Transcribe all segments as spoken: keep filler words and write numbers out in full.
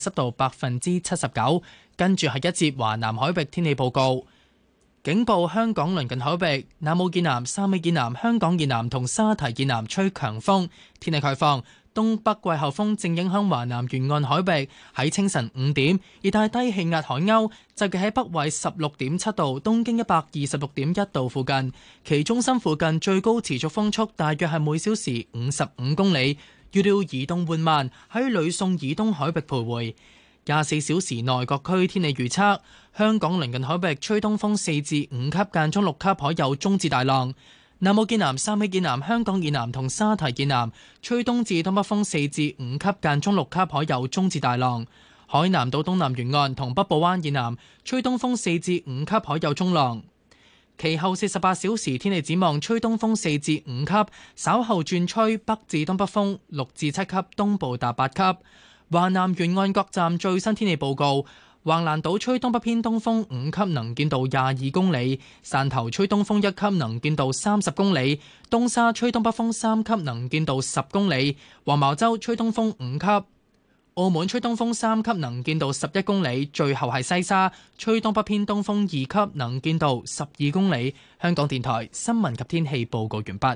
濕度百分之七十九。跟住係一節華南海域天氣報告。警報：香港鄰近海域、南澳以南、汕尾以南、香港以南同沙提以南吹強風。天氣概況：東北季候風正影響華南沿岸海域。喺清晨五點，熱帶低氣壓海鷗集結喺北緯十六點七度、東經一百二十六點一度附近，其中心附近最高持續風速大約係每小時五十五公里。預料移動緩慢，喺呂宋以東海域徘徊。廿四小時內各區天氣預測：香港鄰近海域吹東風四至五級，間中六級，海有中至大浪；南澳以南、汕尾以南、香港以南同沙提以南吹東至東北風四至五級，間中六級，海有中至大浪；海南島東南沿岸同北部灣以南吹東風四至五級，海有中浪。其後四十八小時天氣展望：吹東風四至五級，稍後轉吹北至東北風六至七級，東部達八級。華南沿岸各站最新天氣報告：橫瀾島吹東北偏東風五級，能見度廿二公里；汕頭吹東風一級，能見度三十公里；東沙吹東北風三級，能見度十公里；黃茅洲吹東風五級；澳門吹東風三級，能見度十一公里；最後係西沙吹東北偏東風二級，能見度十二公里。香港電台新聞及天氣報告完畢。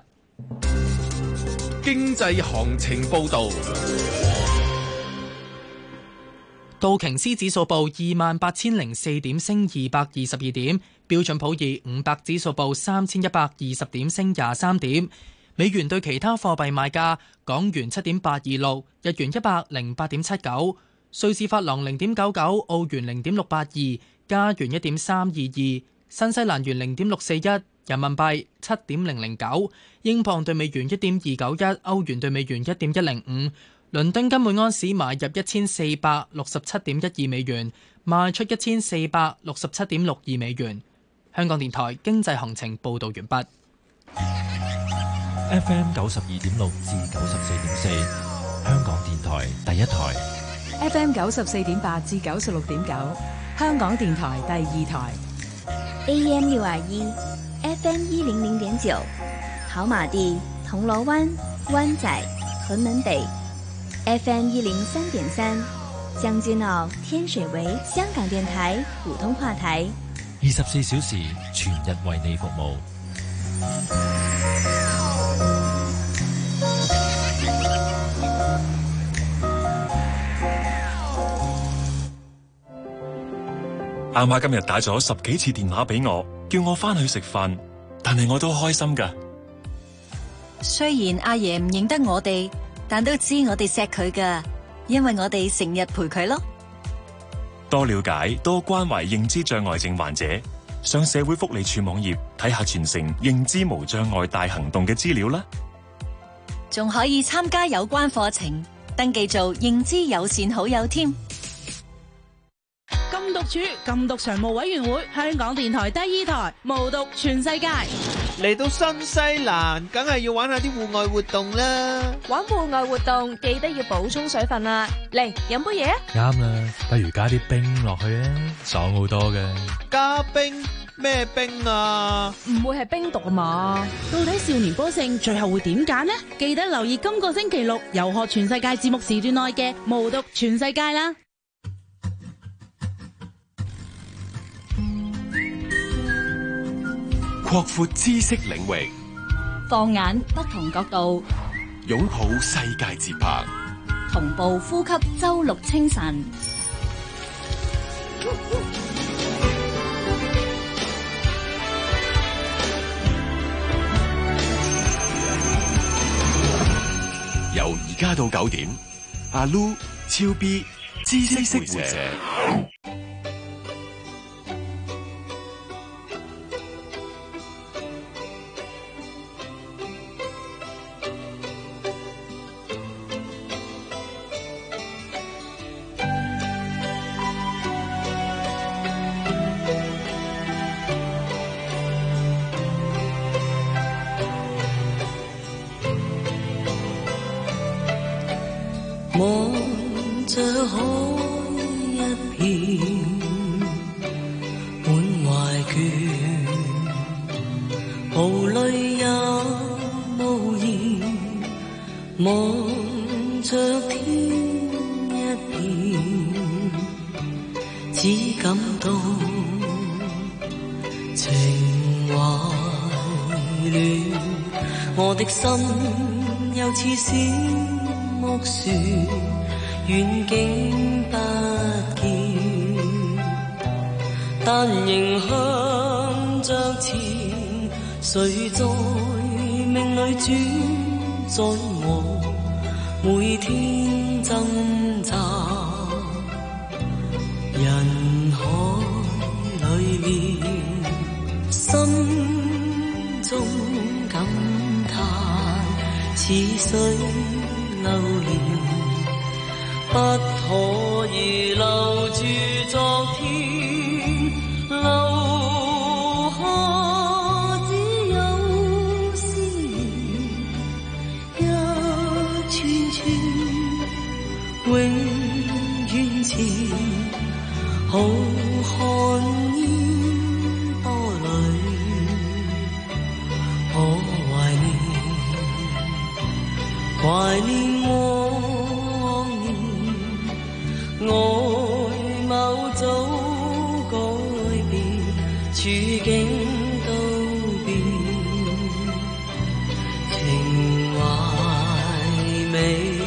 經濟行情報導。 道瓊斯指數報二萬八千零四點，升二百二十二點；標準普爾五百指數報三千一百二十點，升廿三點。美元對其他貨幣賣價：港元七點八二六，日元一百零八點七九，瑞士法郎零點九九，澳元零點六八二，加元一點三二二，新西蘭元零點六四一，人民幣七點零零九，英鎊對美元一點二九一，歐元對美元一點一零五。倫敦金每盎司買入一千四百六十七點一二美元，賣出一千四百六十七點六二美元。香港電台經濟行情報導完畢。 F M 九十二點六至九十四點四，香港電台第一台。 F M 九十四點八至九十六點九，香港電台第二台。 A M 六二一，F M 一零零點九，跑馬地、銅鑼灣、灣仔、屯門北。F M 一零三點三，將軍澳、天水圍，香港電台普通話台， 二十四小時全日為你服務。 阿媽今日打咗十幾次電話俾我，叫我翻去食飯，但係我都開心㗎。 雖然阿爺唔認得我哋，但都知我哋錫佢噶，因為我哋成日陪佢咯。 多了解、多關懷認知障礙症患者，上社會福利署網頁睇下全城認知無障礙大行動嘅資料啦。 仲可以參加有關課程，登記做認知友善好友添。 禁毒處禁毒常務委員會，香港電台第二台，無毒全世界。 嚟到新西蘭，梗係要玩下啲戶外活動啦。 玩戶外活動記得要補充水分啦。嚟飲杯嘢啊！ 啱啦，不如加啲冰落去啊，爽好多嘅。 加冰？咩冰啊？ 唔會係冰毒啊嘛？到底少年波勝最後會點揀呢？記得留意今個星期六遊學全世界節目時段內嘅無毒全世界啦。 擴闊知識領域， 放眼不同角度， 擁抱世界節拍， 同步呼吸周六清晨。 由而家到九點，阿 Lu、超 B、知識活者。 望着海一片滿懷倦，無淚也無言，望着天一片只感到情懷亂，我的心又似小木船，遠景不見，但仍向着前，誰在命裏轉，在我每天掙扎人海裏面，心中感嘆似水流年，不可以留住昨天，留下只有思念，一串串永遠前，浩瀚煙波裏，我懷念，懷念往年，外貌早改變，處境都變，情懷未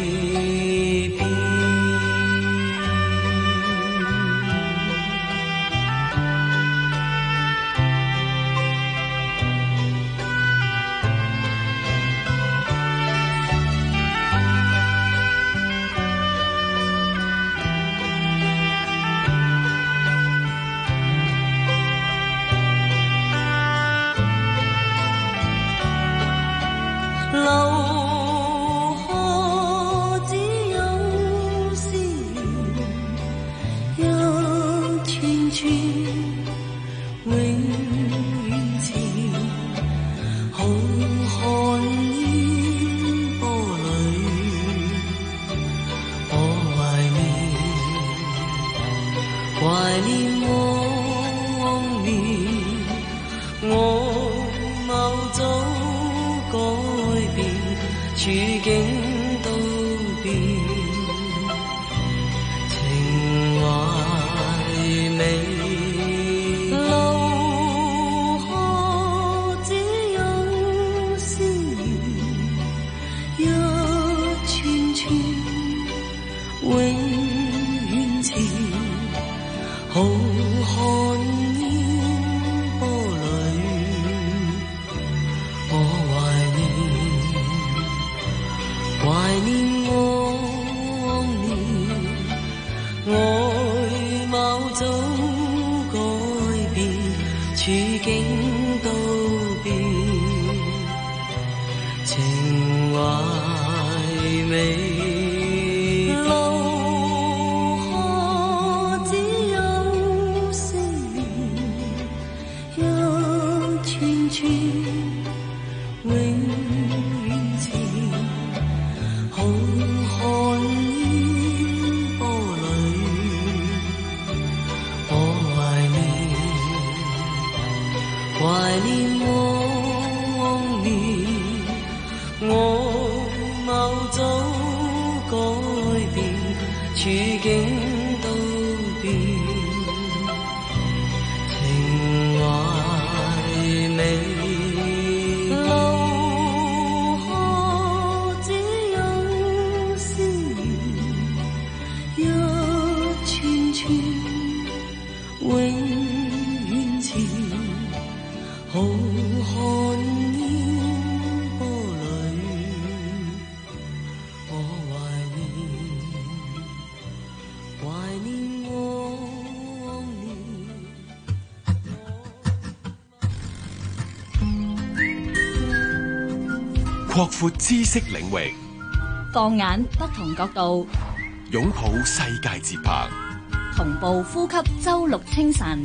擴闊知識領域， 放眼不同角度， 擁抱世界節拍， 同步呼吸周六清晨。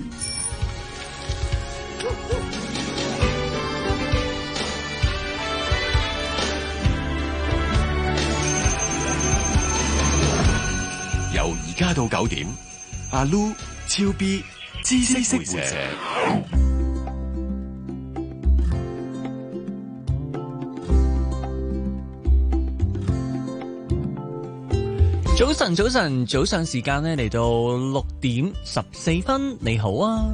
由而家到九點，阿 Lu、超 B、知識會社。 早晨，早晨，早上時間呢嚟到六點十四分，你好啊！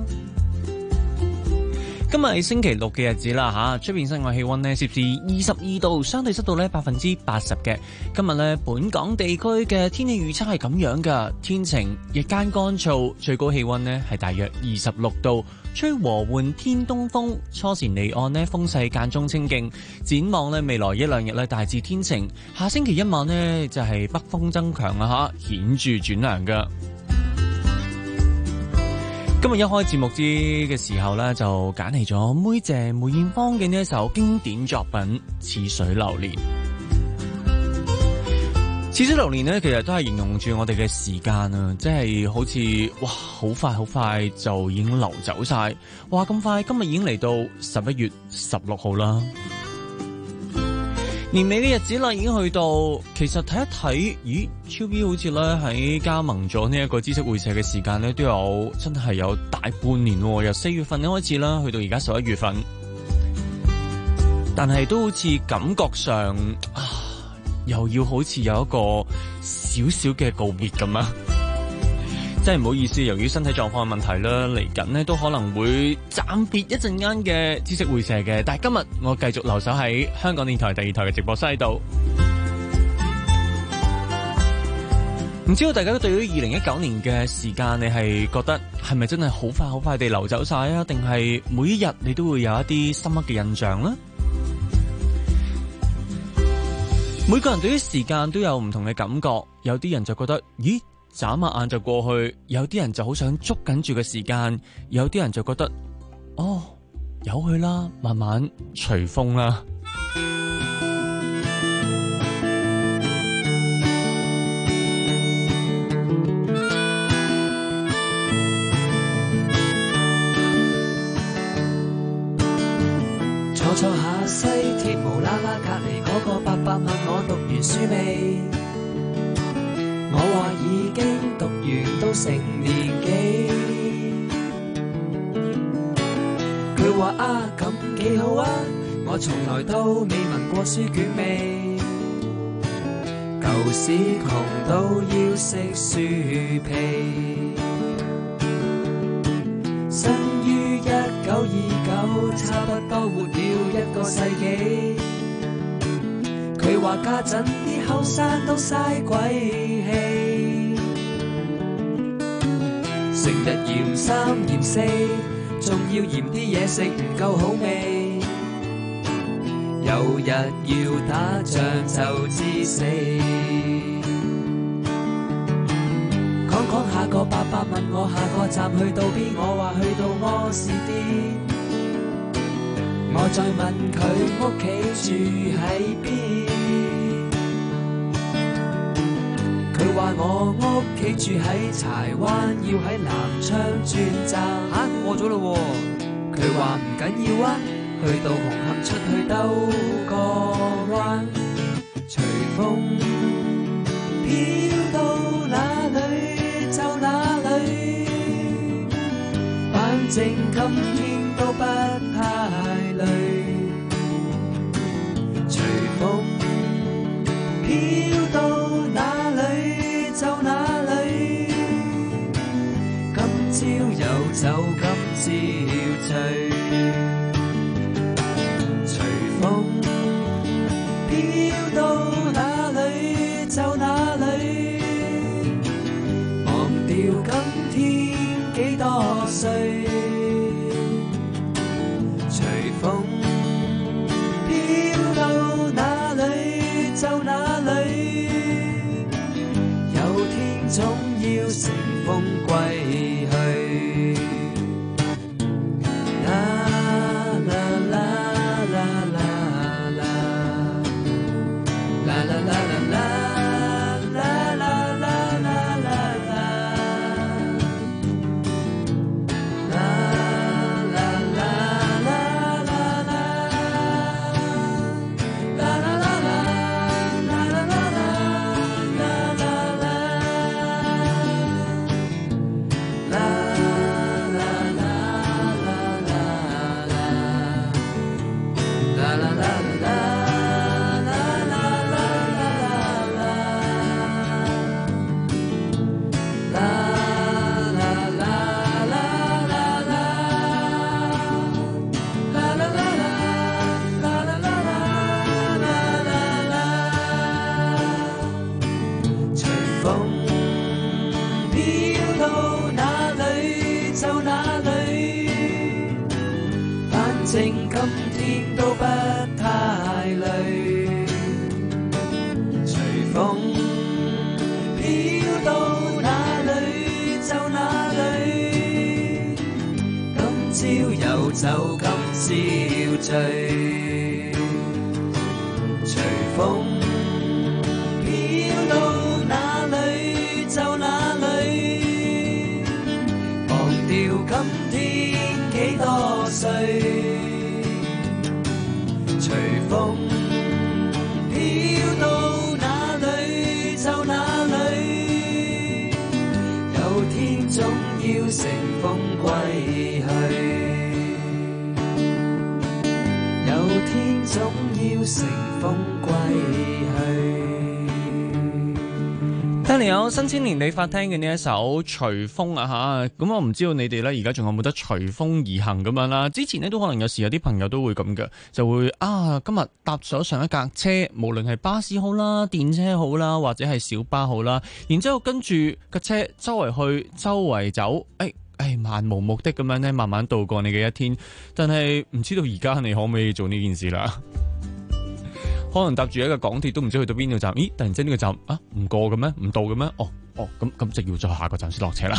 今日係星期六嘅日子啦吓，出邊室外氣溫呢攝氏二十二度，相對濕度呢百分之八十嘅。今日呢本港地區嘅天氣預測係咁樣噶，天晴，日間乾燥，最高氣溫呢係大約二十六度，吹和緩偏東風，初時離岸呢風勢間中清勁。展望呢未來一兩日呢大致天晴，下星期一晚呢就係北風增強啊吓，顯著轉涼噶。今日一開節目之嘅時候咧，就揀嚟咗妹姐梅艷芳嘅呢一首經典作品《似水流年》。似水流年咧，其實都係形容住我哋嘅時間啊，即係好似哇，好快好快就已經流走晒。哇，咁快，今日已經嚟到十一月十六號啦。年尾嘅日子啦，已經去到。其實睇一睇，咦，超 B 好似咧喺加盟咗呢一個知識會社嘅時間咧，都有真係有大半年喎。由四月份開始啦，去到而家十一月份，但係都好似感覺上啊，又要好似有一個少少嘅告別咁啊！真係唔好意思，由於身體狀況嘅問題啦，嚟緊呢都可能會暫別一陣間嘅知識會社嘅。但係今日我繼續留守喺香港電台第二台嘅直播室度。唔知道大家都對於二零一九年嘅時間，你係覺得係咪真係好快好快地流走晒啊？定係每一日你都會有一啲深刻嘅印象呢？每個人對於時間都有唔同嘅感覺，有啲人就覺得，咦？眨下眼就過去，有啲人就好想捉緊住個時間，有啲人就覺得哦，由佢啦，慢慢隨風啦。 坐坐下西鐵無啦啦，隔離嗰個伯伯問我讀完書未？我話已經讀完都成年幾，佢話啊咁幾好啊，我從來都未聞過書卷味，舊時窮到要食樹皮，生於一九二九，差不多活了一個世紀。佢話家陣啲後生都嘥鬼氣，成日嫌三嫌四，仲要嫌啲嘢食唔夠好味，有日要打仗就知死。講講下個伯伯問我下個站去到邊，我話去到柯士甸。我再問佢屋企住喺邊，佢話我屋企住喺柴灣，要喺南昌轉站。嚇，過咗咯喎！佢話唔緊要啊，去到紅磡出去兜個彎，隨風飄到哪裏就哪裏，反正今天都不太累，隨風飄到哪裏就哪裏，今朝有酒今朝醉，隨風飄到哪裏就哪裏，忘掉今天幾多歲，隨風飄到哪裏就哪裏，有天總要乘風歸去。啦啦啦啦啦啦，啦啦啦啦啦啦啦啦啦啦。 飄到哪裏就哪裏，反正今天都不太累。隨風飄到哪裏就哪裏，今朝有酒今朝醉。隨風飄到哪裏就哪裏，忘掉今天幾多歲。隨風飄到哪裏就哪裏，有天總要乘風歸去，有天總要乘風歸去。 聽嚟有新千年你發聽嘅呢一首隨風啊吓，咁我唔知道你哋咧而家仲有冇得隨風而行咁樣啦。之前咧都可能有時有啲朋友都會咁嘅，就會啊今日搭咗上一架車，無論係巴士好啦、電車好啦，或者係小巴好啦，然之後跟住架車周圍去、周圍走，誒誒漫無目的咁樣咧，慢慢度過你嘅一天。但係唔知道而家你可唔可以做呢件事啦？可能搭住一個港鐵都唔知去到邊個站，咦？突然之間呢個站啊唔過嘅咩？唔到嘅咩？哦哦，咁咁就要再下個站先落車啦。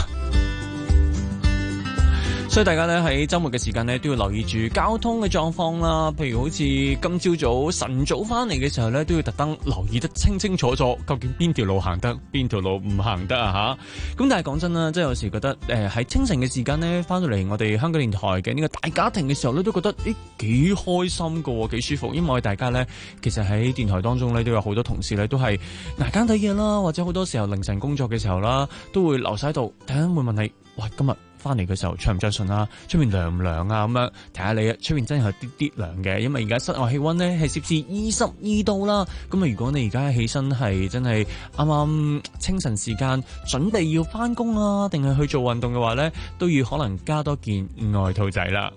所以大家咧喺週末嘅時間咧都要留意住交通嘅狀況啦。譬如好似今朝早晨早翻嚟嘅時候咧，都要特登留意得清清楚楚，究竟邊條路行得，邊條路唔行得啊吓。咁但係講真啦，即係有時覺得誒喺清晨嘅時間咧，翻到嚟我哋香港電台嘅呢個大家庭嘅時候咧，都覺得誒幾開心噶，幾舒服。因為我哋大家咧其實喺電台當中咧都有好多同事咧都係捱更抵夜啦，或者好多時候凌晨工作嘅時候啦，都會留晒喺度，突然間會問你：喂，今日翻嚟嘅時候着唔着順啊？出面涼唔涼啊？咁樣睇下你啊，出面真係有啲啲涼嘅，因為而家室外氣溫咧係攝氏二十二度啦。咁啊，如果你而家起身係真係啱啱清晨時間，準備要翻工啊，定係去做運動嘅話咧，都要可能加多件外套仔啦。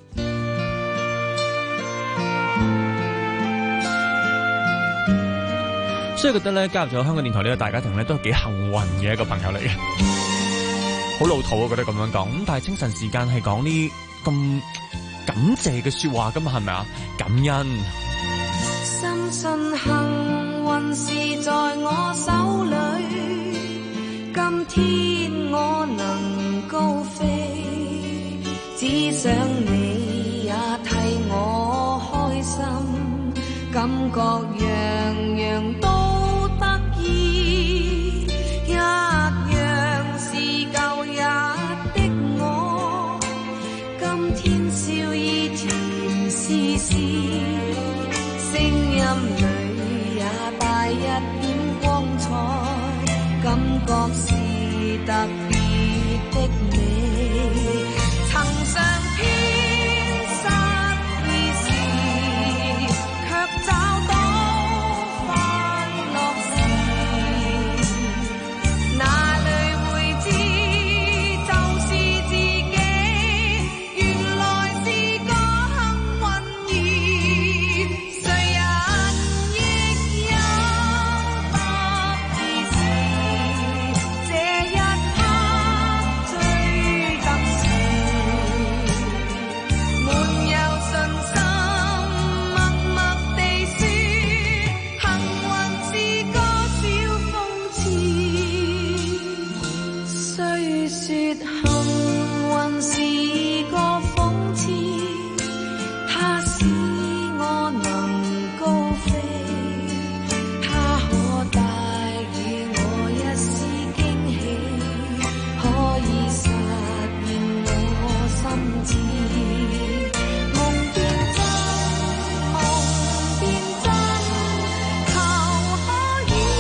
所以覺得咧，加入咗香港電台呢個大家庭咧，都係幾幸運嘅一個朋友嚟嘅。好老土，我覺得咁樣講。咁但係清晨時間係講呢咁感謝嘅說話噶嘛，係咪啊？感恩。 深信幸運是在我手裏，今天我能高飛，只想你也替我開心，感覺樣樣都得意，一樣是舊日的我，今天笑意甜絲絲，聲音裏也帶一點光彩，感覺是特別的美，曾上天失意時，卻找到快樂時，哪裏會知就是自己，原來是個幸運兒，誰人亦有特別時，這一刻最特殊，滿有信心，默默地說，幸運是個小諷刺，雖說幸運是個諷刺，它使我能高飛，它可帶予我一絲驚喜，可以實現我心志，夢變真，夢變真，求可以。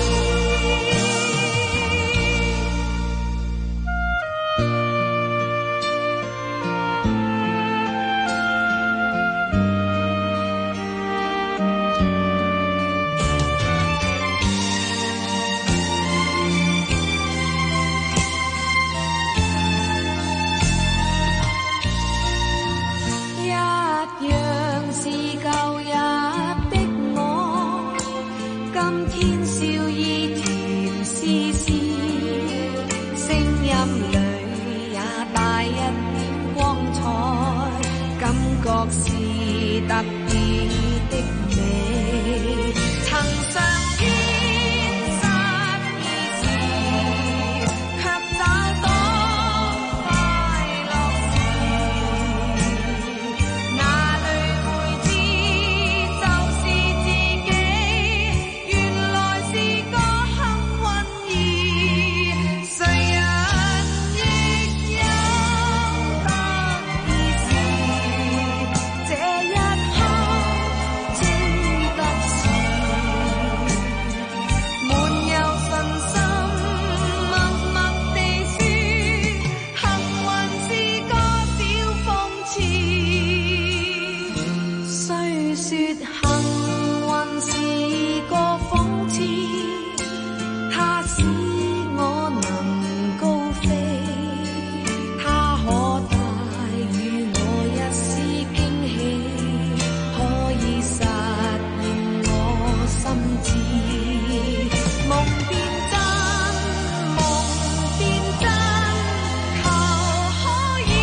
心裏也帶一點光彩，感覺是特別的美。曾相見失意時，卻找到快樂時，哪裏會知就是自己，原來是個幸運兒。誰人亦有得意時，這一刻稱得是滿有信心，默默地說，幸運是個小諷刺。雖說幸運是個諷刺，它使我能高飛，它可帶予我一絲驚喜，可以實現我心志。夢變真，夢變真，求可以。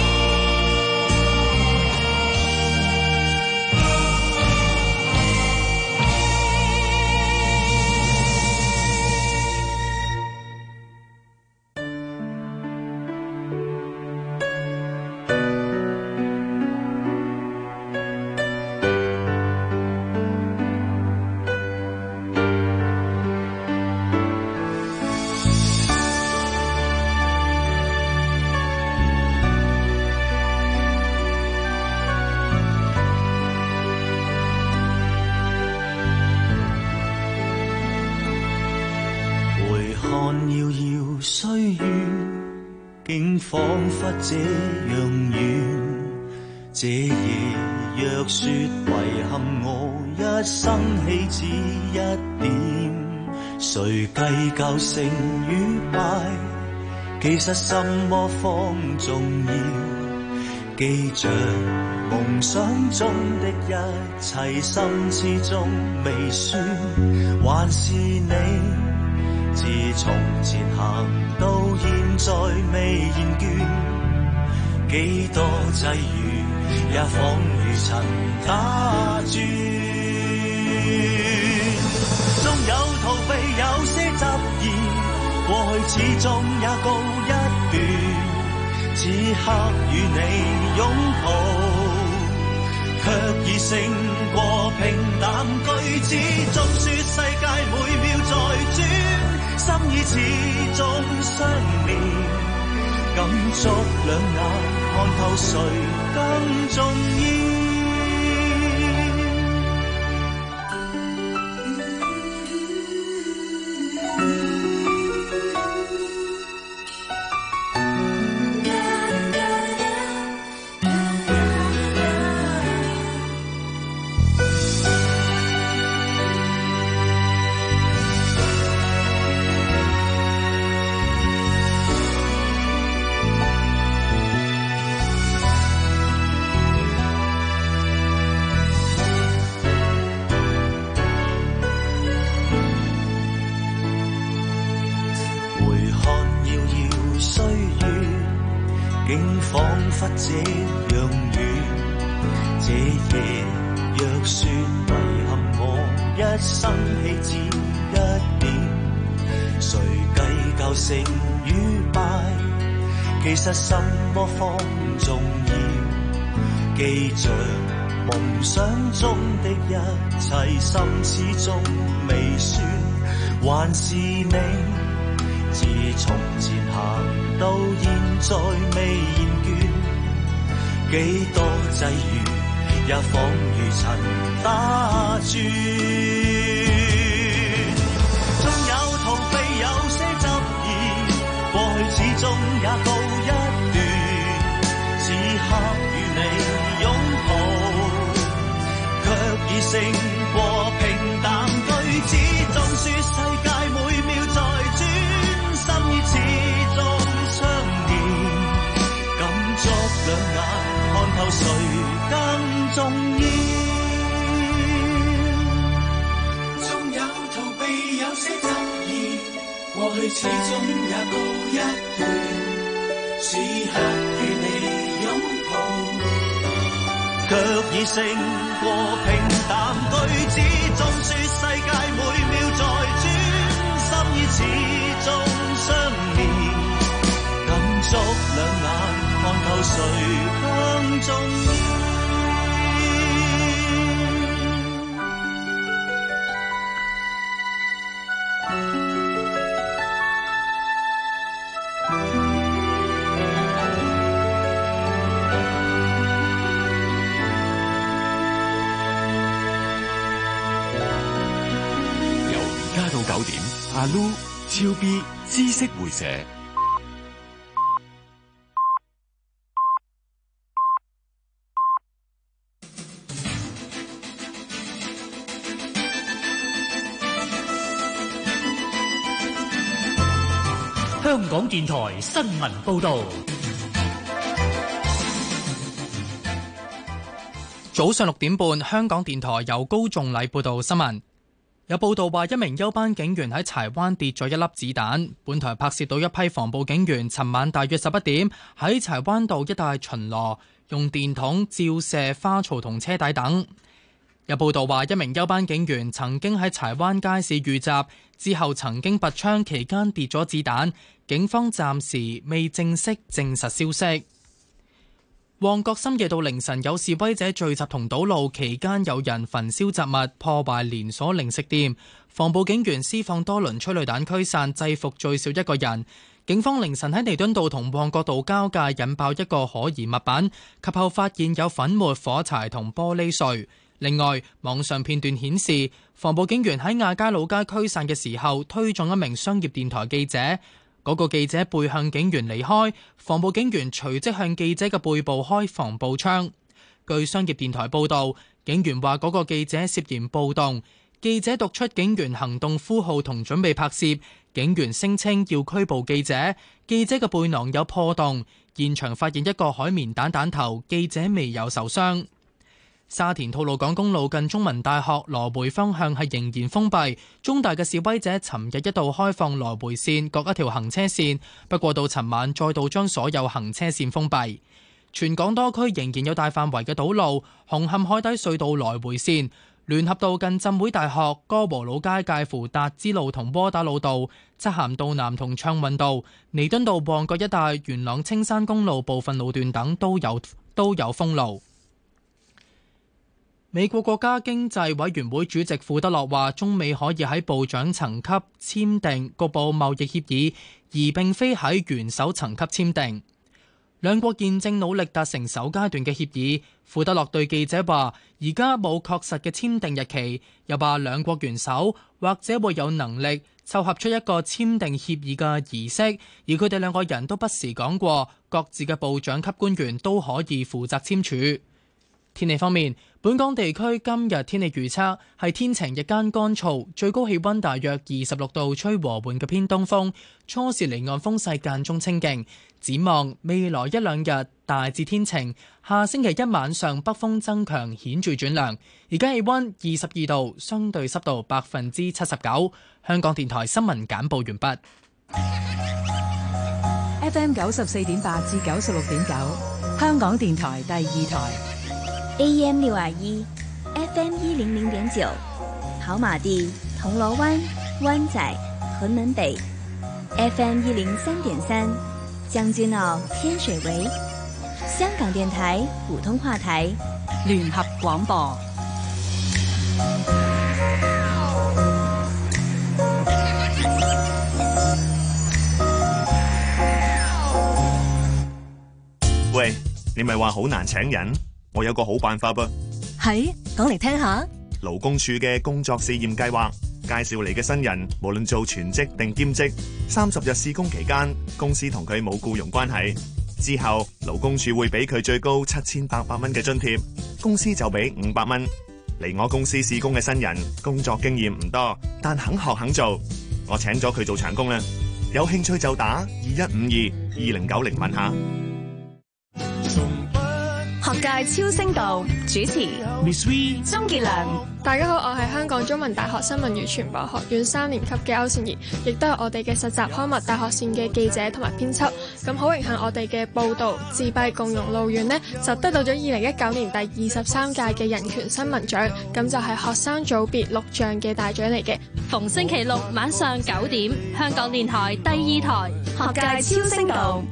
回看遙遙歲月，竟彷彿這樣遠。這夜若說遺憾，我一生起只一點。誰計較勝與敗？其實什麼方重要？記着夢想中的一切，心之中未算，還是你。自從前行到現在未厭倦，幾多際遇也仿如塵打轉。縱有逃避有些執意，過去始終也告一段。此刻與你擁抱，卻已勝過平淡句子。縱說世界每秒在轉，心意始終相連，感觸兩眼看透誰更重要。竟彷彿這樣遠，這夜若說遺憾，我一生起只一點。誰計較勝與敗？其實什麼方重要？記着夢想中的一切，心始終未算，還是你。自從前行到現在未厭倦，幾多際遇也仿如塵打轉。縱有逃避有些執意，過去始終也告一段。此刻與你擁抱，卻已勝過平淡句子。縱說世界每秒在轉，心意始終相連，感觸兩眼看透誰更重要。縱有逃避有些執意，過去始終也告一段。 此刻與你擁抱，卻已勝過平淡句子中說世界每秒在轉，心意始終相連，感觸兩眼看透誰更重要。 九點，阿 Lu 超 B 知識會社。 香港電台新聞報道。 早上六點半，香港電台由高仲禮報道新聞。有報道話，一名休班警員喺柴灣跌咗一粒子彈。本台拍攝到一批防暴警員尋晚大約十一點喺柴灣道一帶巡邏，用電筒照射花槽同車底等。有報道話，一名休班警員曾經喺柴灣街市遇襲，之後曾經拔槍，期間跌咗子彈。警方暫時未正式證實消息。旺角深夜到凌晨有示威者聚集同堵路，期間有人焚燒雜物，破壞連鎖零食店。防暴警員施放多輪催淚彈驅散，制服最少一個人。警方凌晨喺彌敦道同旺角道交界引爆一個可疑物品，及後發現有粉末、火柴同玻璃碎。另外，網上片段顯示，防暴警員喺亞皆老街驅散嘅時候推撞一名商業電台記者。嗰個記者背向警員離開，防暴警員隨即向記者嘅背部開防暴槍。據商業電台報導，警員話嗰個記者涉嫌暴動，記者讀出警員行動呼號同準備拍攝，警員聲稱要拘捕記者，記者嘅背囊有破洞，現場發現一個海綿彈彈頭，記者未有受傷。沙田吐露港公路近中文大學來回方向係仍然封閉，中大嘅示威者尋日一度開放來回線各一條行車線，不過到尋晚再度將所有行車線封閉。全港多區仍然有大範圍嘅堵路，紅磡海底隧道來回線、聯合道近浸會大學、歌和老街介乎達之路同窩打老道、漆咸道南同暢運道、彌敦道旺角一帶、元朗青山公路部分路段等都有都有封路。美國國家經濟委員會主席庫德洛話，中美可以喺部長層級簽訂局部貿易協議，而並非喺元首層級簽訂。兩國現正努力達成首階段嘅協議。庫德洛對記者話，而家冇確實嘅簽訂日期，又話兩國元首或者會有能力湊合出一個簽訂協議嘅儀式，而佢哋兩個人都不時講過，各自嘅部長級官員都可以負責簽署。天氣方面，本港地區今日天氣預測係天晴，日間乾燥，最高氣溫大約二十六度，吹和緩嘅偏東風，初時離岸風勢間中清勁。展望未來一兩日大致天晴，下星期一晚上北風增強，顯著轉涼。而家氣溫二十二度，相對濕度百分之七十九。香港電台新聞簡報完畢。 F M 九十四點八至九十六點九，香港電台第二台。 A M 六二一 ，F M 一零零點九，跑馬地、銅鑼灣、灣仔、屯門北 ，F M 一零三點三，將軍澳、天水圍，香港電台普通話台， 聯合廣播。 喂，你咪話好難請人？我有個好辦法噃， 係講嚟聽下。 勞工處嘅工作試驗計劃，介紹嚟嘅新人，無論做全職定兼職，三十日試工期間，公司同佢冇僱傭關係。之後，勞工處會俾佢最高七千八百蚊嘅津貼，公司就俾五百蚊。嚟我公司試工嘅新人，工作經驗唔多，但肯學肯做，我請咗佢做長工啦。有興趣就打二一五二二零九零問下。 學界超聲道主持 Miss V 鍾傑良。 大家好，我係香港中文大學新聞與傳播學院三年級嘅歐善儀，亦都係我哋嘅實習刊物大學線嘅記者同埋編輯。咁好榮幸我哋嘅報導自閉共融路院呢，就得到咗二零一九年第二十三屆嘅人權新聞獎，咁就係學生組別錄像嘅大獎嚟嘅。 逢星期六晚上九點，香港電台第二台學界超聲道。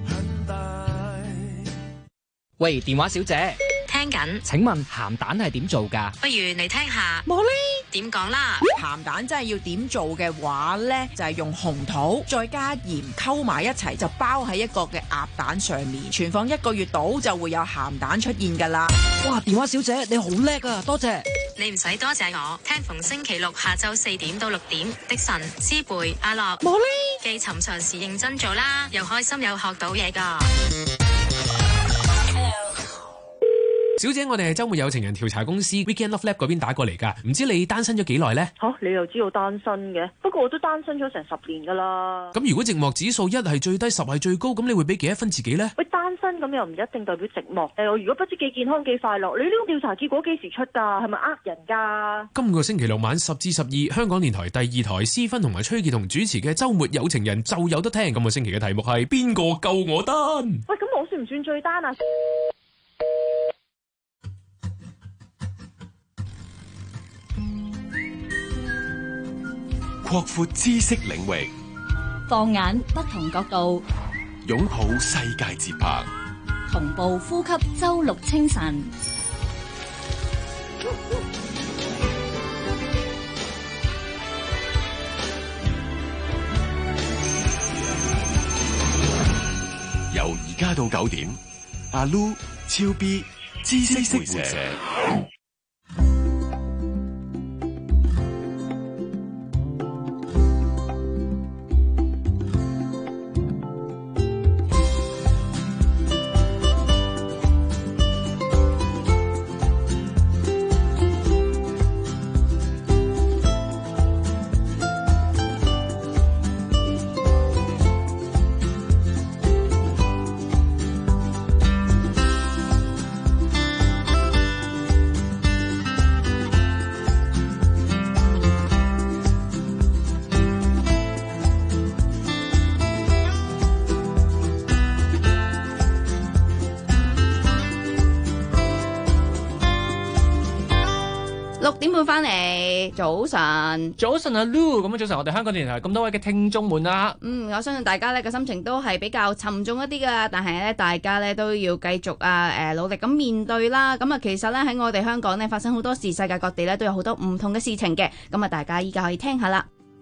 喂，電話小姐， 聽緊。 請問鹹蛋係點做㗎？ 不如你聽下。 茉莉點講啦？ 鹹蛋真係要點做嘅話呢，就係用紅土再加鹽溝埋一齊，就包喺一個嘅鴨蛋上面，存放一個月到就會有鹹蛋出現㗎啦。 哇，電話小姐你好叻啊，多謝。 你唔使多謝我，聽逢星期六下晝四點到六點，的神、思貝、阿樂、 茉莉既尋常時認真做啦，又開心又學到嘢㗎。 小姐，我哋係周末有情人調查公司 Weekend Love Lab 嗰邊打過嚟㗎，唔知你單身咗幾耐呢？ 吓、啊，你又知道單身嘅？不過我都單身咗成十年噶啦。 咁如果寂寞指數一係最低，十係最高，咁你會俾幾多分自己呢？ 喂，單身咁又唔一定代表寂寞。誒，我如果不知幾健康幾快樂，你呢個調查結果幾時出㗎？係咪呃人㗎？ 今個星期六晚十至十二，香港電台第二台思芬同埋崔潔彤主持嘅周末有情人就有得聽。今個星期嘅題目係邊個救我單？ 喂，咁我算唔算最單啊？ 擴闊知識領域， 放眼不同角度， 擁抱世界節拍， 同步呼吸周六清晨。 由而家到九點，阿 Lu、超 B、知識會社。 六點半翻嚟，早晨， 早晨啊 Lu， 咁啊早晨，我哋香港電台咁多位嘅聽眾們啊， 嗯，我相信大家咧嘅心情都係比較沉重一啲噶，但係咧大家咧都要繼續啊，誒、呃、努力咁面對啦。咁啊，其實咧喺我哋香港咧發生好多事，世界各地咧都有好多唔同嘅事情嘅。咁啊，大家依家可以聽下啦。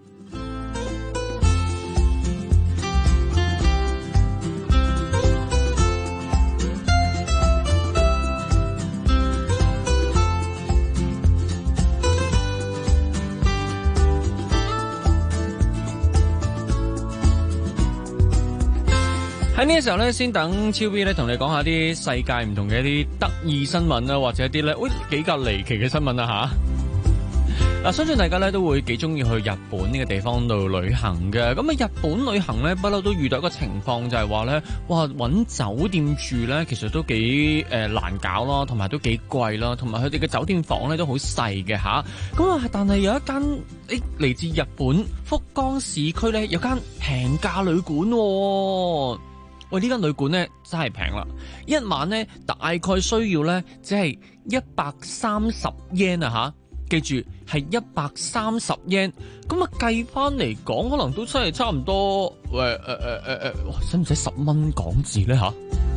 喺呢個時候咧，先等超 B 咧同你講下啲世界唔同嘅一啲得意新聞啦，或者一啲咧，喂比較離奇嘅新聞啦吓。嗱，相信大家咧都會幾中意去日本呢個地方度旅行嘅。咁啊，日本旅行咧不嬲都遇到一個情況，就係話咧，哇搵酒店住咧，其實都幾誒、呃、難搞啦，同埋都幾貴啦，同埋佢哋嘅酒店房咧都好細嘅吓。咁啊，但係有一間誒嚟自日本福岡市區咧有間平價旅館喎。喂，呢間旅館咧真係平啦，一晚咧大概需要咧只係一百三十 yen 啊吓，記住係一百三十 yen，咁啊計翻嚟講，可能都真係差唔多，誒誒誒誒誒，使唔使十蚊港紙咧吓？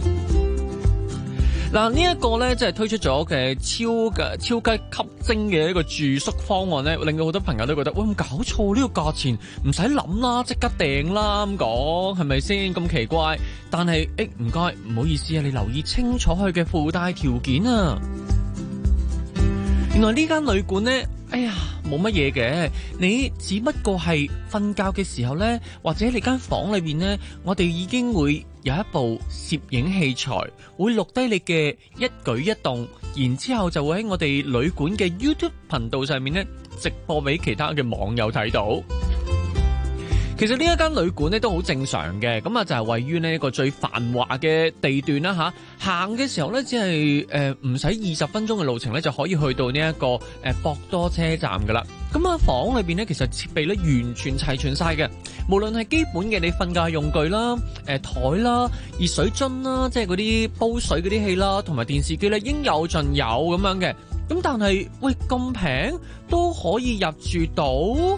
嗱，呢一個咧，即係推出咗嘅超嘅超級吸睛嘅一個住宿方案咧，令到好多朋友都覺得，喂，咁搞錯，呢個價錢唔使諗啦，即刻訂啦咁講，係咪先咁奇怪？但係，誒唔該，唔好意思啊，你留意清楚佢嘅附帶條件啊。原來呢間旅館咧，哎呀，冇乜嘢嘅，你只不過係瞓覺嘅時候咧，或者你間房裏邊咧，我哋已經會有一部攝影器材，會錄低你嘅一舉一動，然之後就會喺我哋旅館嘅 YouTube 頻道上面咧直播俾其他嘅網友睇到。 其實呢一間旅館咧都好正常嘅，咁啊就係位於呢一個最繁華嘅地段啦吓，行嘅時候咧只係誒唔使二十分鐘嘅路程咧就可以去到呢一個誒博多車站噶啦。咁啊房裏邊咧其實設備咧完全齊全晒嘅，無論係基本嘅你瞓覺用具啦、誒台啦、熱水樽啦，即係嗰啲煲水嗰啲器啦，同埋電視機咧應有盡有咁樣嘅。咁但係喂咁平都可以入住到？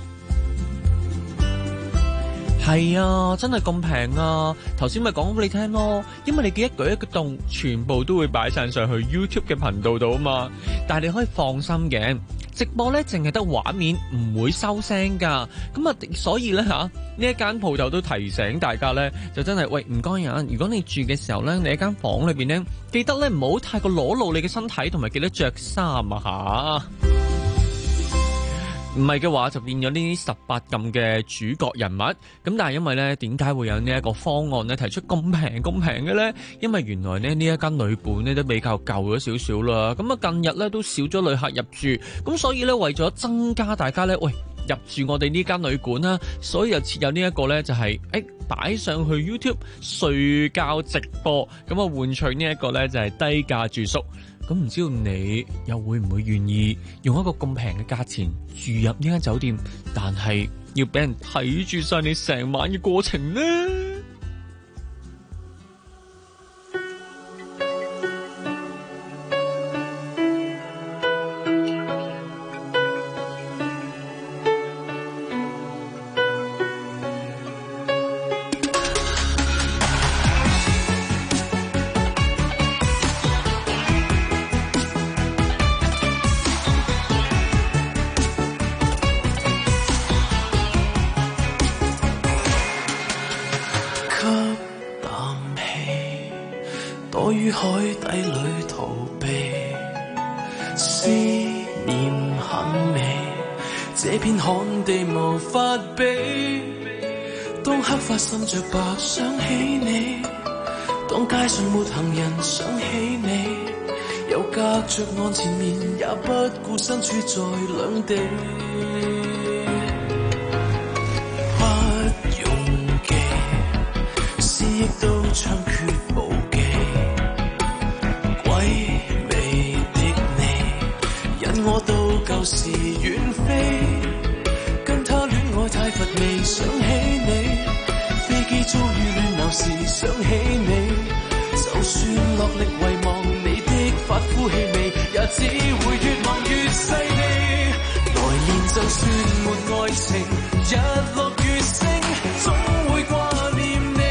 係啊，真係咁平啊！頭先咪講俾你聽咯，因為你嘅一舉一動全部都會擺晒上去 YouTube 嘅頻道度啊嘛。但係你可以放心嘅，直播咧淨係得畫面，唔會收聲噶。咁啊，所以咧吓呢一間鋪頭都提醒大家咧，就真係喂唔該人，如果你住嘅時候咧，你喺間房裏邊咧，記得咧唔好太過裸露你嘅身體，同埋記得着衫啊吓。唔係嘅話就變咗呢啲十八禁嘅主角人物，咁但係因為呢點解會有呢一個方案呢提出咁平咁平嘅呢？因為原來呢呢一間旅館呢都比較舊咗少少啦，咁啊近日呢都少咗旅客入住，咁所以呢為咗增加大家呢喂入住我哋呢間旅館啦，所以就設有呢一個呢就係誒擺上去 YouTube 睡覺直播，咁啊換取呢一個呢就係低價住宿。咁唔知道你又會唔會願意用一個咁平嘅價錢住入呢間酒店，但係要俾人睇住晒你成晚嘅過程呢？ 心着白想起你，當街上沒行人想起你，又隔着岸前面也不顧身處在兩地，不用記，思憶都猖獗無忌，鬼魅的你引我到舊時遠飛，跟他戀愛太乏味想起你，遭遇亂流時想起你，就算落力遺忘你的髮膚氣味，也只會越忘越細膩。來年就算沒愛情，日落月升，總會掛念你。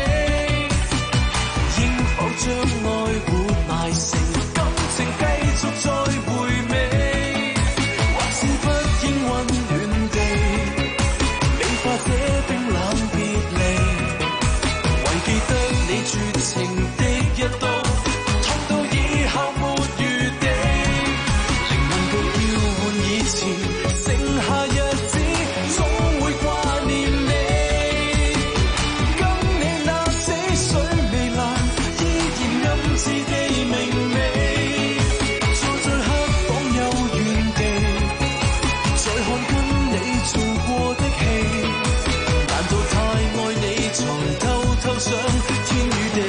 應否將愛活埋成感情，繼續再回味，或是不應溫暖地美化這冰冷別離。記得你絕情的一刀，痛到以後沒餘地，靈魂卻要換以前，剩下日子總會掛念你。跟你那死水未爛，依然暗自地明媚，坐在黑房有遠地，再看跟你做過的戲，難道太愛你才偷偷想天與地，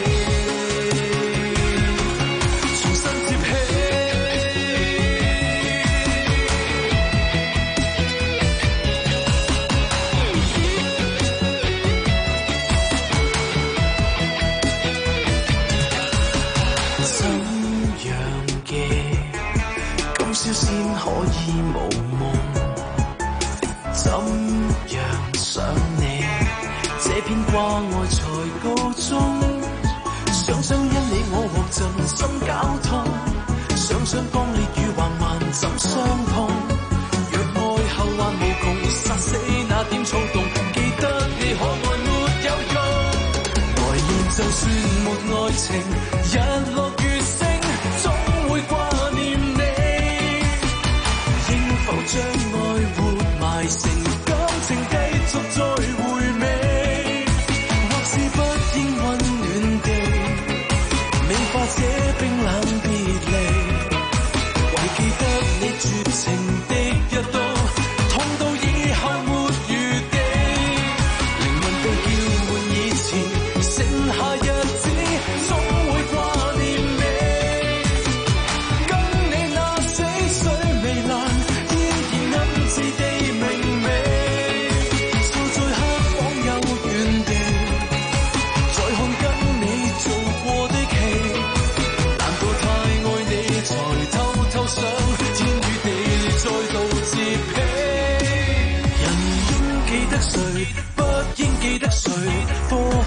重新接起。怎樣記？今宵先可以無夢？怎樣想你？這篇掛愛才告終，想想因你我獲盡心絞痛，想想剛烈與橫蠻怎相碰，若愛後患無窮，殺死那點衝動，記得你可愛沒有用。來年就算沒愛情，日落月升，總會掛念你。應否將愛活埋成感情，繼續再回味？這冰冷別離，為記得你絕情的一刀，痛到以後沒餘地，靈魂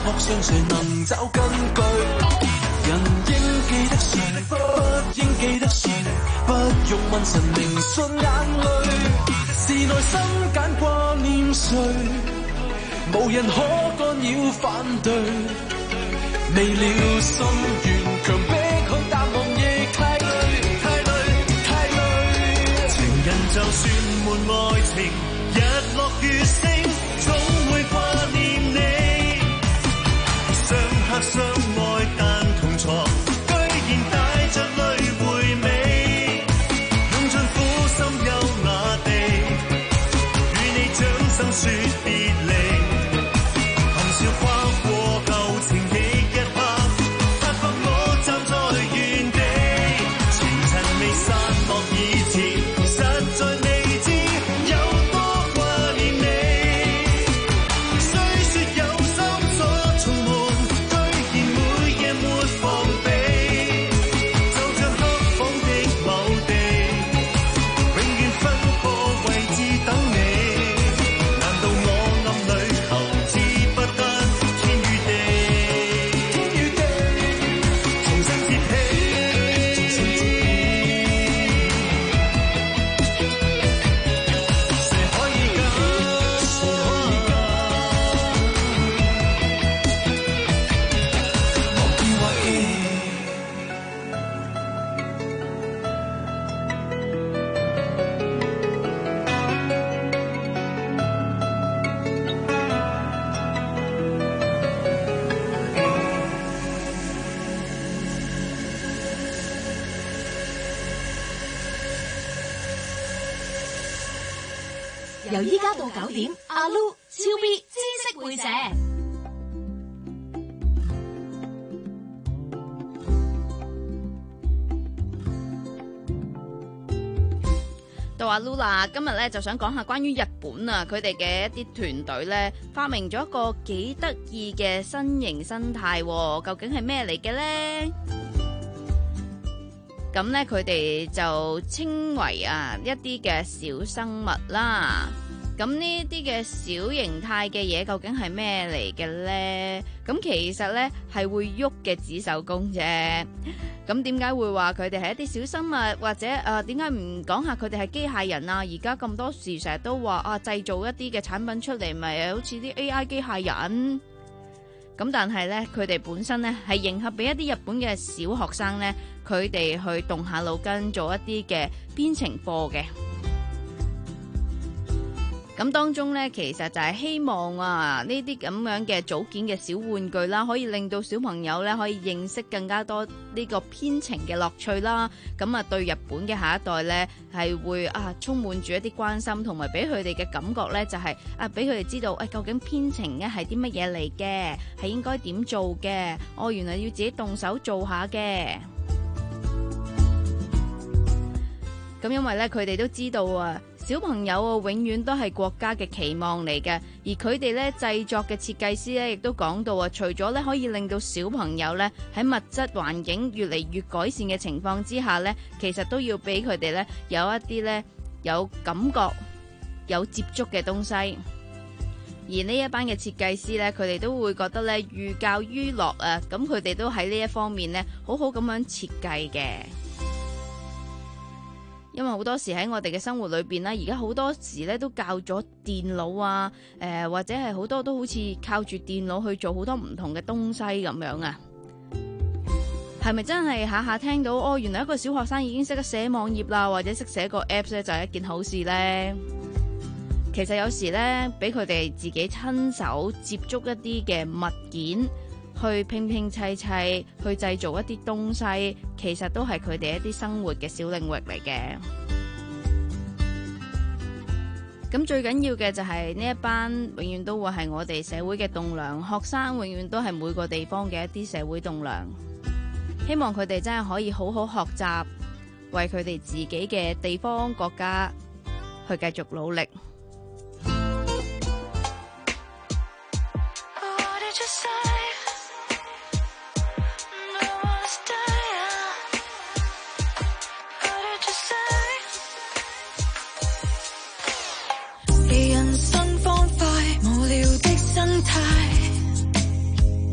惡上誰能找根據？人應記得誰，不應記得誰，不用問神明信眼淚，是內心揀掛念誰，無人可干擾反對。未了心願，強迫去淡忘亦太累，太累，太累。情人就算沒愛情，日落月升，總會掛念你。相拍相愛但同床，居然帶着淚回味，用盡苦心優雅地與你掌心說別離，含笑跨過舊情的一刻，發覺我站在原地，前塵未散落以前，實在未知有多掛念你。雖說有心鎖重門，居然每夜沒防備，就像黑房的某地，永遠分個位置等你。難道我暗裏求之不得天與地，天與地重新接起，重新接起。誰可以假？誰可以假？忘記或記。 由依家到九點，阿 Lu 超 B 知識會者。 到阿 Lu 啦，今日咧就想講下關於日本啊，佢哋嘅一啲團隊咧發明咗一個幾得意嘅新型生態喎，究竟係咩嚟嘅咧？咁咧佢哋就稱為啊一啲嘅小生物啦。咁呢啲嘅小形態嘅嘢究竟係咩嚟嘅呢？咁其實呢係會喐嘅紙手工啫。咁點解會話佢哋係一啲小生物，或者誒點解唔講下佢哋係機械人啊？而家咁多時成日都話啊製造一啲嘅產品出嚟，咪好似啲 A I 機械人。咁但係呢，佢哋本身呢係迎合俾一啲日本嘅小學生呢，佢哋去動下腦筋做一啲嘅編程課嘅。咁當中呢，其實就係希望啊，呢啲咁樣嘅組件嘅小玩具啦，可以令到小朋友呢可以認識更加多呢個編程嘅樂趣啦。咁啊，對日本嘅下一代呢，係會啊充滿住一啲關心，同埋俾佢哋嘅感覺呢，就係啊俾佢哋知道，誒、哎、究竟編程呢係啲乜嘢嚟嘅，係應該點做嘅。哦，原來要自己動手做下嘅。咁因為咧，佢哋都知道啊，小朋友啊，永遠都係國家嘅期望嚟嘅。而佢哋咧製作嘅設計師咧，亦都講到啊，除咗咧可以令到小朋友咧喺物質環境越嚟越改善嘅情況之下咧，其實都要俾佢哋咧有一啲咧有感覺、有接觸嘅東西。而呢一班嘅設計師咧，佢哋都會覺得咧寓教於樂啊，咁佢哋都喺呢一方面咧好好咁樣設計嘅。因為好多時喺我哋嘅生活裏邊咧，而家好多時咧都教咗電腦啊，誒、呃、或者係好多都好似靠住電腦去做好多唔同嘅東西咁樣啊。係咪真係下下聽到哦？原來一個小學生已經識得寫網頁啦，或者識寫個 apps 咧，就係一件好事呢？其實有時咧，俾佢哋自己親手接觸一啲嘅物件，去拼拼砌砌，去製造一啲東西，其實都係佢哋一啲生活嘅小領域嚟嘅。咁最緊要嘅就係呢一班永遠都會係我哋社會嘅棟樑，學生永遠都係每個地方嘅一啲社會棟樑。希望佢哋真係可以好好學習，為佢哋自己嘅地方國家去繼續努力。 人生方塊無聊的生態，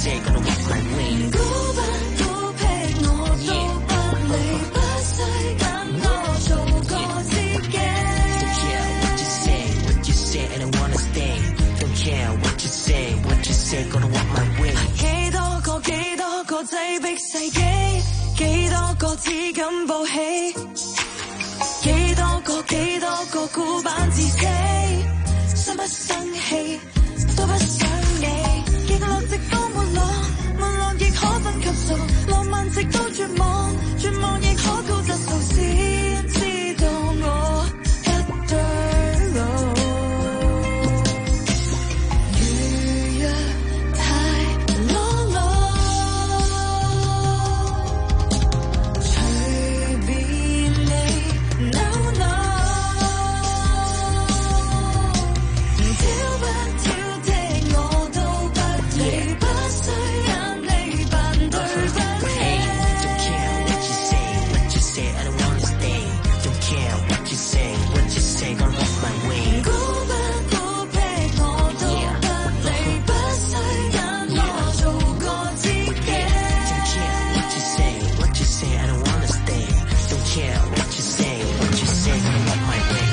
say gonna walk my way 孤不孤僻我都不理不需跟我做個知己 Don't care what you say what you say I don't wanna stay Don't care what you say what you say gonna walk my way 幾多個幾多個擠迫世紀幾多個只敢抱起幾多個幾多個孤板自死生不生氣都不想你極樂直到沒落沒落亦可分級數浪漫直到絕望絕望亦可高質素先知道我一對路如若太裸露隨便你 no no 挑不挑剔我都不理不需眼你扮對不起 Don't care what you say what you say I don't wanna stay Don't care what you say what you say gonna walk my way 孤不孤僻我都不理不需眼我做個知己 Don't care what you say what you say I don't wanna stay Don't care what you say what you say gonna walk my way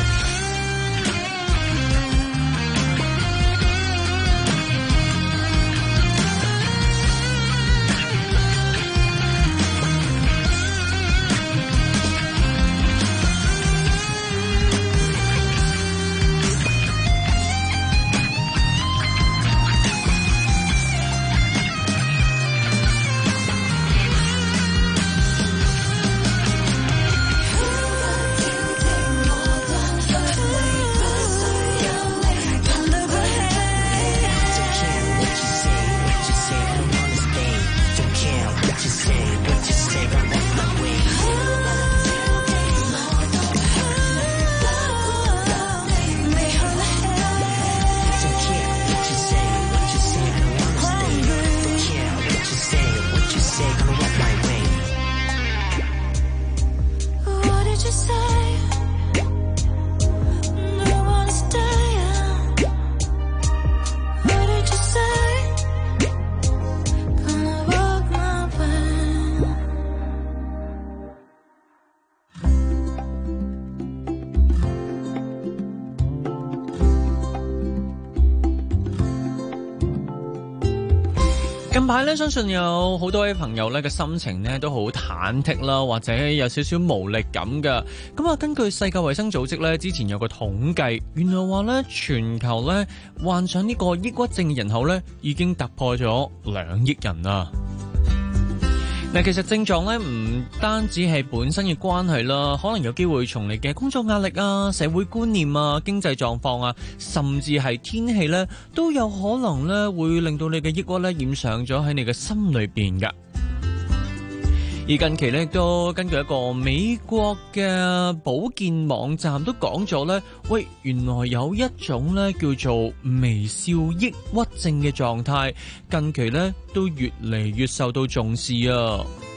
近排咧，相信有好多位朋友咧嘅心情咧都好忐忑啦，或者有少少無力感㗎。咁啊，根據世界衛生組織咧，之前有個統計，原來話咧全球咧患上呢個抑鬱症嘅人口咧已經突破咗兩億人啦。嗱，其實症狀咧唔單止係本身嘅關係啦，可能有機會從你嘅工作壓力啊、社會觀念啊、經濟狀況啊，甚至係天氣咧，都有可能咧會令到你嘅抑鬱咧染上咗喺你嘅心裏邊㗎。而近期咧，亦都根據一個美國嘅保健網站都講咗咧，喂，原來有一種咧叫做微笑抑鬱症嘅狀態，近期咧都越嚟越受到重視啊！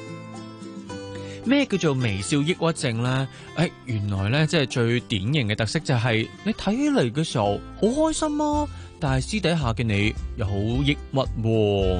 咩叫做微笑抑鬱症咧？誒，原來咧即係最典型嘅特色就係你睇起嚟嘅時候好開心啊，但係私底下嘅你又好抑鬱喎。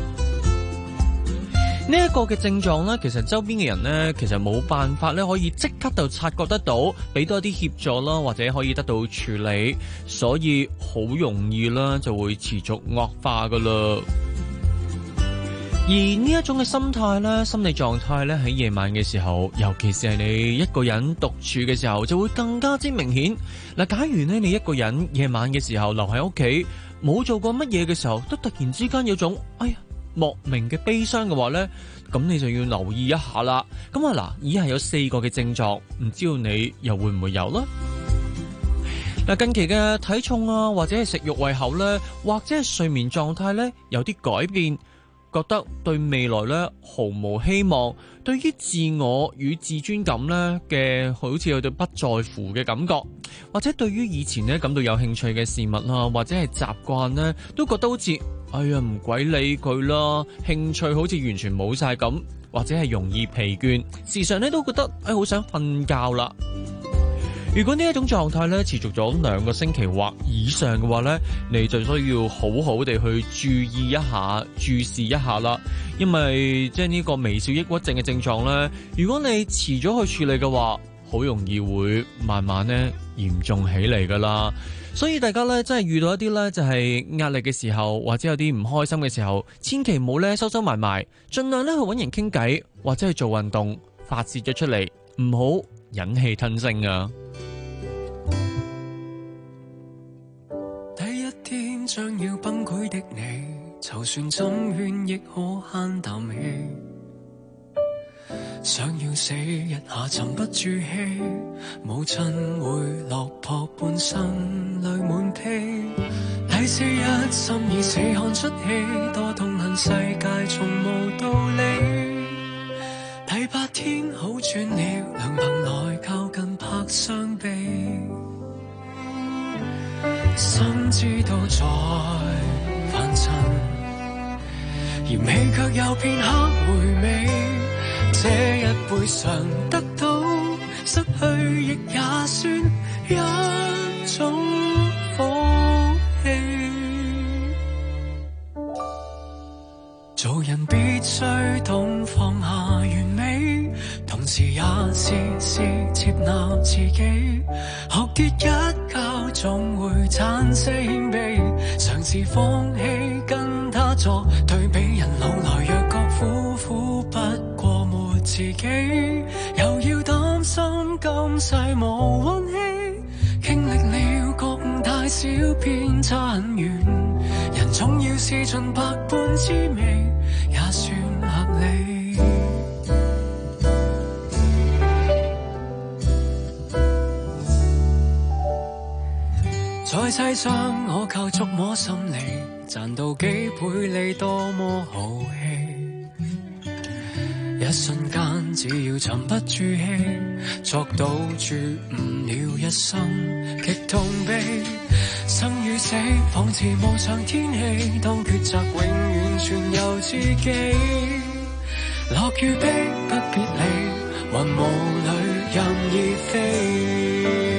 呢一個嘅症狀咧，其實周邊嘅人咧，其實冇辦法咧，可以即刻就察覺得到，俾多啲協助啦，或者可以得到處理，所以好容易啦，就會持續惡化噶啦。而呢一種嘅心態咧，心理狀態咧，喺夜晚嘅時候，尤其是係你一個人獨處嘅時候，就會更加之明顯。嗱，假如咧你一個人夜晚嘅時候留喺屋企，冇做過乜嘢嘅時候，都突然之間有種哎呀莫名嘅悲傷嘅話呢，咁你就要留意一下啦。咁啊嗱，以下有四個嘅症狀，唔知道你又會唔會有呢？嗱，近期嘅體重啊，或者係食慾胃口呢，或者係睡眠狀態呢，有啲改變，覺得對未來呢毫無希望，對於自我與自尊感呢嘅好似有對不在乎嘅感覺，或者對於以前呢感到有興趣嘅事物啊，或者係習慣呢，都覺得好似哎呀唔鬼理佢啦，興趣好似完全冇晒咁，或者係容易疲倦，時常呢都覺得誒好想瞓覺啦。 如果呢一種狀態咧持續咗兩個星期或以上嘅話咧，你就需要好好地去注意一下、注視一下啦。因為即係呢個微小抑鬱症嘅症狀咧，如果你遲咗去處理嘅話，好容易會慢慢咧嚴重起嚟噶啦。所以大家咧真係遇到一啲咧就係壓力嘅時候，或者有啲唔開心嘅時候，千祈唔好咧收收埋埋，盡量咧去揾人傾偈，或者去做運動發泄咗出嚟，唔好忍氣吞聲啊！ 第一天將要崩潰的你，就算怎勸亦可慳啖氣。想要死一下沉不住氣，母親會落魄半生淚滿披。第四日心已死看出戲，多痛恨世界從無道理。第八天好轉了，涼棚內靠近拍傷悲，心知道在凡塵，而未卻有片刻回味。這一輩常得到，失去亦也算一種福氣。做人必須懂放下完美，同時也時時接納自己。學跌一跤總會產生謙卑，嘗試放棄跟他作對比，人老來若覺苦苦不過沒自己，又要擔心今世無運氣，經歷了覺悟太少偏差很遠，人總要試盡百般滋味，也算合理。在世上我靠觸摸心理，賺到幾倍利多麼豪氣，一瞬間只要沉不住氣，作到絕悟了一生極痛悲。生與死仿似無常天氣，當抉擇永遠全由自己。樂與悲不別離，雲霧裏任意飛。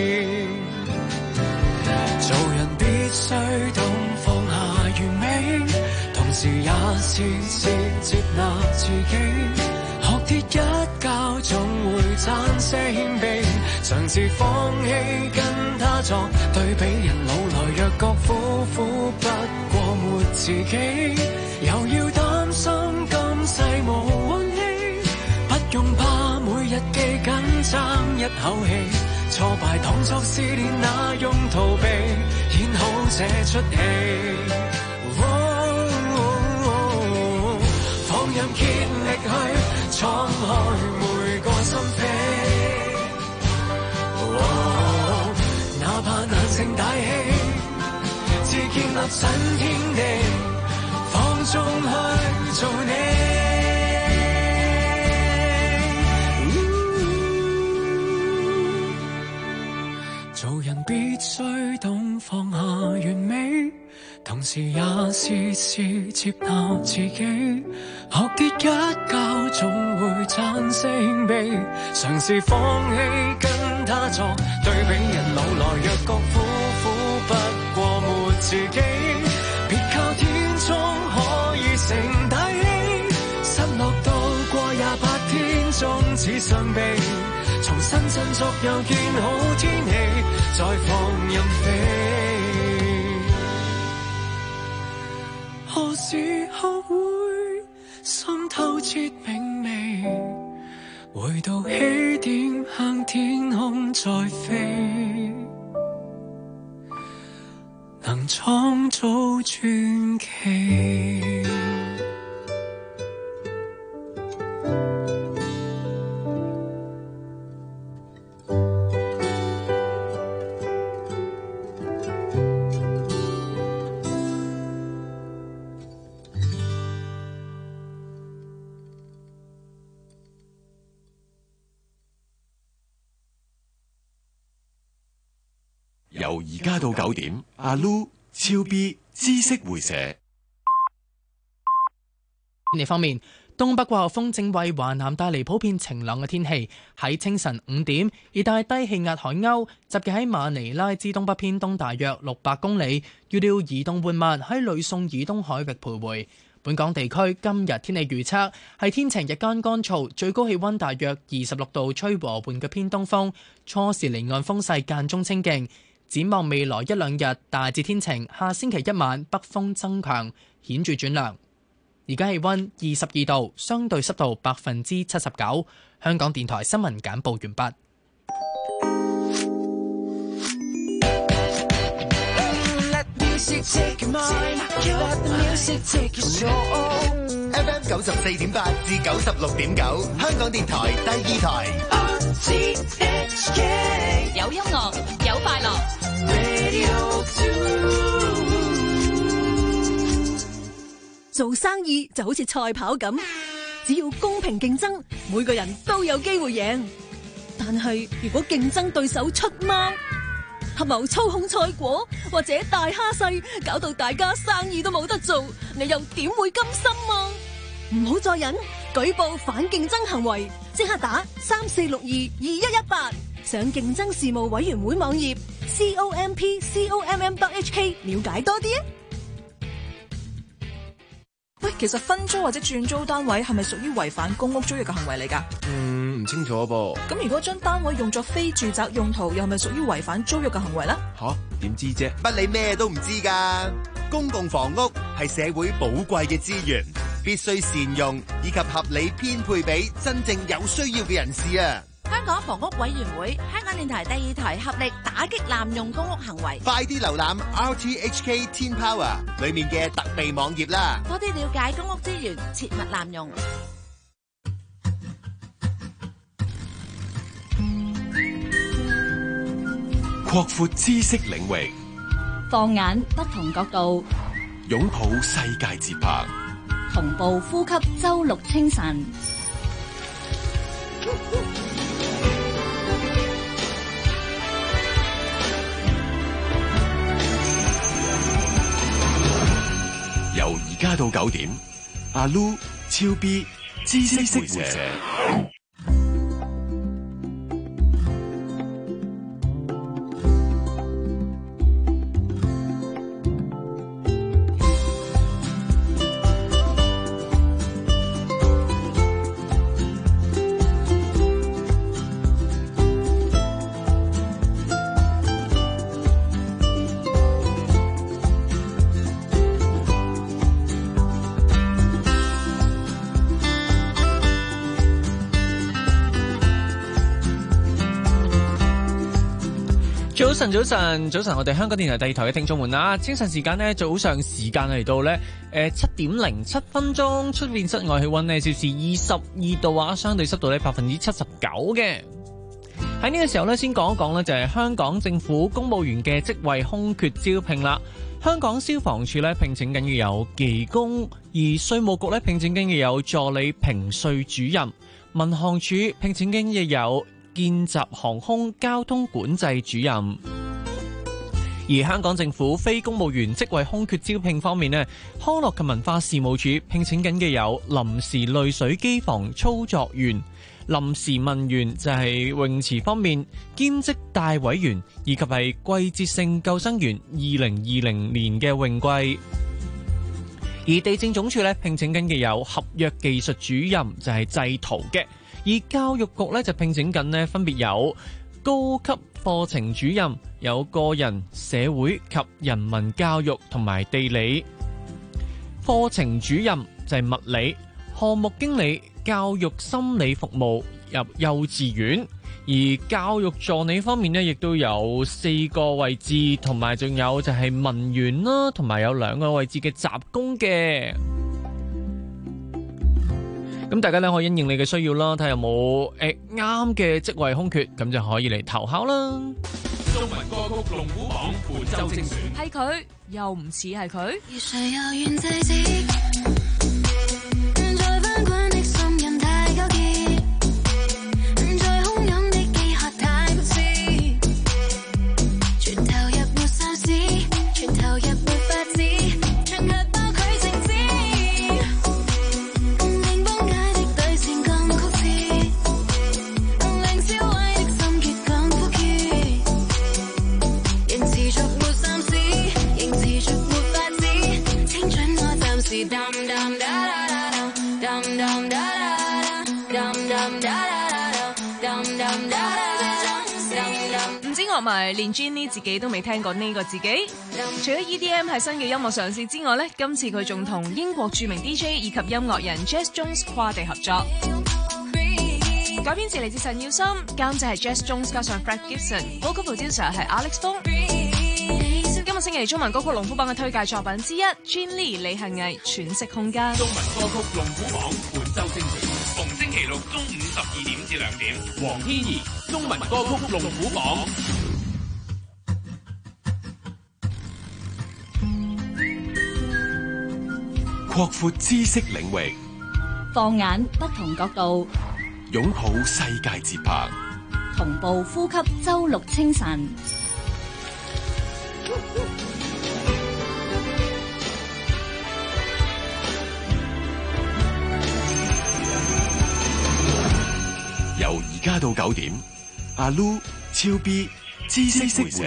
做人必須懂放下完美，同時也時時接納自己。學跌一跤總會產些謙卑，嘗試放棄跟他作對比，人老來若覺苦苦不過沒自己，又要擔心今世無運氣，不用怕每日記緊爭一口氣，挫敗當作試煉，那用逃避演好這出戲。哦哦哦、放任竭力去闖開每個心扉。哦、哪怕難成大器，自建立新天地，放縱去做你。做人必須懂放下完美，同時也時時接納自己。學跌一跤總會產些謙卑，嘗試放棄跟他作對比，人老來若覺苦苦不過沒自己，別靠天終可以成大器，失落到過廿八天終止傷悲，重新振作又見好天氣，再放任飛。何時學會心透徹明媚，回到起點向天空再飛，能創造傳奇。 由而家到九點，阿 Lu 超 B 知識會社。 天氣方面， 東北季候風正為華南帶嚟普遍晴朗嘅天氣。喺清晨五點，熱帶低氣壓海鷗集結喺馬尼拉之東北偏東大約六百公里，預料移動緩慢喺呂宋以東海域徘徊。本港地區今日天氣預測係天晴，日間乾燥，最高氣溫大約二十六度，吹和緩嘅偏東風，初時離岸風勢間中清勁。展望未來一兩日大致天晴，下星期一晚北風增強，顯著轉涼。而家氣溫二十二度，相對濕度百分之七十九。香港電台新聞簡報完畢。 F M 九十四點八至九十六點九，香港電台第二台。 有音樂，有快樂。 做生意就好似賽跑咁，只要公平競爭，每個人都有機會贏。但係如果競爭對手出貓、合謀操控賽果或者大蝦細，搞到大家生意都冇得做，你又點會甘心啊？唔好再忍，舉報反競爭行為，即刻打三四六二二一一八，上競爭事務委員會網頁 compacomm.hk 了解多啲啊！ 喂，其實分租或者轉租單位係咪屬於違反公屋租約嘅行為嚟㗎？ 嗯，唔清楚噃。 咁如果將單位用作非住宅用途，又係咪屬於違反租約嘅行為呢？ 吓，點知啫？ 乜你咩都唔知㗎？公共房屋係社會寶貴嘅資源，必須善用以及合理編配俾真正有需要嘅人士啊！ 香港房屋委員會、香港電台第二台合力打擊濫用公屋行為。 快啲瀏覽 R T H K Teen Power 裏面嘅特備網頁啦！ 多啲了解公屋資源，切勿濫用。 擴闊知識領域， 放眼不同角度， 擁抱世界節拍， 同步呼吸周六清晨。 由而家到九點，阿 Lu、超 B、知識會社。 早晨，早晨，早晨！我哋香港電台第二台嘅聽眾們啊，清晨時間呢，早上時間嚟到呢，誒七點零七分鐘，出面室外氣溫呢，攝氏二十二度啊，相對濕度呢，百分之七十九嘅。喺呢個時候呢，先講一講呢，就係香港政府公務員嘅職位空缺招聘啦。香港消防處呢，聘請緊嘅有技工，而稅務局呢，聘請緊嘅有助理評稅主任，民航處聘請緊嘅有見習航空交通管制主任。而香港政府非公務員職位空缺招聘方面呢，康樂及文化事務署聘請緊嘅有臨時濾水機房操作員、臨時文員就係泳池方面兼職大委員，以及係季節性救生員二零二零年嘅泳季。而地政總署咧聘請緊嘅有合約技術主任就係製圖嘅，而教育局咧就聘請緊呢分別有高級課程主任、有個人、社會及人文教育同埋地理。課程主任就係物理、項目經理、教育心理服務入幼稚園。而教育助理方面呢，亦都有四個位置，同埋仲有就係文員啦，同埋有兩個位置嘅雜工嘅。咁大家咧可以因應你嘅需要啦，睇下有冇誒啱嘅職位空缺，咁就可以嚟投考啦。 中文歌曲龍虎榜本周精選， 係佢又唔似係佢。 全投入沒法子，全卻包佢靜止。明夢唔知樂迷連 Jenny 自己都未聽過呢個自己。除咗 E D M 係新嘅音樂嘗試之外呢，今次佢仲同英國著名 D J 以及音樂人 Jazz Jones 跨地合作。改編自嚟自陳耀森，監製係 Jazz Jones 加上 Fred Gibson，vocal producer 係 Alex Fong。今個星期中文歌曲龍虎榜嘅推介作品之一 ，Gin Lee 李幸倪喘息空間。 中文歌曲龍虎榜本周精選，逢星期六中午十二點至兩點。黃天怡中文歌曲龍虎榜。 擴闊知識領域， 放眼不同角度， 擁抱世界節拍， 同步呼吸周六清晨。 由而家到九點，阿 Lu 超 B 知識會社。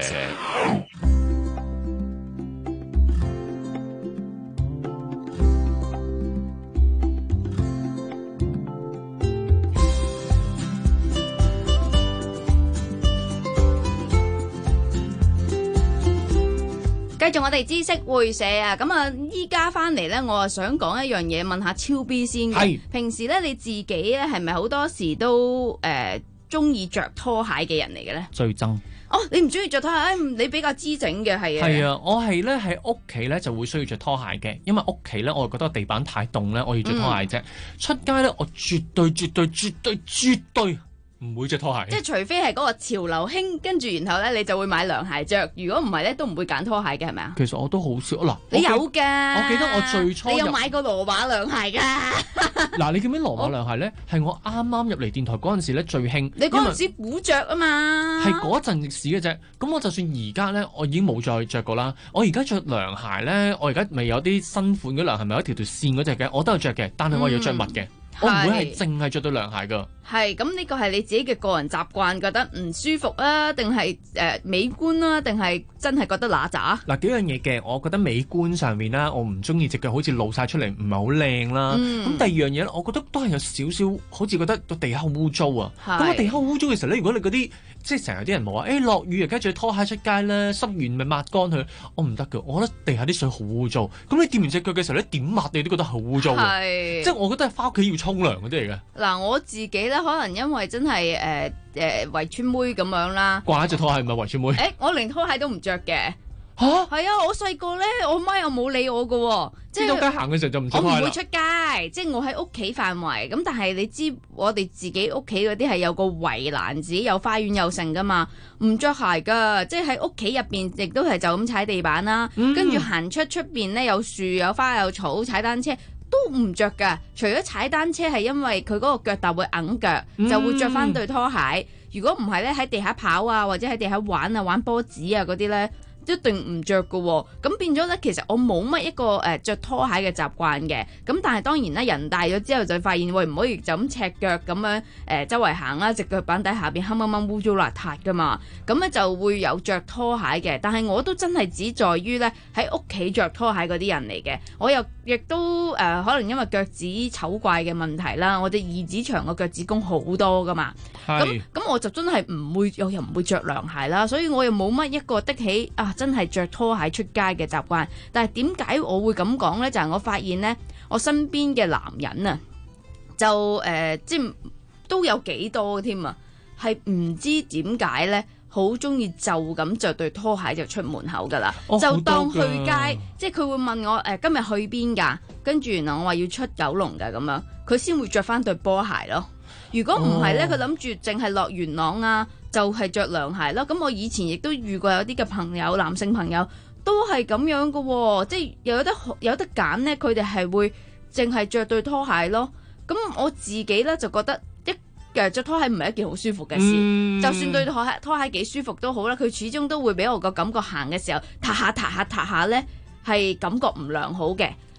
繼續我哋知識會社啊，咁啊依家翻嚟咧，我啊想講一樣嘢，問下超 B 先嘅。 係平時咧你自己咧係咪好多時都誒中意着拖鞋嘅人嚟嘅咧？ 最憎。 哦，你唔中意着拖鞋，誒你比較姿整嘅係啊。 係啊，我係咧喺屋企咧就會需要着拖鞋嘅，因為屋企咧我覺得地板太凍咧，我要着拖鞋啫。嗯、出街咧我絕對絕對絕對絕對唔會着拖鞋。 即係除非係嗰個潮流興，跟住然後咧你就會買涼鞋着。如果唔係咧，都唔會揀拖鞋嘅，係咪啊？ 其實我都好少嗱。 你有㗎？ 我記得我最初你有買過羅馬涼鞋㗎？ 嗱，你記唔記得羅馬涼鞋咧？係我啱啱入嚟電台嗰陣時咧最興。 你嗰陣時估着啊嘛？ 係嗰陣時嘅啫。咁我就算而家咧，我已經冇再着過啦。我而家着涼鞋咧，我而家咪有啲新款嘅涼鞋，咪有一條條線嗰隻嘅，我都有着嘅，但係我有着襪嘅。嗯我唔會係淨係着對涼鞋㗎。 係咁，呢個係你自己嘅個人習慣，覺得唔舒服啊，定係誒美觀啊，定係真係覺得揦渣？ 嗱，幾樣嘢嘅，我覺得美觀上面啦，我唔中意隻腳好似露晒出嚟，唔係好靚啦。咁、嗯、第二樣嘢咧，我覺得都係有少少好似覺得個地下污糟啊。咁個地下污糟嘅時候咧，如果你嗰啲即係成日啲人冇話，誒落雨而家着拖鞋出街咧，濕完咪抹乾佢，我唔得㗎。我覺得地下啲水好污糟，咁你掂完隻腳嘅時候咧，點抹你都覺得好污糟嘅。即係我覺得係翻屋企要沖涼嗰啲嚟嘅。嗱， 我自己咧可能因為真係誒誒圍村妹咁樣啦， 掛一隻拖鞋唔係圍村妹。 誒、欸，我連拖鞋都唔着嘅。嚇，係啊！我細個咧，我媽又冇理我嘅，即係喺街行嘅時候就唔着鞋啦。 我唔會出街，即係我喺屋企範圍。咁但係你知我哋自己屋企嗰啲係有個圍欄子，有花園有剩噶嘛，唔着鞋噶。即係喺屋企入邊，亦都係就咁踩地板啦。嗯、跟住行出出邊咧，有樹有花有草，踩單車都唔着噶。除咗踩單車係因為佢嗰個腳踏會硬腳，嗯、就會着翻對拖鞋。如果唔係咧，喺地下跑啊，或者喺地下玩啊，玩波子啊嗰啲咧，一定唔着㗎喎，咁變咗咧，其實我冇乜一個誒著拖鞋嘅習慣嘅，咁但係當然咧，人大咗之後就發現，喂，唔可以就咁赤腳咁樣誒、呃、周圍行啦，隻腳板底下邊黑掹掹污糟邋遢噶嘛，咁咧就會有着拖鞋嘅，但係我都真係只在於咧喺屋企着拖鞋嗰啲人嚟嘅，我又亦都誒、呃、可能因為腳趾醜怪嘅問題啦，我哋二指長個腳趾公好多噶嘛，咁咁我就真係唔會，我又唔會着涼鞋啦，所以我又冇乜一個的起啊。真係着拖鞋出街嘅習慣，但係點解我會咁講呢？就係、是、我發現呢，我身邊嘅男人啊，就誒、呃，即係都有幾多添啊，係唔知點解呢，好中意就咁着對拖鞋就出門口噶啦，哦、就當去街，即係佢會問我誒、呃、今日去邊㗎？跟住原來我話要出九龍㗎咁樣，佢先會着翻對波鞋咯。如果唔係咧，佢諗住淨係落元朗啊，就係着涼鞋咯。咁我以前亦都遇過有啲嘅朋友，男性朋友都係咁樣嘅喎、哦，即係又有得有得揀咧，佢哋係會淨係着對拖鞋咯。咁我自己咧就覺得一誒著拖鞋唔係一件好舒服嘅事，嗯、就算對拖鞋拖鞋幾舒服都好啦，佢始終都會俾我個感覺行嘅時候，踏下踏下踏下咧係感覺唔良好嘅。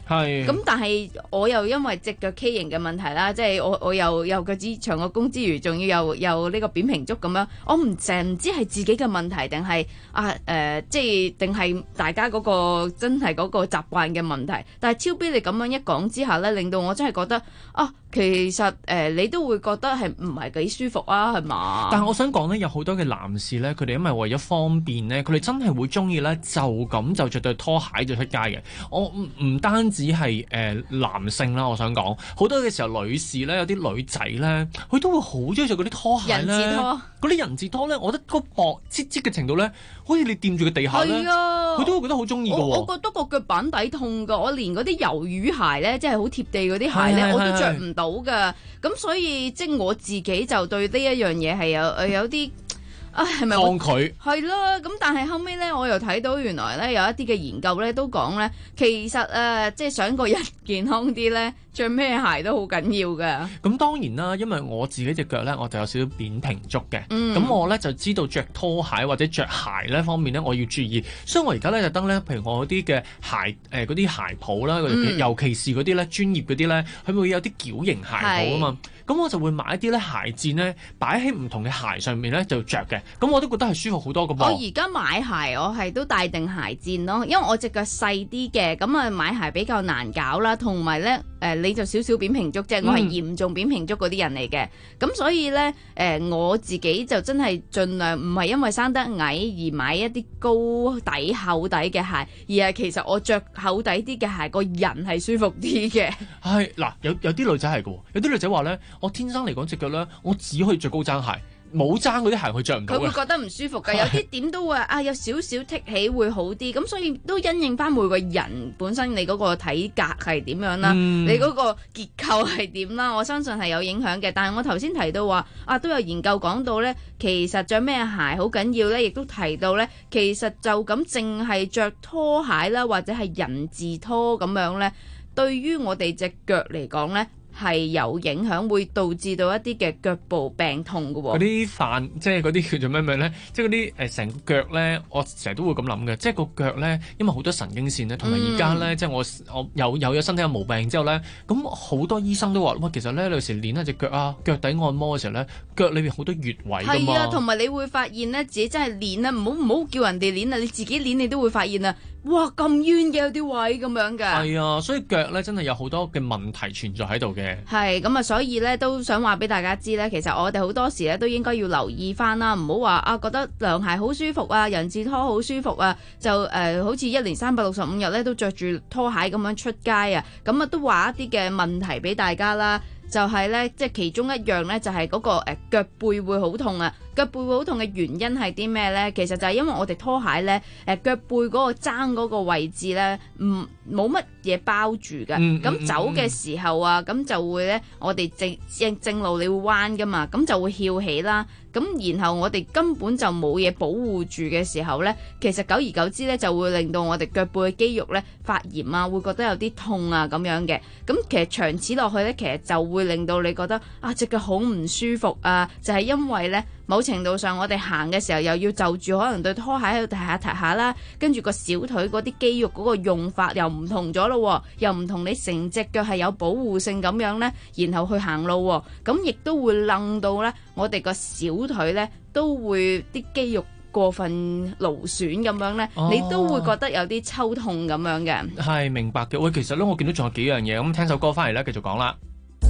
係。 咁但係我又因為隻腳畸形嘅問題啦，即係我我又又腳趾長過弓之餘，仲要又又呢個扁平足咁樣，我唔淨唔知係自己嘅問題定係啊誒、呃，即係定係大家嗰、嗰個真係嗰個習慣嘅問題。但係超 B 你咁樣一講之下咧，令到我真係覺得啊，其實誒、呃、你都會覺得係唔係幾舒服啊，係嘛？ 但係我想講咧，有好多嘅男士咧，佢哋因為為咗方便咧，佢哋真係會中意咧就咁就着對拖鞋就出街嘅。我唔唔單止係誒、呃、男性啦，我想講好多嘅時候，女士咧有啲女仔咧，佢都會好中意着嗰啲拖鞋咧。 人字拖嗰啲人字拖咧，我覺得個薄擠擠嘅程度咧，好似你掂住個地下咧，佢、啊、都會覺得好中意㗎喎。 我覺得個腳板底痛㗎，我連嗰啲魷魚鞋咧，即係好貼地嗰啲鞋咧，我都着唔到㗎。咁所以即係我自己就對呢一樣嘢係有誒有啲。啊，係咪抗拒？ 係咯，咁但係後尾咧，我又睇到原來咧有一啲嘅研究咧都講咧，其實誒、呃、即係想個人健康啲咧，着咩鞋都好緊要㗎。 咁當然啦，因為我自己隻腳咧，我就有少少扁平足嘅，咁、 嗯、 我咧就知道着拖鞋或者着鞋咧方面咧，我要注意。所以我而家咧就登咧，譬如我啲嘅鞋誒嗰啲鞋鋪啦、嗯，尤其是嗰啲咧專業嗰啲咧，佢會有啲矯形鞋鋪啊嘛。咁我就會買啲咧鞋墊咧，擺喺唔同嘅鞋上面咧就着嘅。咁我都覺得係舒服好多㗎噃。 我而家買鞋，我係都帶定鞋墊咯，因為我隻腳細啲嘅，咁啊買鞋比較難搞啦，同埋咧誒你就少少扁平足啫，我係嚴重扁平足嗰啲人嚟嘅，咁、嗯、所以咧誒、呃、我自己就真係盡量唔係因為生得矮而買一啲高底厚底嘅鞋，而係其實我着厚底啲嘅鞋，個人係舒服啲嘅。 係嗱，有有啲女仔係㗎，有啲女仔話咧，我天生嚟講隻腳咧，我只可以着高踭鞋。冇踭嗰啲鞋佢着唔到， 佢會覺得唔舒服㗎。有啲點都會啊，有少少剔起會好啲。咁所以都因應翻每個人本身你嗰個體格係點樣啦、嗯，你嗰個結構係點啦，我相信係有影響嘅。但係我頭先提到話啊，都有研究講到咧，其實着咩鞋好緊要咧，亦都提到咧，其實就咁淨係着拖鞋啦，或者係人字拖咁樣咧，對於我哋隻腳嚟講咧，係有影響，會導致到一啲嘅腳部病痛嘅喎。 嗰啲飯即係嗰啲叫做咩咩咧？即係嗰啲誒成個腳咧，我成日都會咁諗嘅。即係個腳咧，因為好多神經線咧，同埋而家咧，即係我我有有咗身體有毛病之後咧，咁好多醫生都話：哇，其實咧有時練下隻腳啊，腳底按摩嘅時候咧，腳裏邊好多穴位㗎嘛。 係啊，同埋你會發現咧，自己真係練啊，唔好唔好叫人哋練啊，你自己練你都會發現啊。哇，咁冤嘅有啲位咁樣㗎。 係啊，所以腳咧真係有好多嘅問題存在喺度嘅。 係咁啊，所以咧都想話俾大家知咧，其實我哋好多時咧都應該要留意翻啦，唔好話啊覺得涼鞋好舒服啊，人字拖好舒服啊，就誒、呃、好似一年三百六十五日咧都着住拖鞋咁樣出街啊，咁啊都話一啲嘅問題俾大家啦。就係咧，即係其中一樣咧，就係嗰個誒腳背會好痛啊！腳背會好痛嘅原因係啲咩咧？其實就係因為我哋拖鞋咧，誒腳背嗰個踭嗰個位置咧，唔冇乜嘢包住嘅。咁、嗯嗯、走嘅時候啊，咁就會咧，我哋正正正路你會彎噶嘛，咁就會翹起啦。咁然後我哋根本就冇嘢保護住嘅時候咧，其實久而久之咧就會令到我哋腳背嘅肌肉咧發炎啊，會覺得有啲痛啊咁樣嘅。咁其實長此落去咧，其實就會令到你覺得啊隻腳好唔舒服啊，就係、是、因為咧某程度上我哋行嘅時候又要就住可能對拖鞋喺度踢下踢下啦，跟住個小腿嗰啲肌肉嗰個用法又唔同咗咯，又唔同你成隻腳係有保護性咁樣咧，然後去行路，咁亦都會令到咧我哋個小腿咧都會啲肌肉過分勞損咁樣咧、哦，你都會覺得有啲抽痛咁樣嘅。 係明白嘅。喂，其實咧我見到仲有幾樣嘢，咁聽首歌翻嚟咧繼續講啦。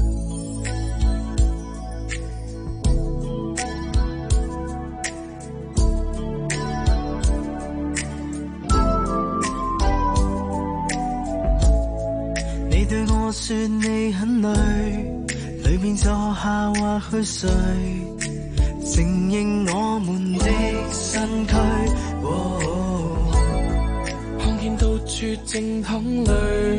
你對我說你很累，裏面坐下或去睡，承認我們的身軀、哦，看見到處正淌淚，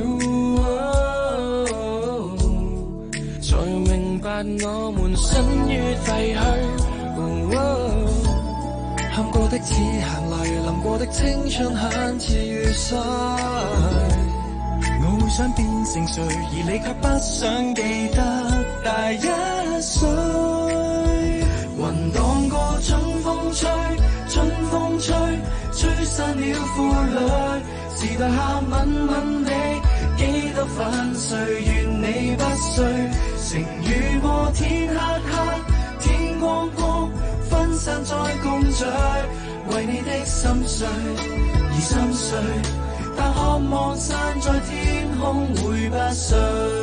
才、哦、明白我們身於廢墟，喊、哦、過的似行淚，淋過的青春很似雨水。我會想變成誰，而你卻不想記得大一歲。雲蕩過春風吹，春風吹，吹散了負累。時代下吻吻你，記粉碎，願你不碎。成雨過天黑黑，天光光，分散再共聚。為你的心碎而心碎，但渴望散在天空會不碎。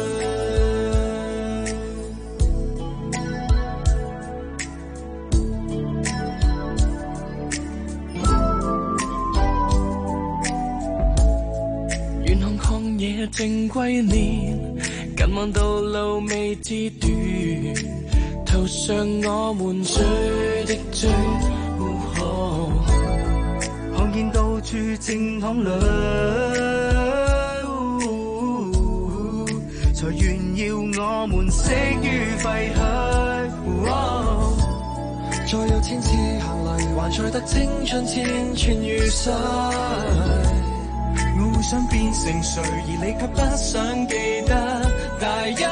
沿航曠野正歸年，近望道路未知短，途上我們追的追。看見到處正淌淚，才炫耀我們死於廢墟。再有千次行雷，還在得青春千串雨水。我會想變成誰，而你卻不想記得大一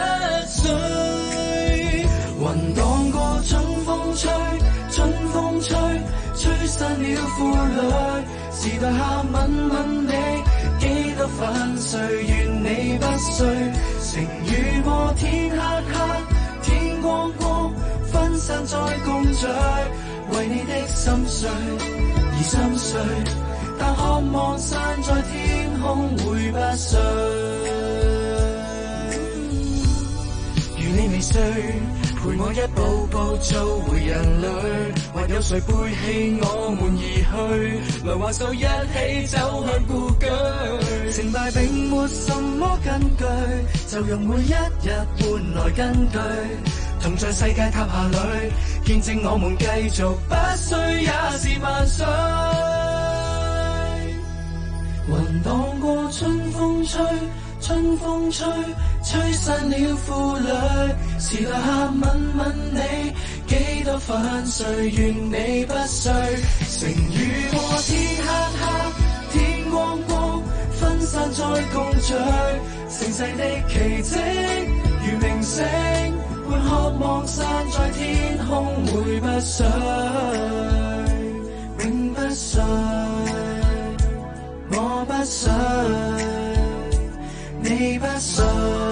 歲。雲蕩過春風吹，春風吹，吹散了負累。時代下吻吻你，幾多粉碎，願你不碎。成雨過天黑黑，天光光，分散再共聚。為你的心碎而心碎，但渴望散在天空會不碎。如你未睡，陪我一步步做回人類，還有誰背棄我們而去？來挽手一起走向故居。成敗並沒什麼根據，就用每一日換來根據。同在世界塔下裏，見證我們繼續不衰也是萬歲。雲蕩過春風吹，春風吹，吹散了負累。時代下吻吻你，幾多粉碎，願你不碎。成雨過天黑黑，天光光，分散再共聚。盛世的奇蹟如明星，會渴望散在天空會不碎，永不碎。我不碎，你不碎。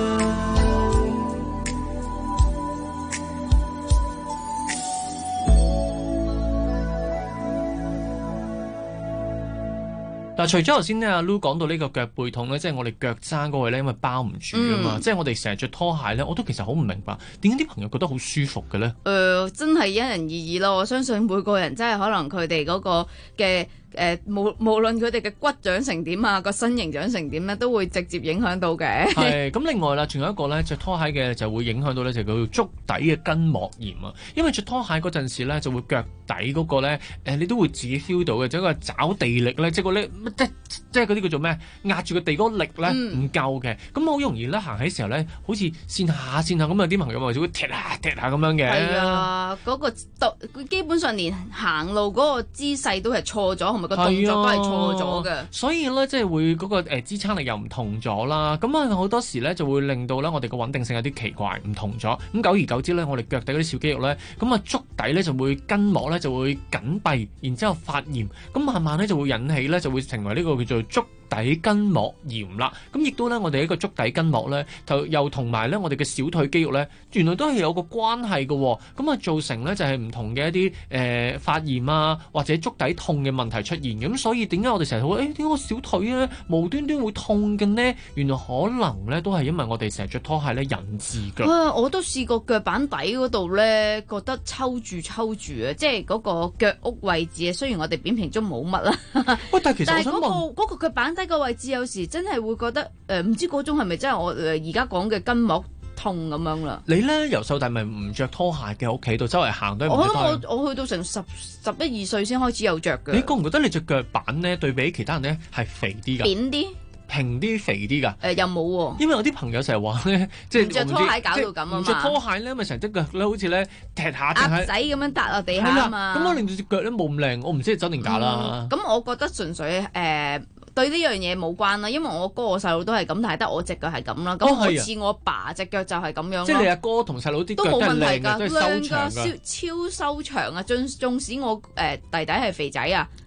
嗱，除咗頭先咧，阿 Lu 講到呢個腳背痛咧，即係我哋腳踭嗰位咧，因為包唔住啊嘛，嗯、即係我哋成日着拖鞋咧，我都其實好唔明白點解啲朋友覺得好舒服嘅咧？誒、 呃，真係因人而異咯。我相信每個人真係可能佢哋嗰個嘅。誒、呃、無無論佢哋嘅骨長成點啊，個身形長成點咧，都會直接影響到嘅。 係咁，另外啦，仲有一個咧，着拖鞋嘅就會影響到咧，就叫做足底嘅筋膜炎啊。因為着拖鞋嗰陣時咧，就會腳底嗰個咧，誒、呃、你都會自己 feel 到嘅，就係個找地力咧，即係個咧，即即係嗰啲叫做咩，壓住個地嗰個力咧唔、嗯、夠嘅，咁好容易咧行起時候咧，好似跣下跣下咁啊！啲朋友咪就會踢下踢下咁樣嘅。 係啊，嗰、那個佢基本上連行路嗰個姿勢都係錯咗，同埋個動作都係錯咗嘅， 所以咧即係會嗰、那個誒、呃、支撐力又唔同咗啦。咁啊好多時咧就會令到咧我哋個穩定性有啲奇怪唔同咗。咁久而久之咧，我哋腳底嗰啲小肌肉咧，咁啊足底咧就會筋膜咧就會緊閉，然之後發炎，咁慢慢咧就會引起咧就會成為呢個叫做足底筋膜炎啦。咁亦都咧我哋呢個足底筋膜咧，就又同埋咧我哋嘅小腿肌肉咧，原來都係有個關係嘅。咁啊造成咧就係唔同嘅一啲誒、呃、發炎啊，或者足底痛嘅問題出現。咁所以點解我哋成日會誒點解我小腿咧無端端會痛嘅呢？原來可能咧都係因為我哋成日着拖鞋咧引致㗎。 啊！我都試過腳板底嗰度咧，覺得抽住抽住啊，即係嗰個腳屋位置啊。雖然我哋扁平足冇乜啦， 喂，但係其實我想問， 但係嗰個嗰個腳板底個位置有時真係會覺得誒，唔、呃、知嗰種係咪真係我誒而家講嘅筋膜痛咁樣啦？ 你咧由細大咪唔着拖鞋嘅屋企度，周圍行都係唔着拖鞋。 我我我去到成十十一二歲先開始有着嘅。 你覺唔覺得你隻腳板咧對比其他人咧係肥啲㗎？ 扁啲。 平啲肥啲㗎？誒、 呃、又冇喎、啊。 因為有啲朋友成日話咧，即係着拖鞋搞到咁啊嘛。唔着拖鞋咧，咪成隻腳咧好似咧踢下踢下。 鴨仔咁樣笪落地下啊嘛。 咁我令到隻腳咧冇咁靚，我唔知係真定假啦。 咁、嗯、我覺得純粹誒、呃、對呢樣嘢冇關啦，因為我哥我細佬都係咁，但係得我隻腳係咁啦。咁好似我爸隻腳就係咁樣。即係你阿哥同細佬啲腳都冇問題㗎，都係修長㗎， 超修長啊！縱縱使我誒、呃、弟弟係肥仔啊，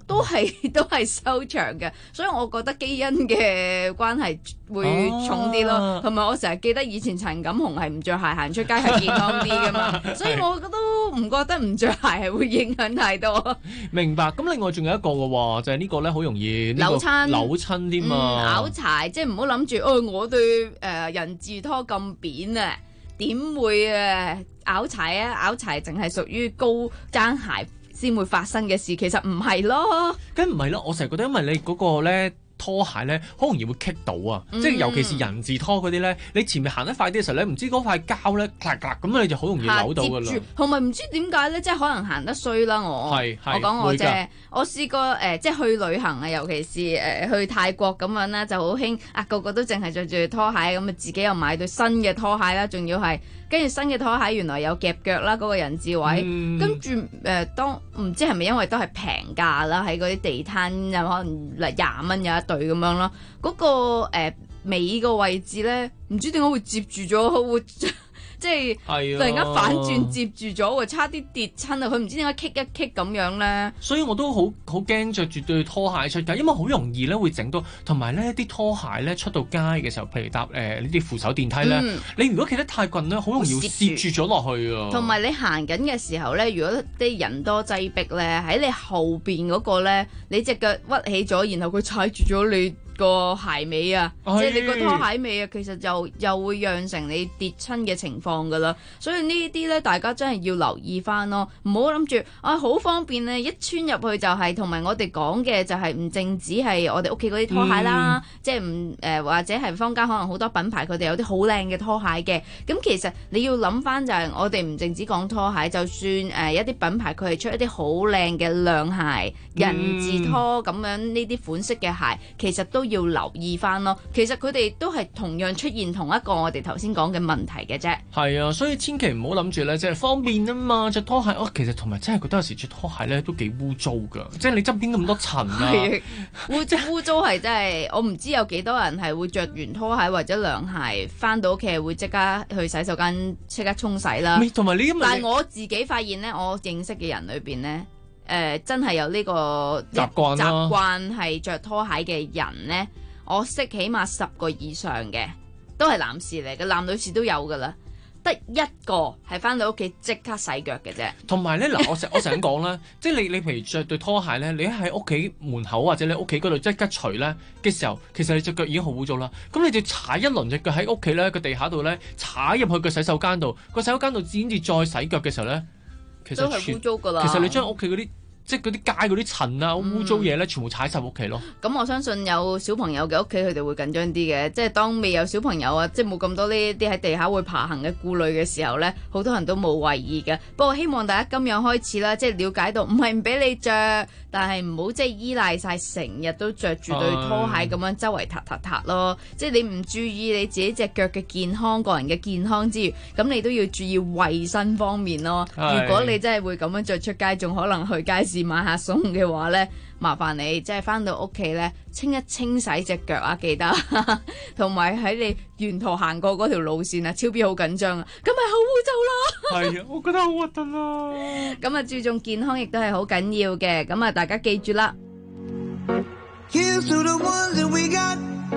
都係都係收場嘅，所以我覺得基因嘅關係會重啲咯。同埋、啊、我成日記得以前陳錦鴻係唔着鞋行出街係健康啲噶嘛，所以我都唔覺得唔着鞋係會影響太多。 明白。咁另外仲有一個嘅喎，就係、是、呢個咧好容易扭親扭親添嘛。 拗柴，即係唔好諗住哦，我對誒、呃、人字拖咁扁啊，點會誒拗柴啊？拗柴淨係屬於高踭鞋先會發生嘅事，其實唔係咯。 梗唔係咯，我成日覺得因為你嗰個咧拖鞋咧好容易會棘到啊，嗯、即係尤其是人字拖嗰啲咧，你前面行得快啲嘅時候咧，唔知嗰塊膠咧咔咔咁你就好容易扭到噶啦。 同埋唔知點解咧，即係可能行得衰啦，我我講我啫，我試過誒、呃，即係去旅行啊，尤其是誒、呃、去泰國咁樣啦，就好興啊，個個都淨係着住拖鞋咁啊，自己又買對新嘅拖鞋啦，仲要係。跟住新嘅拖鞋原來有夾腳啦，嗰、那個人字位，嗯、跟住誒、呃、當唔知係咪因為都係平價啦，喺嗰啲地攤又可能嚟廿蚊有一對咁樣咯，嗰、那個誒、呃、尾個位置咧，唔知點解會接住咗，會即係突然間反轉接住咗，差啲跌親啊！佢唔知點解棘一棘咁樣咧。所以我都好好驚着住對拖鞋出街，因為好容易咧會整到，同埋咧啲拖鞋咧出到街嘅時候，譬如搭誒呢啲扶手電梯咧，嗯、你如果企得太近咧，好容易攝住咗落去啊。 同埋你行緊嘅時候咧，如果啲人多擠逼咧，喺你後邊嗰個咧，你隻腳屈起咗，然後佢踩住咗你個鞋尾啊，哎、即係你個拖鞋尾啊，其實就又會釀成你跌親嘅情況噶啦。所以呢啲咧，大家真係要留意翻咯，唔好諗住啊好方便咧，一穿入去就係、是，同埋我哋講嘅就係唔淨止係我哋屋企嗰啲拖鞋啦，嗯、即係唔誒或者係坊間可能好多品牌佢哋有啲好靚嘅拖鞋嘅。咁其實你要諗翻就係我哋唔淨止講拖鞋，就算誒、呃、一啲品牌佢係出一啲好靚嘅涼鞋、人字拖咁樣呢啲款式嘅鞋，其實都要留意翻咯。其實佢哋都係同樣出現同一個我哋頭先講嘅問題嘅啫。 係啊，所以千祈唔好諗住咧，即係方便啊嘛，着拖鞋。哦，其實同埋真係覺得有時着拖鞋咧都幾污糟噶，即係你側邊咁多塵啊。 污糟污糟係真係，我唔知有幾多人係會着完拖鞋或者涼鞋翻到屋企係會即刻去洗手間即刻沖洗啦。 同埋你， 但係我自己發現咧，我認識嘅人裏邊咧。誒、呃、真係有呢個習慣啦， 習慣係着拖鞋嘅人呢，我識起碼十個以上嘅，都係男士嚟嘅，男女士都有噶啦，得一個係翻到屋企即刻洗腳嘅啫。 同埋咧嗱，我成我成日講啦，即係你你譬如着對拖鞋咧，你喺屋企門口或者你屋企嗰度即刻除咧嘅時候，其實你隻腳已經好污糟啦。咁你就踩一輪隻腳喺屋企咧個地下度咧，踩入去個洗手間度，個洗手間度先至再洗腳嘅時候咧，其實都係污糟噶啦。 其實你將屋企嗰啲即係嗰啲街嗰啲塵啊、污糟嘢咧，全部踩晒屋企咯。 咁、嗯、我相信有小朋友嘅屋企，佢哋會緊張啲嘅。即係當未有小朋友啊，即係冇咁多呢啲喺地下會爬行嘅顧慮嘅時候咧，好多人都冇為意嘅。不過希望大家今日開始啦，即係了解到唔係唔俾你着，但係唔好即係依賴晒成日都着住對拖鞋咁樣周圍踏踏踏咯。即係你唔注意你自己隻腳嘅健康、個人嘅健康之餘，咁你都要注意衞生方面咯。如果你真係會咁樣着出街，仲可能去街市買下餸嘅話咧，麻煩你即係翻到屋企咧，清一清洗隻腳啊，記得，同埋喺你沿途行過嗰條路線啊，超 B 好緊張啊，咁咪好污糟咯。 係啊，我覺得好核突啊。 咁啊，注重健康亦都係好緊要嘅，咁啊，大家記住啦。Here's to the ones that we got.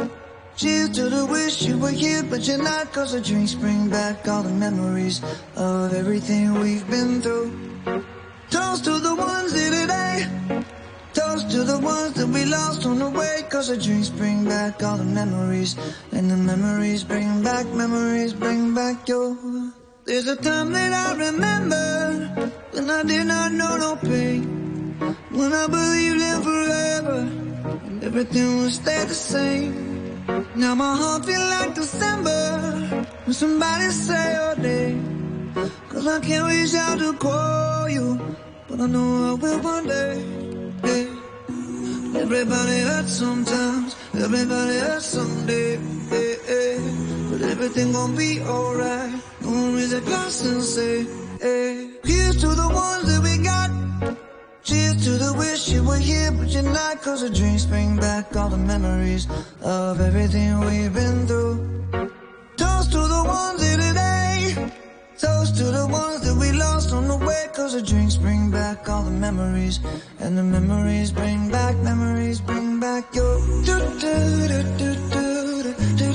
Cheers to the wish you were here, but you're not. Cause the drinks bring back all the memories of everything we've been through. Toast to the ones here today. Toast to the ones that we lost on the way. Cause the drinks bring back all the memories. And the memories bring back, memories bring back your. There's a time that I remember when I did not know no pain. When I believed in forever and everything would stay the same. Now my heart feel like December when somebody say your name. Cause I can't reach out to call you, but I know I will one day. Yeah. Everybody hurts sometimes, everybody hurts someday. Yeah, yeah. But everything gon' be alright. Gonna raise a glass and say, hey. Here's to the ones that we got. Cheers to the wish you were here, but you're not. Cause the drinks bring back all the memories of everything we've been through. Toast to the ones here today. Toast to the ones that we lost on the way. Cause the drinks bring back back all the memories, and the memories bring back, memories bring back your do do do do do do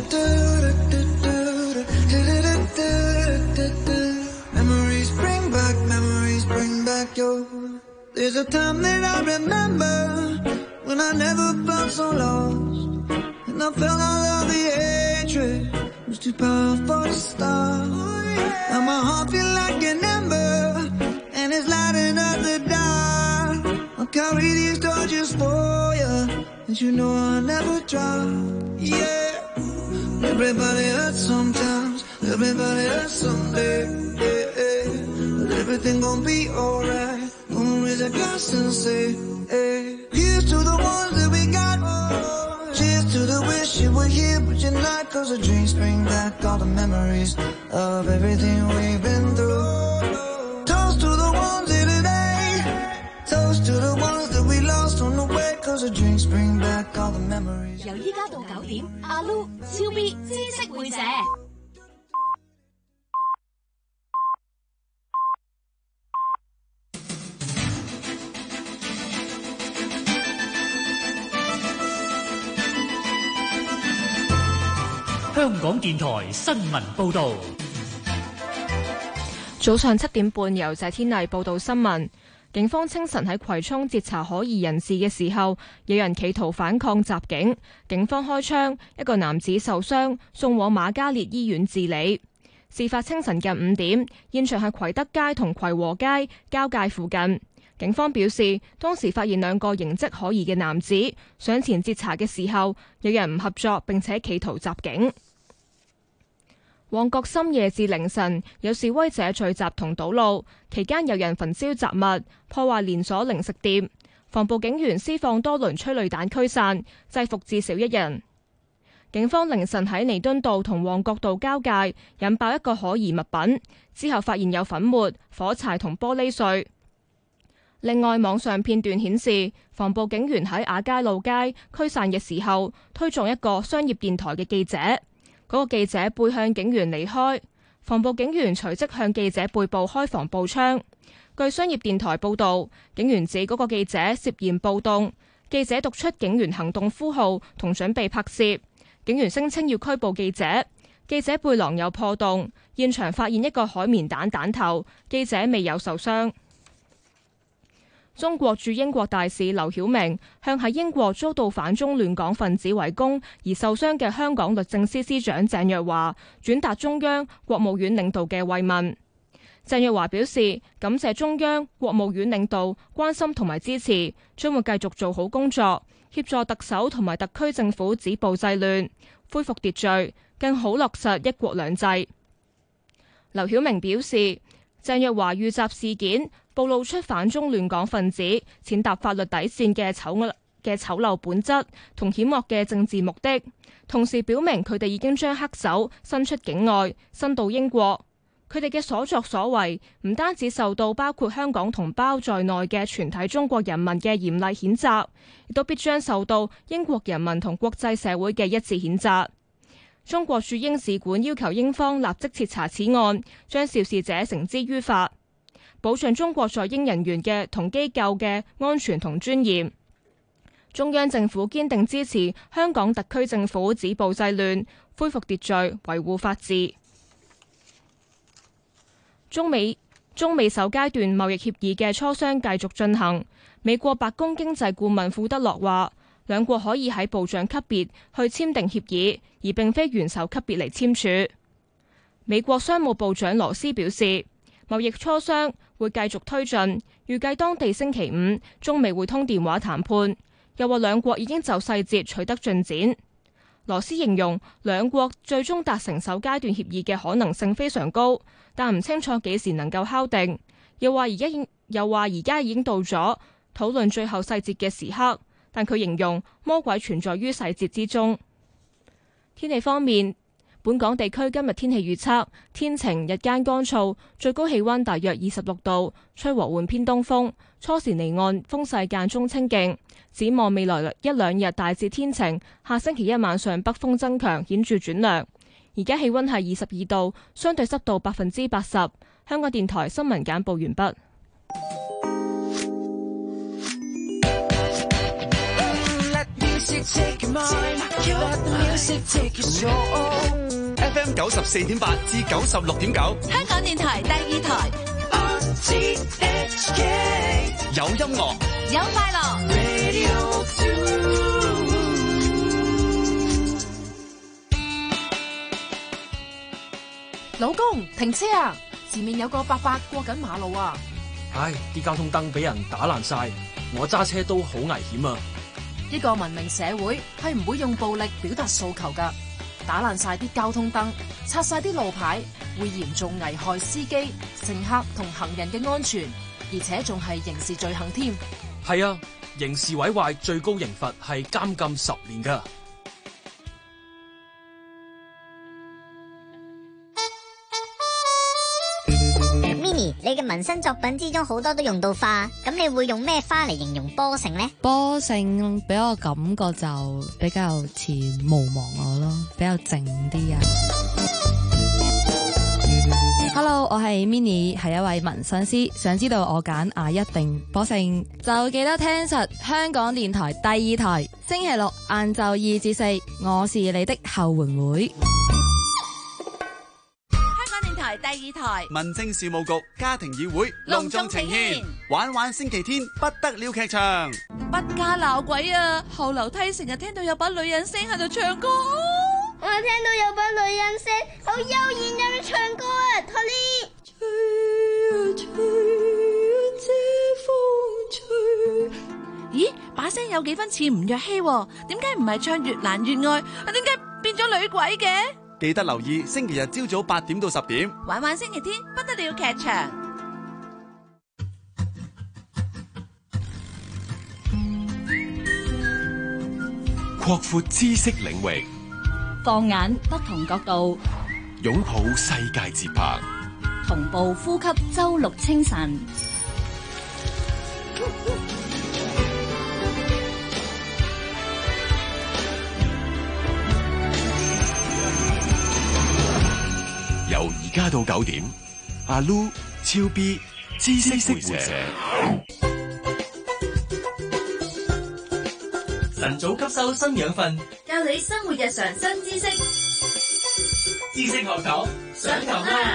do do. Memories bring back, memories bring back your. There's a time that I remember when I never felt so lost, and I felt all of the hatred was too powerful to stop. Now my heart feel like an ember, and it's lighting up the dark. I'll carry these torches for you, and you know I'll never drop. Yeah, everybody hurts sometimes, everybody hurts someday. Yeah, yeah. But everything gon' be alright. Gonna raise a glass and say, hey, here's to the ones that we got. Cheers to the wish you were here, but you're not. Cause the dreams bring back all the memories of everything we've been through. Toast to the ones here today. Toast to the ones that we lost on the way. Cause the dreams bring back all the memories. 由依家到九點，阿 Lu 超 B 知識會社。 香港電台新聞報導。 早上七點半，由謝天麗報道新聞。警方清晨喺葵涌截查可疑人士嘅時候，有人企圖反抗襲警，警方開槍，一個男子受傷，送往瑪嘉烈醫院治理。事發清晨近五點，現場係葵德街同葵和街交界附近。警方表示，當時發現兩個形跡可疑嘅男子，上前截查嘅時候，有人唔合作並且企圖襲警。旺角深夜至凌晨有示威者聚集同堵路，期間有人焚燒雜物，破壞連鎖零食店。防暴警員施放多輪催淚彈驅散，制服至少一人。警方凌晨喺彌敦道同旺角道交界引爆一個可疑物品，之後發現有粉末、火柴同玻璃碎。另外，網上片段顯示，防暴警員喺亞皆老街驅散嘅時候，推撞一個商業電台嘅記者。嗰個記者背向警員離開，防暴警員隨即向記者背部開防暴槍。據商業電台報導，警員指嗰個記者涉嫌暴動，記者讀出警員行動呼號同準備拍攝。警員聲稱要拘捕記者，記者背囊有破洞，現場發現一個海綿彈彈頭，記者未有受傷。中國駐英國大使劉曉明向喺英國遭到反中亂港分子圍攻而受傷嘅香港律政司司長鄭若驊轉達中央國務院領導嘅慰問。鄭若驊表示感謝中央國務院領導關心同埋支持，將會繼續做好工作，協助特首同埋特區政府止暴制亂，恢復秩序，更好落實一國兩制。劉曉明表示，鄭若驊遇襲事件暴露出反中亂港分子踐踏法律底線嘅醜惡嘅醜陋本質同險惡嘅政治目的，同時表明佢哋已經將黑手伸出境外，伸到英國。佢哋嘅所作所為唔單止受到包括香港同胞在內嘅全體中國人民嘅嚴厲譴責，亦都必將受到英國人民同國際社會嘅一致譴責。中國駐英使館要求英方立即徹查此案，將肇事者繩之於法，保障中國在英人員嘅同機構嘅安全同尊嚴。中央政府堅定支持香港特區政府止暴制亂，恢復秩序，維護法治。中美中美首階段貿易協議嘅磋商繼續進行。美國白宮經濟顧問庫德洛話，兩國可以喺部長級別去簽訂協議，而並非元首級別嚟簽署。美國商務部長羅斯表示，貿易磋商會繼續推進，預計當地星期五中美會通電話談判。又話兩國已經就細節取得進展。羅斯形容兩國最終達成首階段協議嘅可能性非常高，但唔清楚幾時能夠敲定。又話而家又話而家已經到咗討論最後細節嘅時刻，但佢形容魔鬼存在於細節之中。天氣方面，本港地區今日天氣預測天晴，日間乾燥，最高氣溫大約二十六度，吹和緩偏東風，初時離岸風勢間中清勁。展望未來一兩日大致天晴，下星期一晚上北風增強，顯著轉涼。而家氣溫係二十二度，相對濕度百分之八十。香港電台新聞簡報完畢。 take your mind, you let the music take control. F M 九十四點八至九十六點九， 香港電台第二台 R T H K 有音樂， 有快樂。 Radio two。 老公，停車啊！前面有個伯伯過緊馬路啊！ 唉，啲交通燈俾人打爛晒，我揸車都好危險啊！ 一個文明社會係唔會用暴力表達訴求㗎，打爛晒啲交通燈，拆晒啲路牌，會嚴重危害司機、乘客同行人嘅安全，而且仲係刑事罪行添。 係啊，刑事毀壞最高刑罰係監禁十年㗎。 你嘅紋身作品之中好多都用到花，咁你會用咩花嚟形容波性呢？ 波性俾我感覺就比較似無忘我咯，比較靜啲啊。Hello， 我係 Minnie， 係一位紋身師。想知道我揀哪一定波性，就記得聽實香港電台第二台，星期六晏晝二至四，我是你的後援會。 第二台民政事務局家庭議會隆重呈獻玩玩星期天不得了劇場， 不家鬧鬼啊！後樓梯成日聽到有把女人聲喺度唱歌， 我聽到有把女人聲好悠然咁樣唱歌啊 Tony 吹啊吹啊借風吹。咦，把聲有幾分似吳若希，點解唔係唱越難越愛？點解變咗女鬼嘅？ 記得留意星期日朝早八點到十點， 玩玩星期天不得了劇場。 擴闊知識領域， 放眼不同角度， 擁抱世界節拍， 同步呼吸周六清晨。 由而家到九點，阿 Lu、超 B、知識會社， 晨早吸收新養分， 教你生活日常新知識， 知識學堂上堂啦！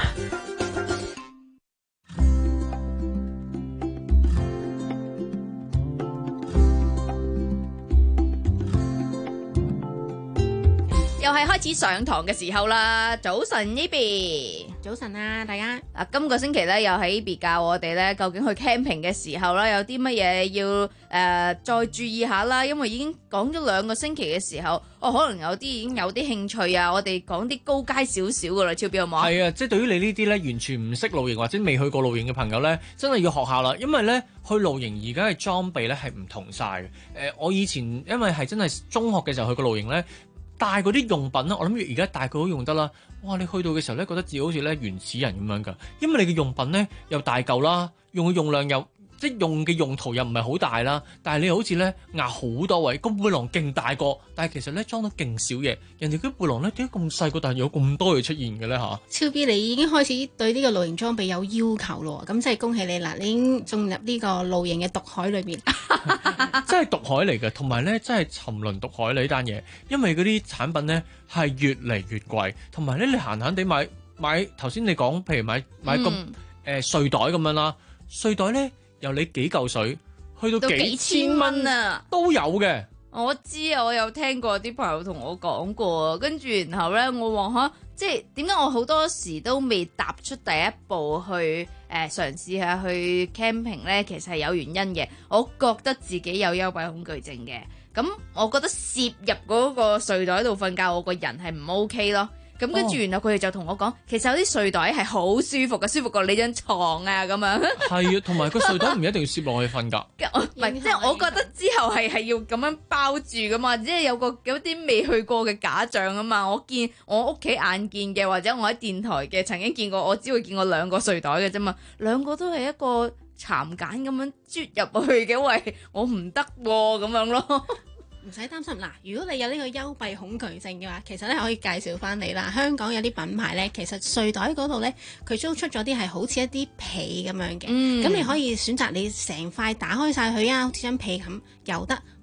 又係開始上堂嘅時候啦！早晨呢邊， 早晨啊，大家。 啊，今個星期咧又喺呢邊教我哋咧，究竟去 camping 嘅時候咧有啲乜嘢要誒、呃、再注意下啦。因為已經講咗兩個星期嘅時候，我、哦、可能有啲已經有啲興趣啊。我哋講啲高階少少噶啦，超標好冇？ 係啊，即係對於你呢啲咧完全唔識露營或者未去過露營嘅朋友咧，真係要學下啦。因為咧去露營而家嘅裝備咧係唔同晒嘅。誒、呃，我以前因為係真係中學嘅時候去過露營咧。帶嗰啲用品啦，我諗住而家帶佢都用得啦。哇！你去到嘅時候咧，覺得自己好似咧原始人咁樣㗎，因為你嘅用品咧又大嚿啦，用嘅用量又即係用嘅用途又唔係好大啦，但係你又好似咧壓好多位，個背囊勁大個，但係其實咧裝到勁少嘢。人哋嗰背囊咧點解咁細個，但係有咁多嘢出現嘅咧嚇？ 超 B， 你已經開始對呢個露營裝備有要求咯，咁即係恭喜你啦！你已經進入呢個露營嘅毒海裏邊。 真係毒海嚟嘅，同埋咧真係沉淪毒海嚟呢單嘢，因為嗰啲產品咧係越嚟越貴，同埋咧你閒閒地買買頭先你講，譬如買買個誒、嗯呃、睡袋咁樣啦，睡袋咧由你幾嚿水去到幾，幾千蚊啊，都有嘅。 我知啊，我有聽過啲朋友同我講過，跟住然後咧我話吓，即係點解我好多時都未踏出第一步去誒、呃、嘗試下去 camping 咧？其實係有原因嘅，我覺得自己有幽閉恐懼症嘅，咁我覺得攝入嗰個睡袋度瞓覺，我個人係唔 OK 咯。咁跟住，然後佢哋就同我講，其實有啲睡袋係好舒服嘅，舒服過你張床啊咁樣。係啊，同埋個睡袋唔一定要攝落去瞓㗎。 唔係，即係我覺得之後係係要咁樣包住㗎嘛，即係有個有啲未去過嘅假象啊嘛。我見我屋企眼見嘅，或者我喺電台嘅曾經見過，我只會見過兩個睡袋嘅啫嘛，兩個都係一個蠶繭咁樣啜入去嘅，喂，我唔得喎咁樣咯。 唔使擔心嗱，如果你有呢個幽閉恐懼症嘅話，其實咧可以介紹翻你啦。香港有啲品牌咧，其實睡袋嗰度咧，佢都出咗啲係好似一啲被咁樣嘅，咁、嗯、你可以選擇你成塊打開晒佢啊，好似張被咁又得，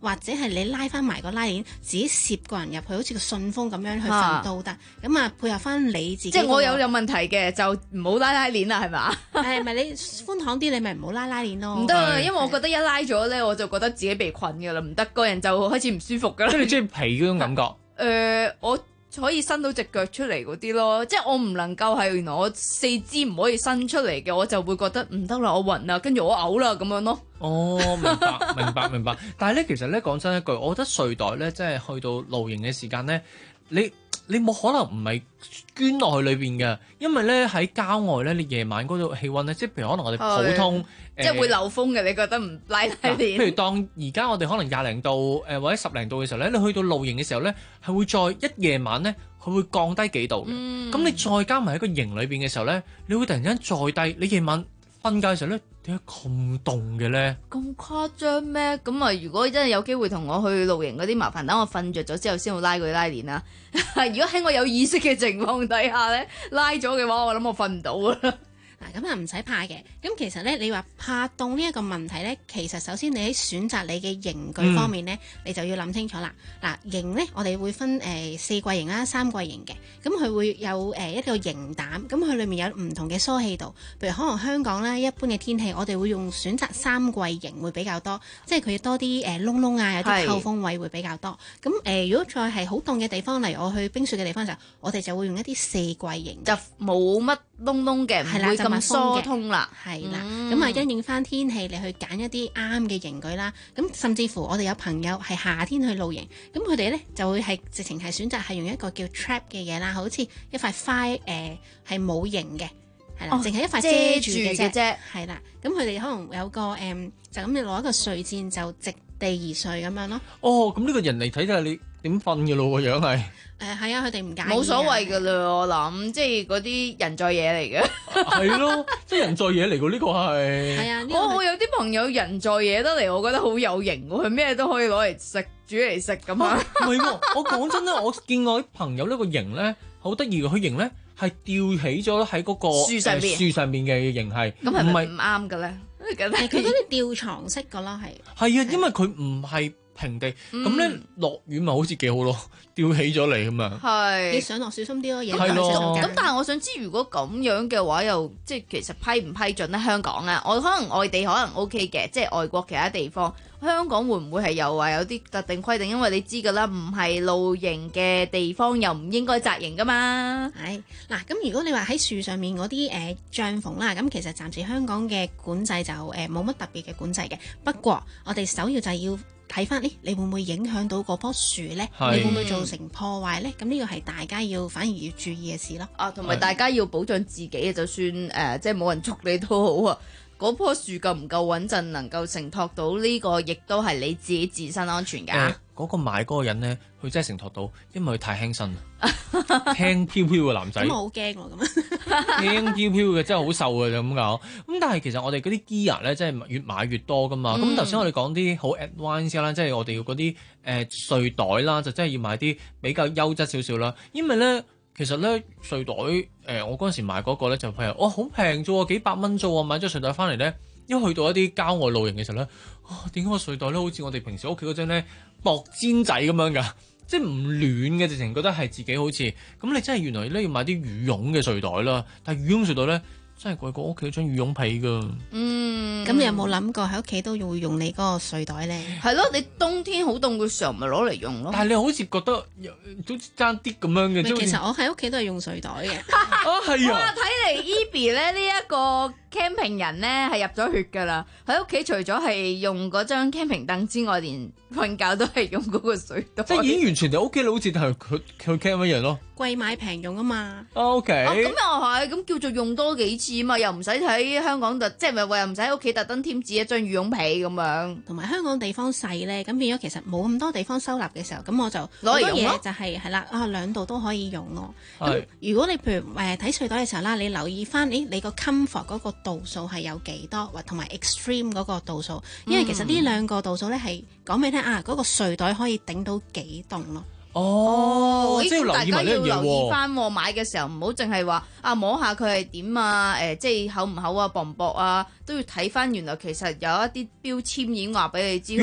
或者係你拉翻埋個拉鏈，自己攝個人入去，好似個順風咁樣去瞓都得。咁啊配合翻你自己、那個。 即係我有有問題嘅，就唔好拉拉鏈啦，係嘛？ 誒咪你寬敞啲，你咪唔好拉拉鏈咯。 唔得啊，因為我覺得一拉咗咧，我就覺得自己被困㗎啦，唔得，個人就開始唔舒服㗎啦。 即係你中意皮嗰種感覺。誒、 呃，我。可以伸到隻腳出嚟嗰啲咯，即係我唔能夠係原來我四肢唔可以伸出嚟嘅，我就會覺得唔得啦，我暈啦，跟住我嘔啦咁樣咯。 哦，明白，明白，明白。但係咧，其實咧講真一句，我覺得睡袋咧，即係去到露營嘅時間咧，你你冇可能唔係捐落去裏邊嘅，因為咧喺郊外咧，你夜晚嗰度氣温咧，即係譬如可能我哋普通。 即係會漏風嘅，你覺得唔拉拉鏈？ 譬如當而家我哋可能廿零度誒、呃、或者十零度嘅時候咧，你去到露營嘅時候咧，係會再一夜晚咧，佢會降低幾度嘅。咁、嗯、你再加埋喺個營裏邊嘅時候咧，你會突然間再低。你夜晚瞓覺嘅時候咧，點解咁凍嘅咧？ 咁誇張咩？咁啊，如果真係有機會同我去露營嗰啲，麻煩等我瞓着咗之後先會拉佢拉鏈啦。如果喺我有意識嘅情況底下咧，拉咗嘅話，我諗我瞓唔到啦。 嗱咁啊唔使怕嘅，咁其實咧你話怕凍呢一個問題咧，其實首先你喺選擇你嘅營具方面咧，嗯、你就要諗清楚啦。嗱營咧，我哋會分誒、呃、四季營啦、三季營嘅，咁佢會有誒、呃、一個營膽，咁佢裏面有唔同嘅疏氣度，譬如可能香港咧一般嘅天氣，我哋會用選擇三季營會比較多，即係佢多啲誒窿窿啊，有啲透風位會比較多。咁誒、呃、如果再係好凍嘅地方，例如我去冰雪嘅地方嘅時候，我哋就會用一啲四季營， 就冇乜窿窿嘅，唔會咁疏通啦， 係啦，咁啊因應翻天氣，你去揀一啲啱嘅營具啦。咁甚至乎我哋有朋友係夏天去露營，咁佢哋咧就會係直情係選擇係用一個叫 trap 嘅嘢啦，好似一塊塊誒係冇營嘅，係啦，淨係、哦、一塊遮住嘅啫，係啦。咁佢哋可能有個誒、呃，就咁你攞一個睡墊就直地而睡咁樣咯。 哦，咁呢個人嚟睇睇你點瞓嘅咯，個樣係。 誒係啊，佢哋唔介意。 冇所謂㗎啦，我諗即係嗰啲人在嘢嚟嘅。 係咯，即係人在嘢嚟㗎，呢個係。係啊， 我我有啲朋友人在嘢得嚟，我覺得好有型喎，佢咩都可以攞嚟食，煮嚟食咁樣。 唔係喎，我講真咧，我見我啲朋友呢個營咧好得意嘅，佢營咧係吊起咗喺嗰個樹上邊， 樹上邊嘅營係。 咁係咪唔啱嘅咧？ 佢嗰啲吊床式㗎啦，係。 係啊，因為佢唔係平地，咁咧落雨咪好似幾好咯，吊起咗嚟咁啊。係， 你上落小心啲咯，嘢係咯。 咁但係我想知，如果咁樣嘅話，又即係其實批唔批准咧？香港啊，我可能外地可能 OK 嘅，即係外國其他地方，香港會唔會係又話有啲特定規定？因為你知㗎啦，唔係露營嘅地方又唔應該紮營㗎嘛。 係嗱，咁如果你話喺樹上面嗰啲誒帳篷啦，咁其實暫時香港嘅管制就誒冇乜特別嘅管制嘅。不過我哋首要就係要睇翻，誒你會唔會影響到嗰棵樹咧？你會唔會造成破壞咧？咁呢個係大家要反而要注意嘅事咯。 啊，同埋大家要保障自己，就算誒、呃、即係冇人捉你都好啊。嗰棵樹夠唔夠穩陣，能夠承托到呢、這個，亦都係你自己自身安全㗎。嗰、 呃那個買嗰個人咧，佢真係承托到，因為佢太輕身，輕飄飄嘅男仔。 咁我好驚喎，咁輕飄飄嘅真係好瘦嘅就咁講。咁但係其實我哋嗰啲 gear 咧，真係越買越多㗎嘛。咁頭先我哋講啲好 advanced 啦，即係我哋要嗰啲誒睡袋啦，就真係要買啲比較優質少少啦。因為咧，其實咧睡袋誒、呃，我嗰陣時買嗰個咧就係、是，哇好平啫喎，幾百蚊啫喎，買咗睡袋翻嚟咧，一去到一啲郊外露營嘅時候咧，啊點解個睡袋咧好似我哋平時屋企嗰張咧薄氈仔咁樣㗎？即係唔暖嘅，直情覺得係自己好似咁。你真係原來咧要買啲羽絨嘅睡袋啦，但係羽絨睡袋咧真係貴過屋企嗰張羽絨被㗎。 嗯，咁你有冇諗過喺屋企都會用你嗰個睡袋咧？ 係咯，你冬天好凍嘅時候咪攞嚟用咯。 但係你好似覺得好似爭啲咁樣嘅。 其實我喺屋企都係用睡袋嘅。 啊係啊！ 哇，睇嚟 Eby 咧呢一個 camping 人咧係入咗血㗎啦。喺屋企除咗係用嗰張 camping 凳之外，連瞓覺都係用嗰個睡袋。 即係已經完全就屋企好似係佢佢 camp 一樣咯。 貴買平用啊嘛。 O K。 咁又係，咁叫做用多幾次啊嘛，又唔使喺香港特，即係咪話又唔使喺屋企特登添置一張羽絨被咁樣。 同埋香港地方細咧，咁變咗其實冇咁多地方收納嘅時候，咁我就攞嚟用咯。 就係係啦，啊兩度都可以用咯。咁如果你譬如誒睇睡袋嘅時候啦，你留意翻，誒你個 comfort 嗰個度數係有幾多，或同埋 extreme 嗰個度數，因為其實呢兩個度數咧係講俾你聽啊，嗰、嗰個睡袋可以頂到幾凍咯。 哦，即係大家要留意翻喎， 買嘅時候唔好淨係話啊摸下佢係點啊，誒、呃、即係厚唔厚啊，薄唔薄啊，都要睇翻原來其實有一啲標籤已經話俾你知。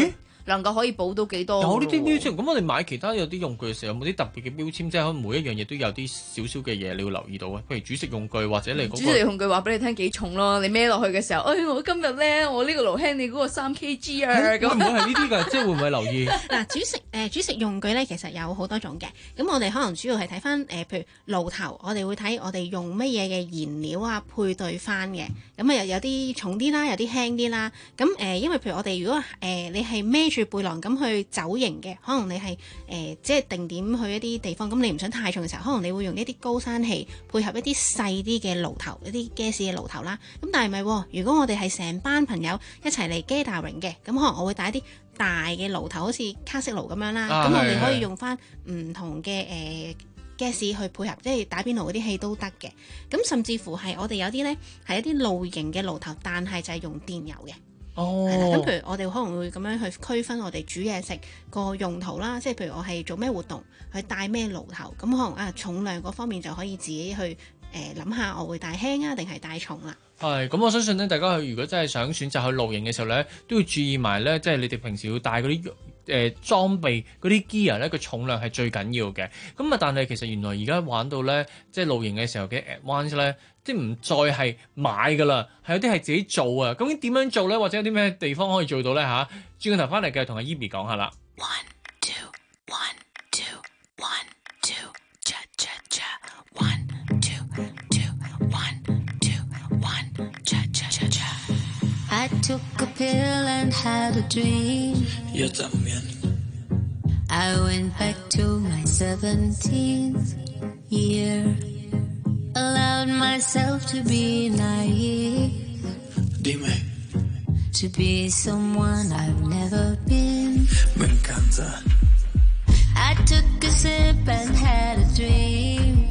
能夠可以補到幾多。 有呢啲標籤，咁我哋買其他有啲用具嘅時候，有冇啲特別嘅標籤？即係可能每一樣嘢都有啲少少嘅嘢你要留意到啊。譬如煮食用具或者你嗰個煮食用具話俾你聽幾重咯，你孭落去嘅時候，哎我今日咧我呢個爐輕你嗰個三 K G 啊，咁會唔會係呢啲㗎？即係會唔會留意？ 嗱，煮食誒、呃、煮食用具咧，其實有好多種嘅。咁我哋可能主要係睇翻誒，譬如爐頭，我哋會睇我哋用乜嘢嘅燃料啊，配對翻嘅。咁啊又有啲重啲啦，有啲輕啲啦。咁誒、呃，因為譬如我哋如果誒、呃、你係孭住背囊咁去走營嘅，可能你係誒、呃、即係定點去一啲地方，咁你唔想太重嘅時候，可能你會用一啲高山氣配合一啲細啲嘅爐頭，一啲 gas 嘅爐頭啦。咁但係咪喎？如果我哋係成班朋友一齊嚟 gathering嘅，咁可能我會帶一啲大嘅爐頭，好似卡式爐咁樣啦。咁、啊、我哋可以用翻唔同嘅誒 gas 去配合，即係打邊爐嗰啲氣都得嘅。咁甚至乎係我哋有啲咧係一啲露營嘅爐頭，但係就係用電油嘅。 哦， 係啦。咁譬如我哋可能會咁樣去區分我哋煮嘢食個用途啦。即係譬如我係做咩活動，去帶咩爐頭，咁可能啊重量嗰方面就可以自己去誒諗下，我會帶輕啊定係帶重啦。 係，咁我相信咧，大家去如果真係想選擇去露營嘅時候咧，都要注意埋咧，即係你哋平時要帶嗰啲誒裝備嗰啲 gear 咧，個重量係最緊要嘅。咁啊，但係其實原來而家玩到咧，即係露營嘅時候嘅 advance 咧，即係唔再係買噶啦，係有啲係自己做啊。究竟點樣做咧？或者有啲咩地方可以做到咧？吓，轉個頭翻嚟繼續同阿 Amy 講下啦。 I took a pill and had a dream. Yo también. I went back to my seventeenth year. Allowed myself to be naive. Dime. To be someone I've never been. Me encanta. I took a sip and had a dream.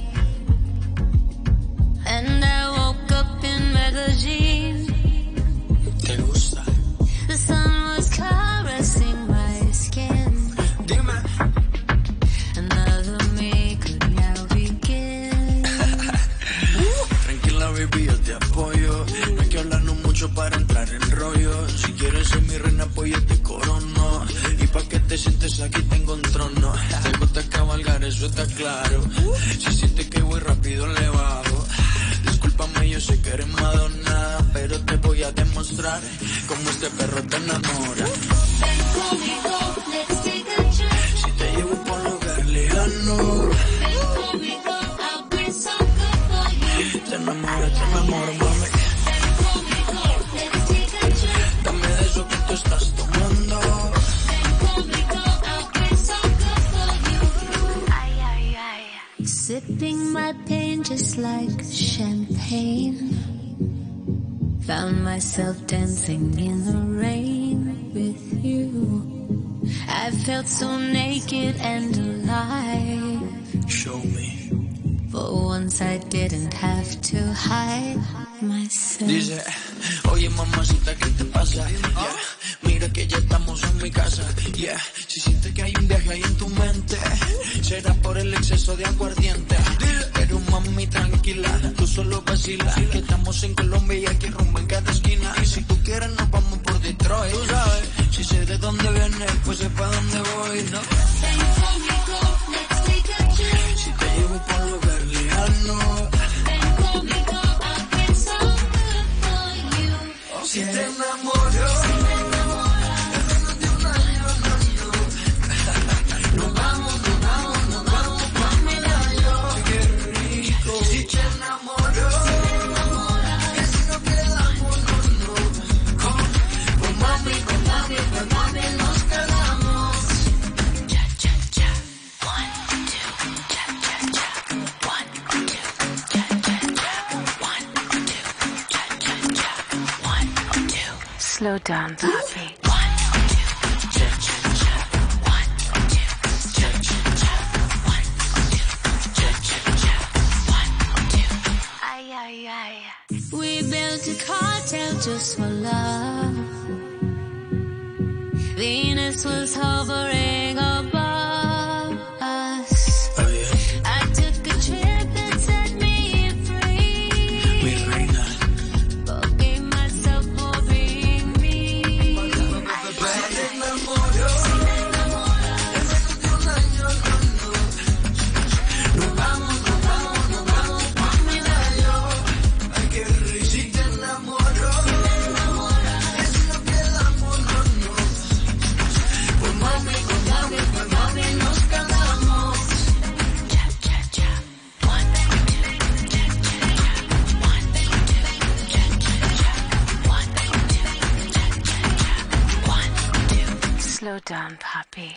And I woke up in magazine. ¿Te gusta? The sun was caressing my skin. Dime. Another me could now begin. Tranquila, baby, yo te apoyo. No hay que hablarnos mucho para entrar en rollo. Si quieres ser mi reina, pues yo te corono. Y pa' que te sientes aquí tengo un trono. Te gusta cabalgar, eso está claro. Si sientes que voy rápido, le bajo. Discúlpame, yo sé que eres Madonna, pero te voy a demostrar cómo este perro te enamora. Ven conmigo, let's take a trip. Si te llevo por un lugar lejano. Ven conmigo, I'll bring some good for you. Te enamoro, te enamoro, mami. Ven conmigo, let's take a trip. Dame de eso que tú estás tomando. Ven conmigo, I'll bring some good for you. Ay, ay, ay. Sipping my pain just like champagne. Found myself dancing in the rain with you. I felt so naked and alive. Show me. For once I didn't have to hide myself. Dice, oye mamacita, ¿qué te pasa? Yeah. Mira que ya estamos en mi casa. Yeah. Si sientes que hay un viaje ahí en tu mente, será por el exceso de aguardiente. Pero mami tranquila, tú solo vacila, que estamos en Colombia y aquí rumbo en cada esquina. Y si tú quieres nos vamos por Detroit. Tú sabes, si sé de dónde vienes, pues sé pa' dónde voy, ¿no? Ven conmigo, let's take a trip. Si te llevo por un lugar lejano. Ven conmigo, I'll bring some good for you. Si te enamoro, Si me enamora, nos vamos, nos vamos, nos vamos pa' Medallo. Qué rico. Si te enamoro, si me enamora, que si no quedamos, no, no. Con, con mami, con mami, con mami nos quedamos. cha cha cha. One, two, cha cha cha. One, two, cha cha cha. One, two, cha cha cha. One, two. Slow down, papi. One, two, cha cha cha. One, two, cha cha cha. One, two, cha cha cha. One, two. Ay, ay, ay. We built a cartel just for love. Venus was hovering above us. Oh, yeah. I took a trip that set me free. Mi reina. Forgave myself for being me. Si te enamoro, done, puppy.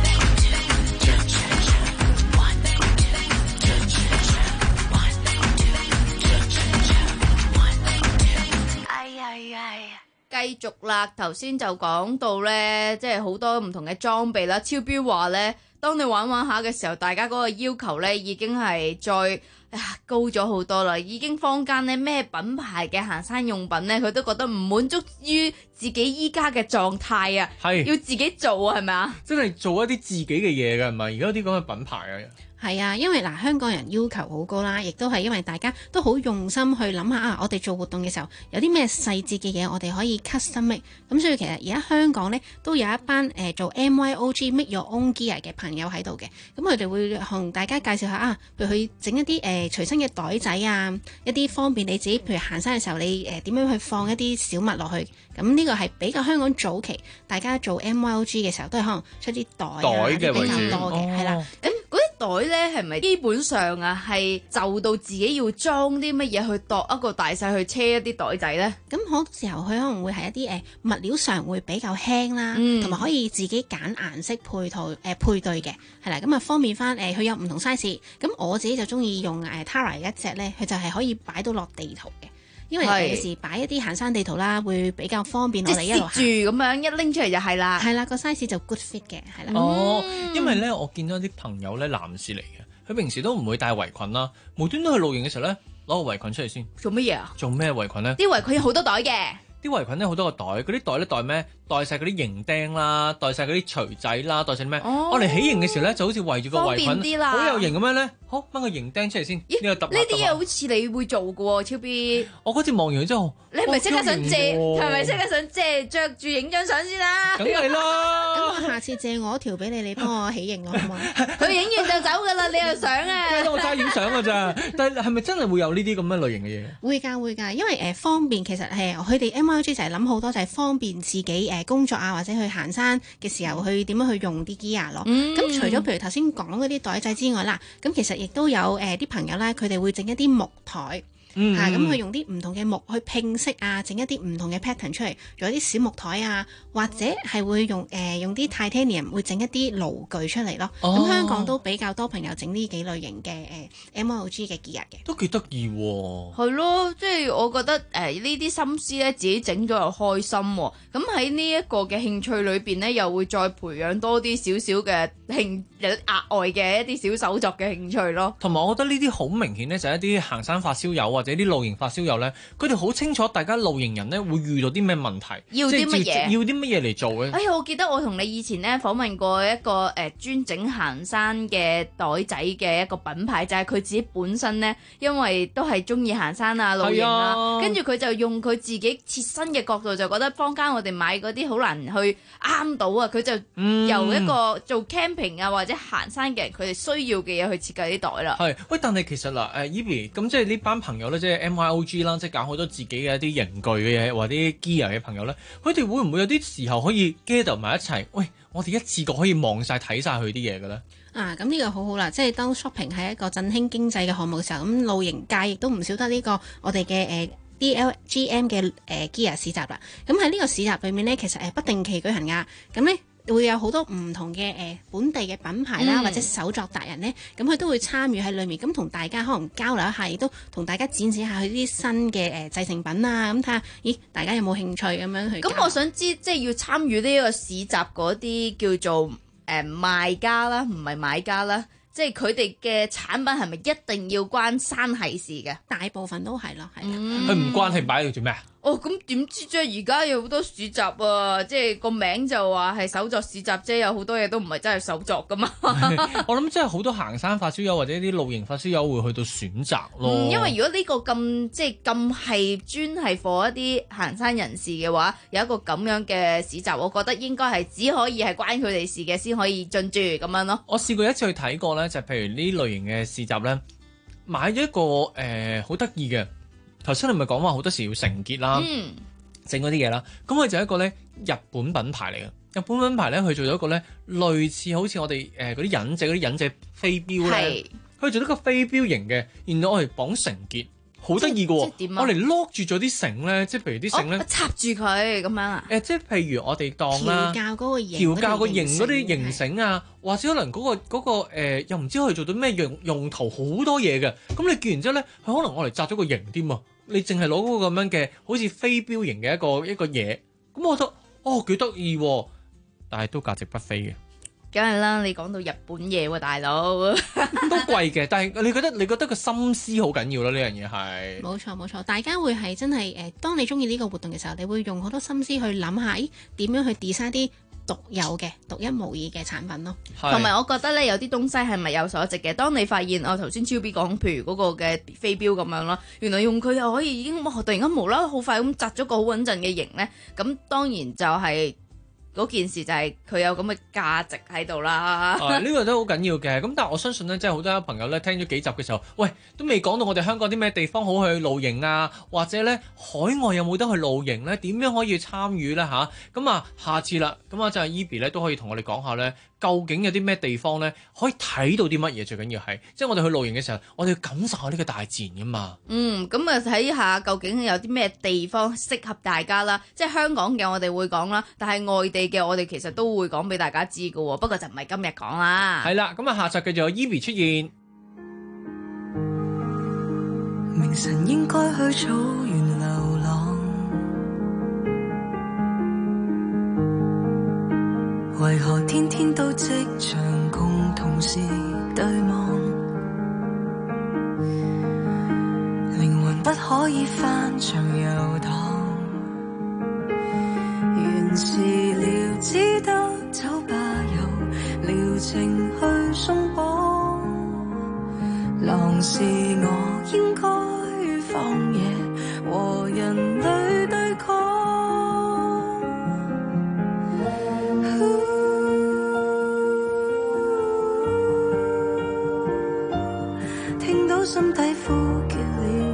Ay, ay, ay. 繼續啦，頭先就講到咧，即係好多唔同嘅裝備啦。超標話咧，當你玩玩下嘅時候，大家嗰個要求咧已經係再啊高咗好多啦。已經坊間咧咩品牌嘅行山用品咧，佢都覺得唔滿足於自己依家嘅狀態啊， 係要自己做啊，係咪啊？ 真係做一啲自己嘅嘢㗎，係咪？而家啲咁嘅品牌啊。 係啊，因為嗱香港人要求好高啦，亦都係因為大家都好用心去諗下啊，我哋做活動嘅時候有啲咩細節嘅嘢我哋可以 custom make，咁所以其實而家香港呢，都有一班誒、呃、做 M Y O G Make Your Own Gear 嘅朋友喺度嘅，咁佢哋會同大家介紹下啊，譬如去整一啲誒、呃、隨身嘅袋仔啊，一啲方便你自己，譬如行山嘅時候你誒點、呃、樣去放一啲小物落去，咁呢個係比較香港早期大家做 M Y O G 嘅時候都係可能出啲袋啊袋嘅比較多嘅，係啦、 哦，咁嗰啲袋咧係咪基本上啊係就到自己要裝啲乜嘢去度一個大細去車一啲袋仔咧？ 咁好多時候佢可能會係一啲誒、呃、物料上會比較輕啦，同埋、嗯、可以自己揀顏色配套誒、呃、配對嘅，係啦，咁啊方便翻誒佢有唔同 size，咁我自己就中意用誒 Tara 一隻咧，佢就係可以擺到落地圖嘅。因為有時擺一啲行山地圖啦，會比較方便我哋一路行住咁樣一拎出嚟就係啦。 係啦，個 size 就 good fit 嘅，係啦。 哦，因為咧我見到啲朋友咧男士嚟嘅，佢平時都唔會戴圍裙啦，無端端去露營嘅時候咧攞個圍裙出嚟先。 做乜嘢啊？ 做咩圍裙咧？ 啲圍裙有好多袋嘅。 啲圍裙咧好多個袋，嗰啲袋咧袋咩？袋晒嗰啲營釘啦，袋晒嗰啲錘仔啦，袋晒咩？我哋起營嘅時候咧，就好似圍住個圍裙，好有型咁樣咧。好，掹個營釘出嚟先。 咦？ 呢個揼呢啲嘢好似你會做嘅喎，超 B。 我嗰次望完之後， 你係咪即刻想借？係咪即刻想借着住影張相先啦？ 梗係啦。 咁我下次借我條俾你，你幫我起營咯，好唔好？ 佢影完就走㗎啦，你又想啊？ 我齋影相㗎咋？但係係咪真係會有呢啲咁嘅類型嘅嘢？ 會㗎會㗎，因為誒、呃、方便，其實係佢哋 M Y O G 就係諗好多，就係方便自己誒、呃、工作啊，或者去行山嘅時候去點樣去用啲 gear 咯。咁、嗯、除咗譬如頭先講嗰啲袋仔之外啦，咁其實亦都有誒啲、呃、朋友咧，佢哋會整一啲木台。嗯、啊，咁佢用啲唔同嘅木去拼色啊，整一啲唔同嘅 pattern 出嚟，做一啲小木台啊，或者係會用誒、呃、用啲 titanium 會整一啲爐具出嚟咯。咁、哦、香港都比較多朋友整呢幾類型嘅誒 M Y O G 嘅 gear 嘅， 都幾得意喎。 係咯，即係我覺得誒呢啲心思咧，自己整咗又開心喎。咁喺呢一個嘅興趣裏邊咧，又會再培養多啲少少嘅興額外嘅一啲小手作嘅興趣咯。 同埋我覺得呢啲好明顯咧，就係一啲行山發燒友或者啲露營發燒友咧，佢哋好清楚大家露營人咧會遇到啲咩問題， 要啲乜嘢， 要啲乜嘢嚟做嘅。 哎呀，我記得我同你以前咧訪問過一個誒、呃、專整行山嘅袋仔嘅一個品牌，就係、是、佢自己本身咧，因為都係中意行山啊、露營啊，跟住佢就用佢自己切身嘅角度，就覺得坊間我哋買嗰啲好難去啱到啊，佢就由一個做 camping 啊或者行山嘅人，佢哋需要嘅嘢去設計啲袋啦。 係，喂，但係其實嗱，誒 Evie 咁即係呢班朋友咧，即係 M Y O G 啦，即係搞好多自己嘅一啲營具嘅嘢，或者啲 gear 嘅朋友咧，佢哋會唔會有啲時候可以 gather 埋一齊？喂，我哋一次過可以望晒睇晒佢啲嘢嘅咧？ 啊，咁呢個好好啦，即係當 shopping 係一個振興經濟嘅項目嘅時候，咁露營界亦都唔少得呢個我哋嘅誒 D L G M 嘅誒、呃、gear 市集啦。咁喺呢個市集裏面咧，其實誒不定期舉行噶，咁咧。會有好多唔同嘅誒、呃、本地嘅品牌啦，嗯、或者手作達人咧，咁佢都會參與喺裏面，咁同大家可能交流一下，亦都同大家展示下佢啲新嘅誒、呃、製成品啊，咁睇下，咦，大家有冇興趣咁樣去？ 咁我想知，即係要參與呢個市集嗰啲叫做誒、呃、賣家啦，唔係買家啦。即係佢哋嘅產品係咪一定要關山係事嘅？ 大部分都係咯，係。 佢唔關係擺喺度做咩啊？ 哦，咁點知啫？而家有好多市集啊，即係個名就話係手作市集啫，有好多嘢都唔係真係手作噶嘛。 我諗真係好多行山發燒友或者啲露營發燒友會去到選擇咯。 嗯，因為如果呢個咁即係咁係專係 for 一啲行山人士嘅話，有一個咁樣嘅市集，我覺得應該係只可以係關佢哋事嘅先可以進駐咁樣咯。 我試過一次去睇過咧，就係、譬如呢類型嘅市集咧，買咗一個誒好得意嘅。頭先你咪講話好多時要成結啦，整嗰啲嘢啦，咁佢就係一個咧日本品牌嚟嘅。日本品牌咧，佢做咗一個咧類似好似我哋誒嗰啲忍者嗰啲忍者飛鏢咧，佢做咗個飛鏢型嘅，然後我係綁成結， 好得意嘅喎， 即係點啊我嚟 lock 住咗啲繩咧，即係譬如啲繩咧、 哦、插住佢咁樣啊？ 誒、呃，即係譬如我哋當啦， 調教嗰個型， 調教個型嗰啲形繩啊，或者可能嗰、嗰個嗰、嗰個呃、又唔知可以做到咩用用途，好多嘢嘅。咁你見完之後咧，佢可能我嚟紮咗個型添啊！你淨係攞嗰個咁樣嘅，好似飛鏢型嘅一個一個嘢，咁我覺得哦幾得意喎，但係都價值不菲嘅。 梗係啦，你講到日本嘢喎，大佬都貴嘅，但係你覺得你覺得個心思好緊要咯？呢樣嘢係冇錯冇錯，大家會係真係誒，當你中意呢個活動嘅時候，你會用好多心思去諗下，咦點樣去 design 啲獨有嘅、獨一無二嘅產品咯。 同埋我覺得咧，有啲東西係物有所值嘅。當你發現我頭先超 B 講，譬如嗰個嘅飛鏢咁樣咯，原來用佢又可以已經哇，突然間無啦啦好快咁紮咗個好穩陣嘅型咧，咁當然就係、是。嗰件事就係佢有咁嘅價值喺度啦。 啊，呢個都好緊要嘅。咁但係我相信咧，即係好多朋友咧聽咗幾集嘅時候，喂，都未講到我哋香港啲咩地方好去露營啊，或者咧海外有冇得去露營咧？點樣可以參與咧吓？咁啊，下次啦，咁啊就係 Eby 咧都可以同我哋講下咧，究竟有啲咩地方咧可以睇到啲乜嘢？最緊要係，即係我哋去露營嘅時候，我哋要感受下呢個大自然噶嘛。 嗯，咁啊睇下究竟有啲咩地方適合大家啦。即係香港嘅我哋會講啦，但係外地嘅我哋其實都會講俾大家知㗎喎，不過就唔係今日講啦。 係啦，咁啊下集繼續有 Eby 出現。 明晨應該去草原流浪，為何天天都即場共同事對望？靈魂不可以翻牆遊蕩，原是聊只得酒吧遊，聊情去鬆綁。狼是我應該放野和人類對抗。聽到心底呼叫了，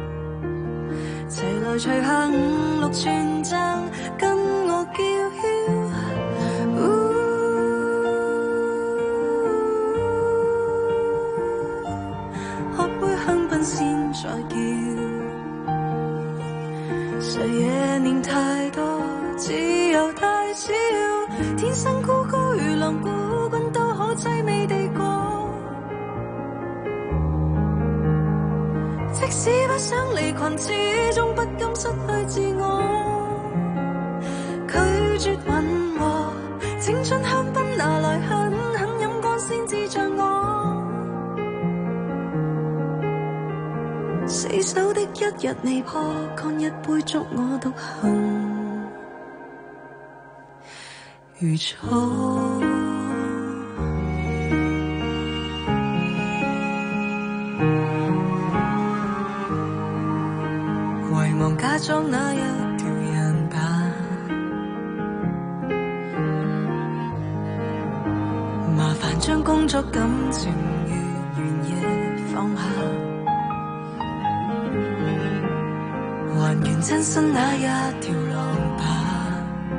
齊來除下五六寸踭，跟我叫囂。喝杯香檳先再叫，誰也念太多，只有太少。天生孤高如狼，孤軍都可凄美地過。即使不想離群，始終不甘失去自我。拒絕吻和，青春香檳拿來狠狠飲乾先至像我。死守的一日未破，乾一杯祝我獨行如初。遺忘假裝那一條人吧，麻煩將工作感情如原野放下，還原真身那一條狼吧。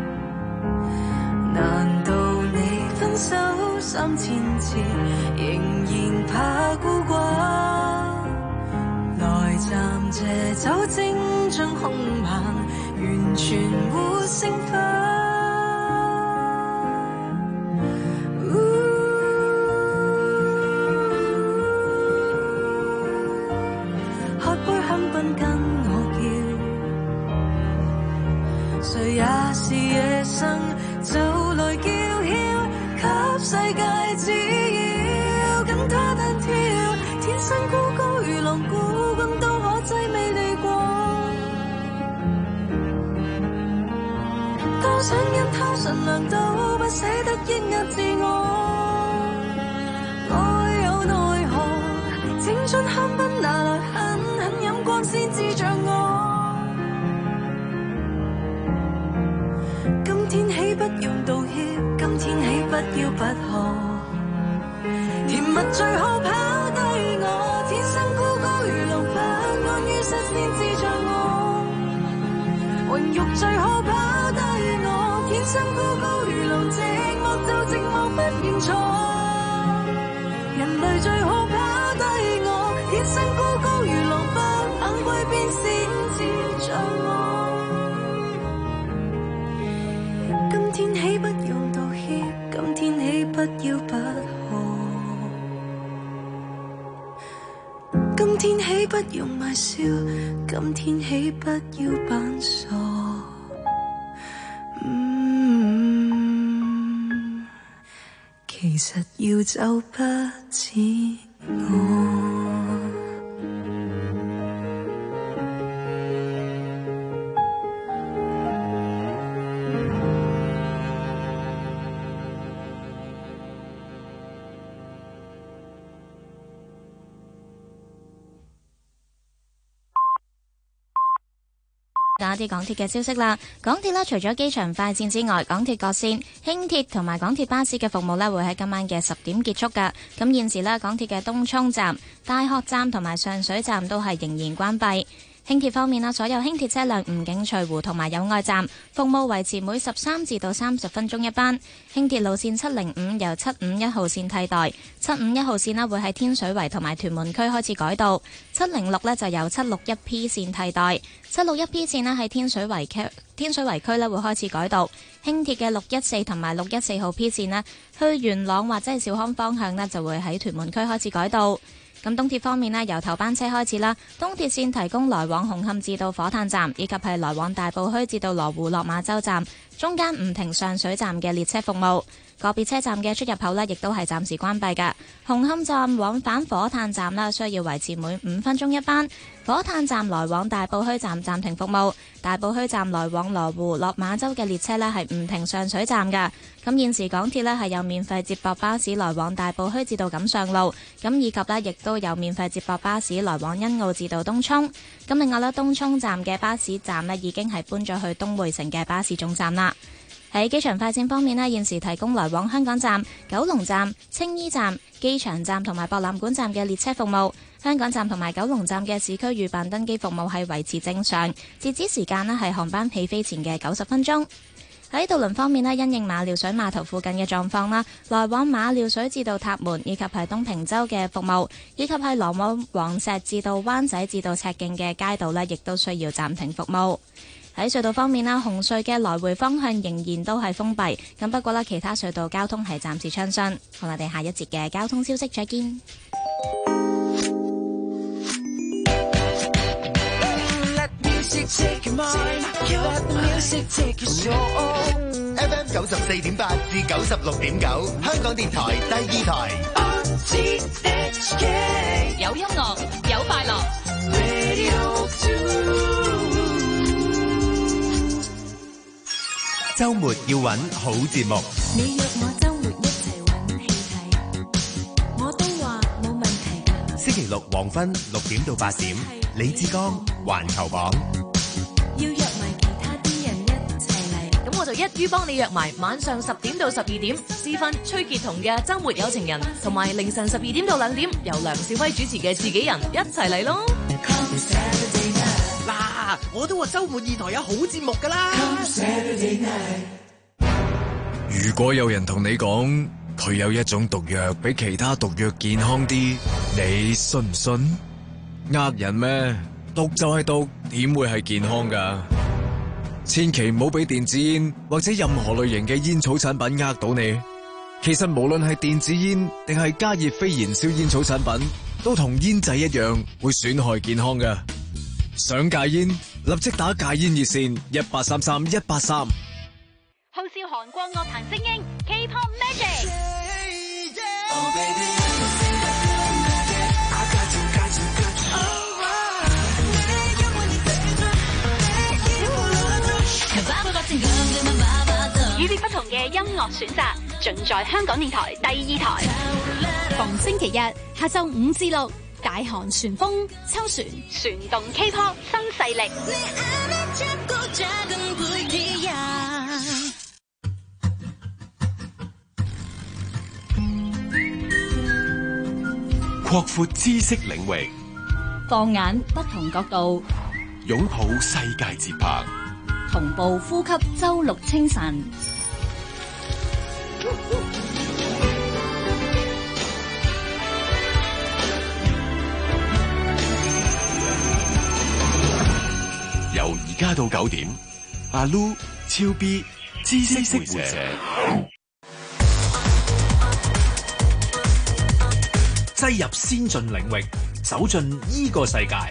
難道你分手三千次，仍然怕孤寡？來暫借酒精將兇猛完全活性化。喝杯香檳跟我叫，誰也是野生，就來叫囂，給世界指要跟他單挑。天生孤高如狼，孤軍都可凄美地過。多想因他善良都不捨得抑壓自我。愛有奈何，青春香檳拿來狠狠飲乾先至像我。今天起不用道歉，今天起不要不可。甜蜜最好跑低我，天生孤高如狼，不安於失先至像我。榮辱最好跑低我，天生孤高如狼，寂寞就寂寞不認錯。人類最好跑低我，天生孤高如狼，不肯像我。今天起不用道歉，今天起不要不可，今天起不用賣笑，今天起不要扮傻。嗯，其實要走不止我。 一啲港鐵嘅消息啦，港鐵咧除咗機場快線之外，港鐵各線、輕鐵同埋港鐵巴士嘅服務咧會喺今晚嘅十點結束㗎。咁現時咧，港鐵嘅東涌站、大學站同埋上水站都係仍然關閉。輕鐵方面啦，所有輕鐵車輛吳景翠湖同埋友愛站服務維持每十三至到三十分鐘一班。輕鐵路線七零五由七五一號線替代，七五一號線咧會喺天水圍同埋屯門區開始改道，七零六咧就由七六一 P 線替代，七六一 P 線咧喺天水圍區天水圍區咧會開始改道。輕鐵嘅六一四同埋六一四號 P 線咧去元朗或者係兆康方向咧就會喺屯門區開始改道。咁東鐵方面咧，由頭班車開始啦，東鐵線提供來往紅磡至到火炭站，以及係來往大埔墟至到羅湖落馬洲站，中間唔停上水站嘅列車服務。個別車站嘅出入口呢，亦都係暫時關閉㗎。紅磡站往返火炭站啦，需要維持每五分鐘一班；火炭站來往大埔墟站暫停服務。大埔墟站來往羅湖、落馬洲嘅列車呢，係唔停上水站㗎。咁現時港鐵呢，係有免費接駁巴士來往大埔墟至到錦上路，咁以及呢，亦都有免費接駁巴士來往欣澳至到東涌。咁另外呢，東涌站嘅巴士站呢，已經係搬咗去東薈城嘅巴士總站啦。喺機場快線方面呢，現時提供來往香港站、九龍站、青衣站、機場站同埋博覽館站嘅列車服務。香港站同埋九龍站嘅市區預辦登機服務係維持正常，截止時間呢係航班起飛前嘅九十分鐘。喺渡輪方面呢，因應馬料水碼頭附近嘅狀況啦，來往馬料水至到塔門以及係東平洲嘅服務，以及係來往黃石至到灣仔至到赤徑嘅街道呢，亦都需要暫停服務。喺隧道方面啦，紅隧嘅來回方向仍然都係封閉，咁不過啦，其他隧道交通係暫時暢順。好，我哋下一節嘅交通消息再見。 F M 九十四點八至九十六點九，香港電台第二台。 有音樂，有快樂。 周末要揾好節目， 你約我周末一齊揾戲睇，我都話冇問題㗎。 星期六黃昏六點到八點，李志剛環球榜， 要約埋其他啲人一齊嚟， 咁我就一於幫你約埋晚上十點到十二點，私分崔潔彤嘅周末有情人，同埋凌晨十二點到兩點由梁少輝主持嘅自己人一齊嚟咯。 嗱，我都話周末二台有好節目噶啦。 如果有人同你講佢有一種毒藥比其他毒藥健康啲，你信唔信？呃人咩？毒就係毒，點會係健康噶？千祈唔好俾電子煙或者任何類型嘅煙草產品呃到你。其實無論係電子煙定係加熱非燃燒煙草產品，都同煙仔一樣會損害健康噶。想戒煙，立即打戒煙熱線一八三三一八三。 號召韓國樂壇精英 K-pop Magic。與別不同嘅音樂選擇，盡在香港電台第二台。逢星期日下晝五至六，大韓旋風秋旋，旋動 K-pop 新勢力。 擴闊知識領域， 放眼不同角度， 擁抱世界節拍， 同步呼吸周六清晨。 由家到九點，阿 Lu、超 B、知識活者， 擠入先進領域，走進呢個世界。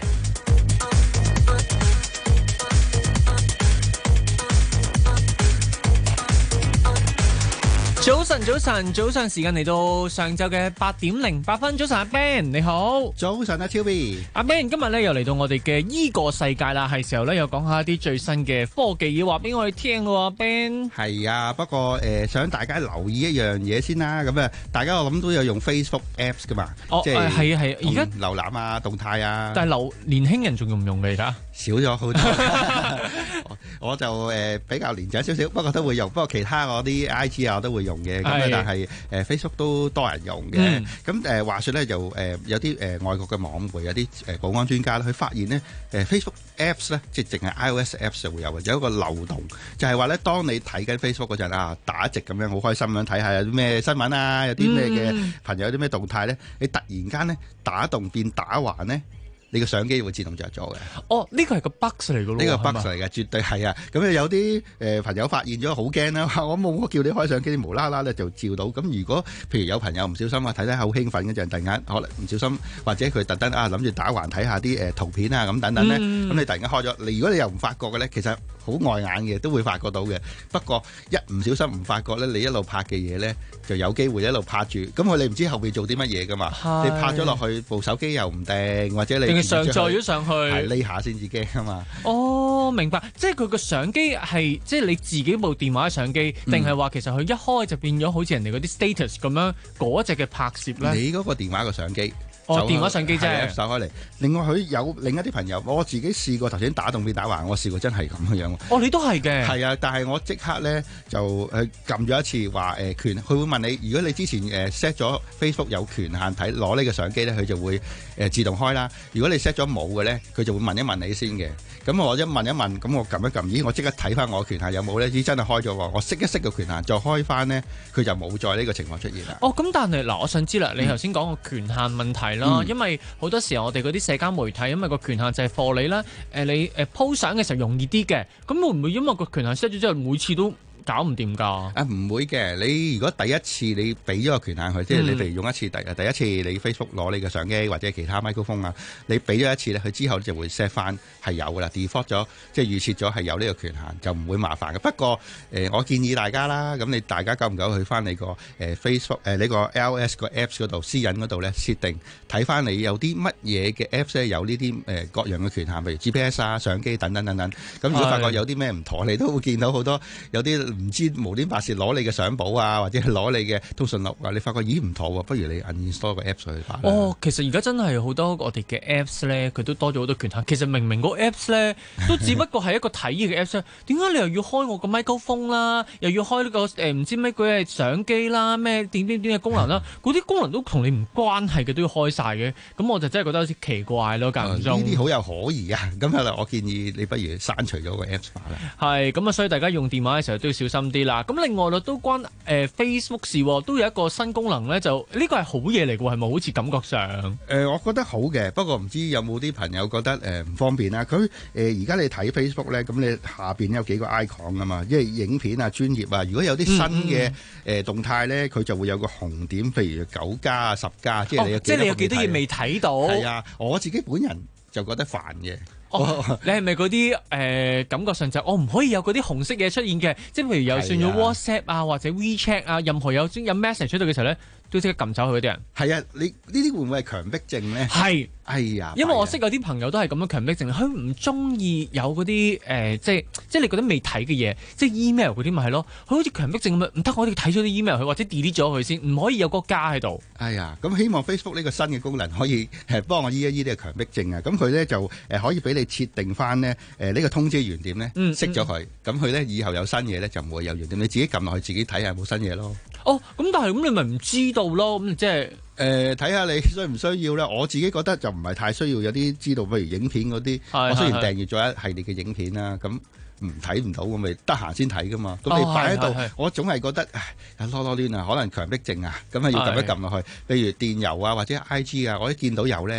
早晨，早晨，早上時間嚟到上晝嘅八點零八分。早晨，阿 Ben 你好。 早晨啊，超 B。 阿 Ben 今日咧又嚟到我哋嘅依個世界啦，係時候咧又講下一啲最新嘅科技要話俾我哋聽咯。阿 Ben 係啊，不過誒、呃、想大家留意一樣嘢先啦。咁啊，大家我諗都有用 Facebook Apps 噶嘛。 哦， 即係係啊係啊，而家瀏覽啊、動態啊。 但係留年輕人仲用唔用嘅而家？ 少咗好多。我就誒、呃、比較年長少少，不過都會用。不過其他嗰啲 I G 啊我都會用嘅。咁但係誒、呃、Facebook 都多人用嘅。咁誒、嗯呃、話說咧，就誒、呃、有啲誒、呃、外國嘅網媒有啲誒保安專家咧，佢發現咧誒、呃、Facebook Apps 咧，即係淨係 iOS Apps 就會有嘅，有一個漏洞，就係話咧，當你睇緊 Facebook 嗰陣啊，打直咁樣好開心咁睇下有啲咩新聞啊，有啲咩嘅朋友有啲咩動態咧，你突然間咧打動變打橫咧。你個相機會自動着咗嘅。 哦，呢個係個 bug 嚟嘅咯。 呢個 bug 嚟嘅，絕對係啊。咁有啲誒、呃、朋友發現咗，好驚啦！我冇我叫你開相機，無啦啦咧就照到。咁如果譬如有朋友唔小心啊，睇睇好興奮嗰陣，突然間可能唔小心，或者佢特登啊諗住打橫睇下啲誒圖片啊咁等等咧，咁、嗯、你突然間開咗，你如果你又唔發覺嘅咧，其實好礙眼嘅，都會發覺到嘅。不過一唔小心唔發覺咧，你一路拍嘅嘢咧就有機會一路拍住。咁佢你唔知後邊做啲乜嘢噶嘛？你拍咗落去部手機又唔定，或者你上載咗上去， 係呢下先至驚啊嘛！ 哦，明白，即係佢個相機係即係你自己部電話嘅相機，定係話其實佢一開就變咗好似人哋嗰啲 status 咁樣嗰隻嘅拍攝咧？ 你嗰個電話個相機。 哦，電話相機啫， 手開嚟。另外佢有另一啲朋友，我自己試過頭先打動變打橫，我試過真係咁嘅樣。 哦，你都係嘅。 係啊，但係我即刻咧就誒撳咗一次話誒、呃、權，佢會問你，如果你之前誒 set 咗 Facebook 有權限睇攞呢個相機咧，佢就會誒、呃、自動開啦。如果你 set 咗冇嘅咧，佢就會問一問你先嘅。咁我一問一問，咁我撳一撳，咦，我即刻睇翻我權限有冇咧？咦，真係開咗喎！我熄一熄個權限，再開翻咧，佢就冇再呢個情況出現啦。 哦，咁但係嗱，我想知啦，你頭先講個權限問題啦，嗯、因為好多時候我哋嗰啲社交媒體，因為個權限就係貨你啦，誒、呃、你誒 po 相嘅時候容易啲嘅，咁會唔會因為個權限 set 咗之後，每次都搞唔掂㗎？ 啊，唔會嘅。你如果第一次你俾咗個權限佢，嗯、即係你譬如用一次第第一次你 Facebook 攞你嘅相機或者其他 microphone 啊，你俾咗一次咧，佢之後就會 set 翻係有㗎啦 default 咗，即係預設咗係有呢個權限，就唔會麻煩嘅。不過誒、呃，我建議大家啦，咁你大家夠唔夠去翻你個誒、呃、Facebook 誒、呃、呢個 iOS 個 apps 嗰度私隱嗰度咧設定，睇翻你有啲乜嘢嘅 apps 咧有呢啲誒各樣嘅權限，譬如 G P S 啊、相機等等等等。咁如果發覺有啲咩唔妥，你都會見到好多有啲。唔知無端白事攞你嘅相簿啊，或者攞你嘅通訊錄啊，你發覺咦唔妥喎，不如你 uninstall 個 apps 去打。 哦，其實而家真係好多我哋嘅 apps 咧，佢都多咗好多權限。其實明明個 apps 咧都只不過係一個睇嘢嘅 apps，點解你又要開我個 microphone 啦，又要開呢、這個誒唔、呃、知咩佢係相機啦，咩點點點嘅功能啦，嗰啲功能都同你唔關係嘅都要開晒嘅。咁我就真係覺得有啲奇怪咯，間唔中。呢啲好有可疑啊！咁啊，我建議你不如刪除咗個 apps 啦。 係咁啊，所以大家用電話嘅時候都要小心啲啦。咁另外咧都關誒、呃、Facebook 事，都有一個新功能咧，就呢個係好嘢嚟嘅，係咪好似感覺上？誒、 呃，我覺得好嘅，不過唔知有冇啲朋友覺得誒唔、呃、方便啦。佢誒而家你睇 Facebook 咧，咁你下邊有幾個 icon 噶嘛，因為影片啊、專頁啊，如果有啲新嘅誒、嗯呃、動態咧，佢就會有個紅點，譬如九加啊、十加，即係你有幾多、哦、即係你有幾多嘢未睇到？係啊，我自己本人就覺得煩嘅。 哦，你係咪嗰啲誒感覺上就我唔可以有嗰啲紅色嘢出現嘅？即係譬如有算咗 WhatsApp 啊或者 WeChat 啊，任何有有 message 出到嘅時候咧，都即刻撳走佢嗰啲人。係啊，你呢啲會唔會係強迫症咧？ 係。 哎呀， 因為我識有啲朋友都係咁樣強迫症，佢唔中意有嗰啲誒，即係即係你覺得未睇嘅嘢，即係 email 嗰啲咪係咯，佢好似強迫症咁樣，唔得，我哋睇咗啲 email 佢或者 delete 咗佢先，唔可以有個加喺度。 哎呀，咁希望 Facebook 呢個新嘅功能可以誒幫我醫一醫呢個強迫症啊！咁佢咧就誒可以俾你設定翻呢誒呢個通知原點咧，熄咗佢，咁佢咧以後有新嘢咧就唔會有原點，你自己撳落去自己睇下有冇新嘢咯。 哦，咁但係咁你咪唔知道咯，咁即係。 誒睇下你需唔需要咧？我自己覺得就唔係太需要，有啲知道，譬如影片嗰啲，我雖然訂閱咗一系列嘅影片啦，咁唔睇唔到，我咪得閒先睇噶嘛。咁你擺喺度，我總係覺得唉，囉囉攣啊，可能強迫症啊，咁啊要撳一撳落去。譬如電郵啊或者 I G 啊，我一見到有咧，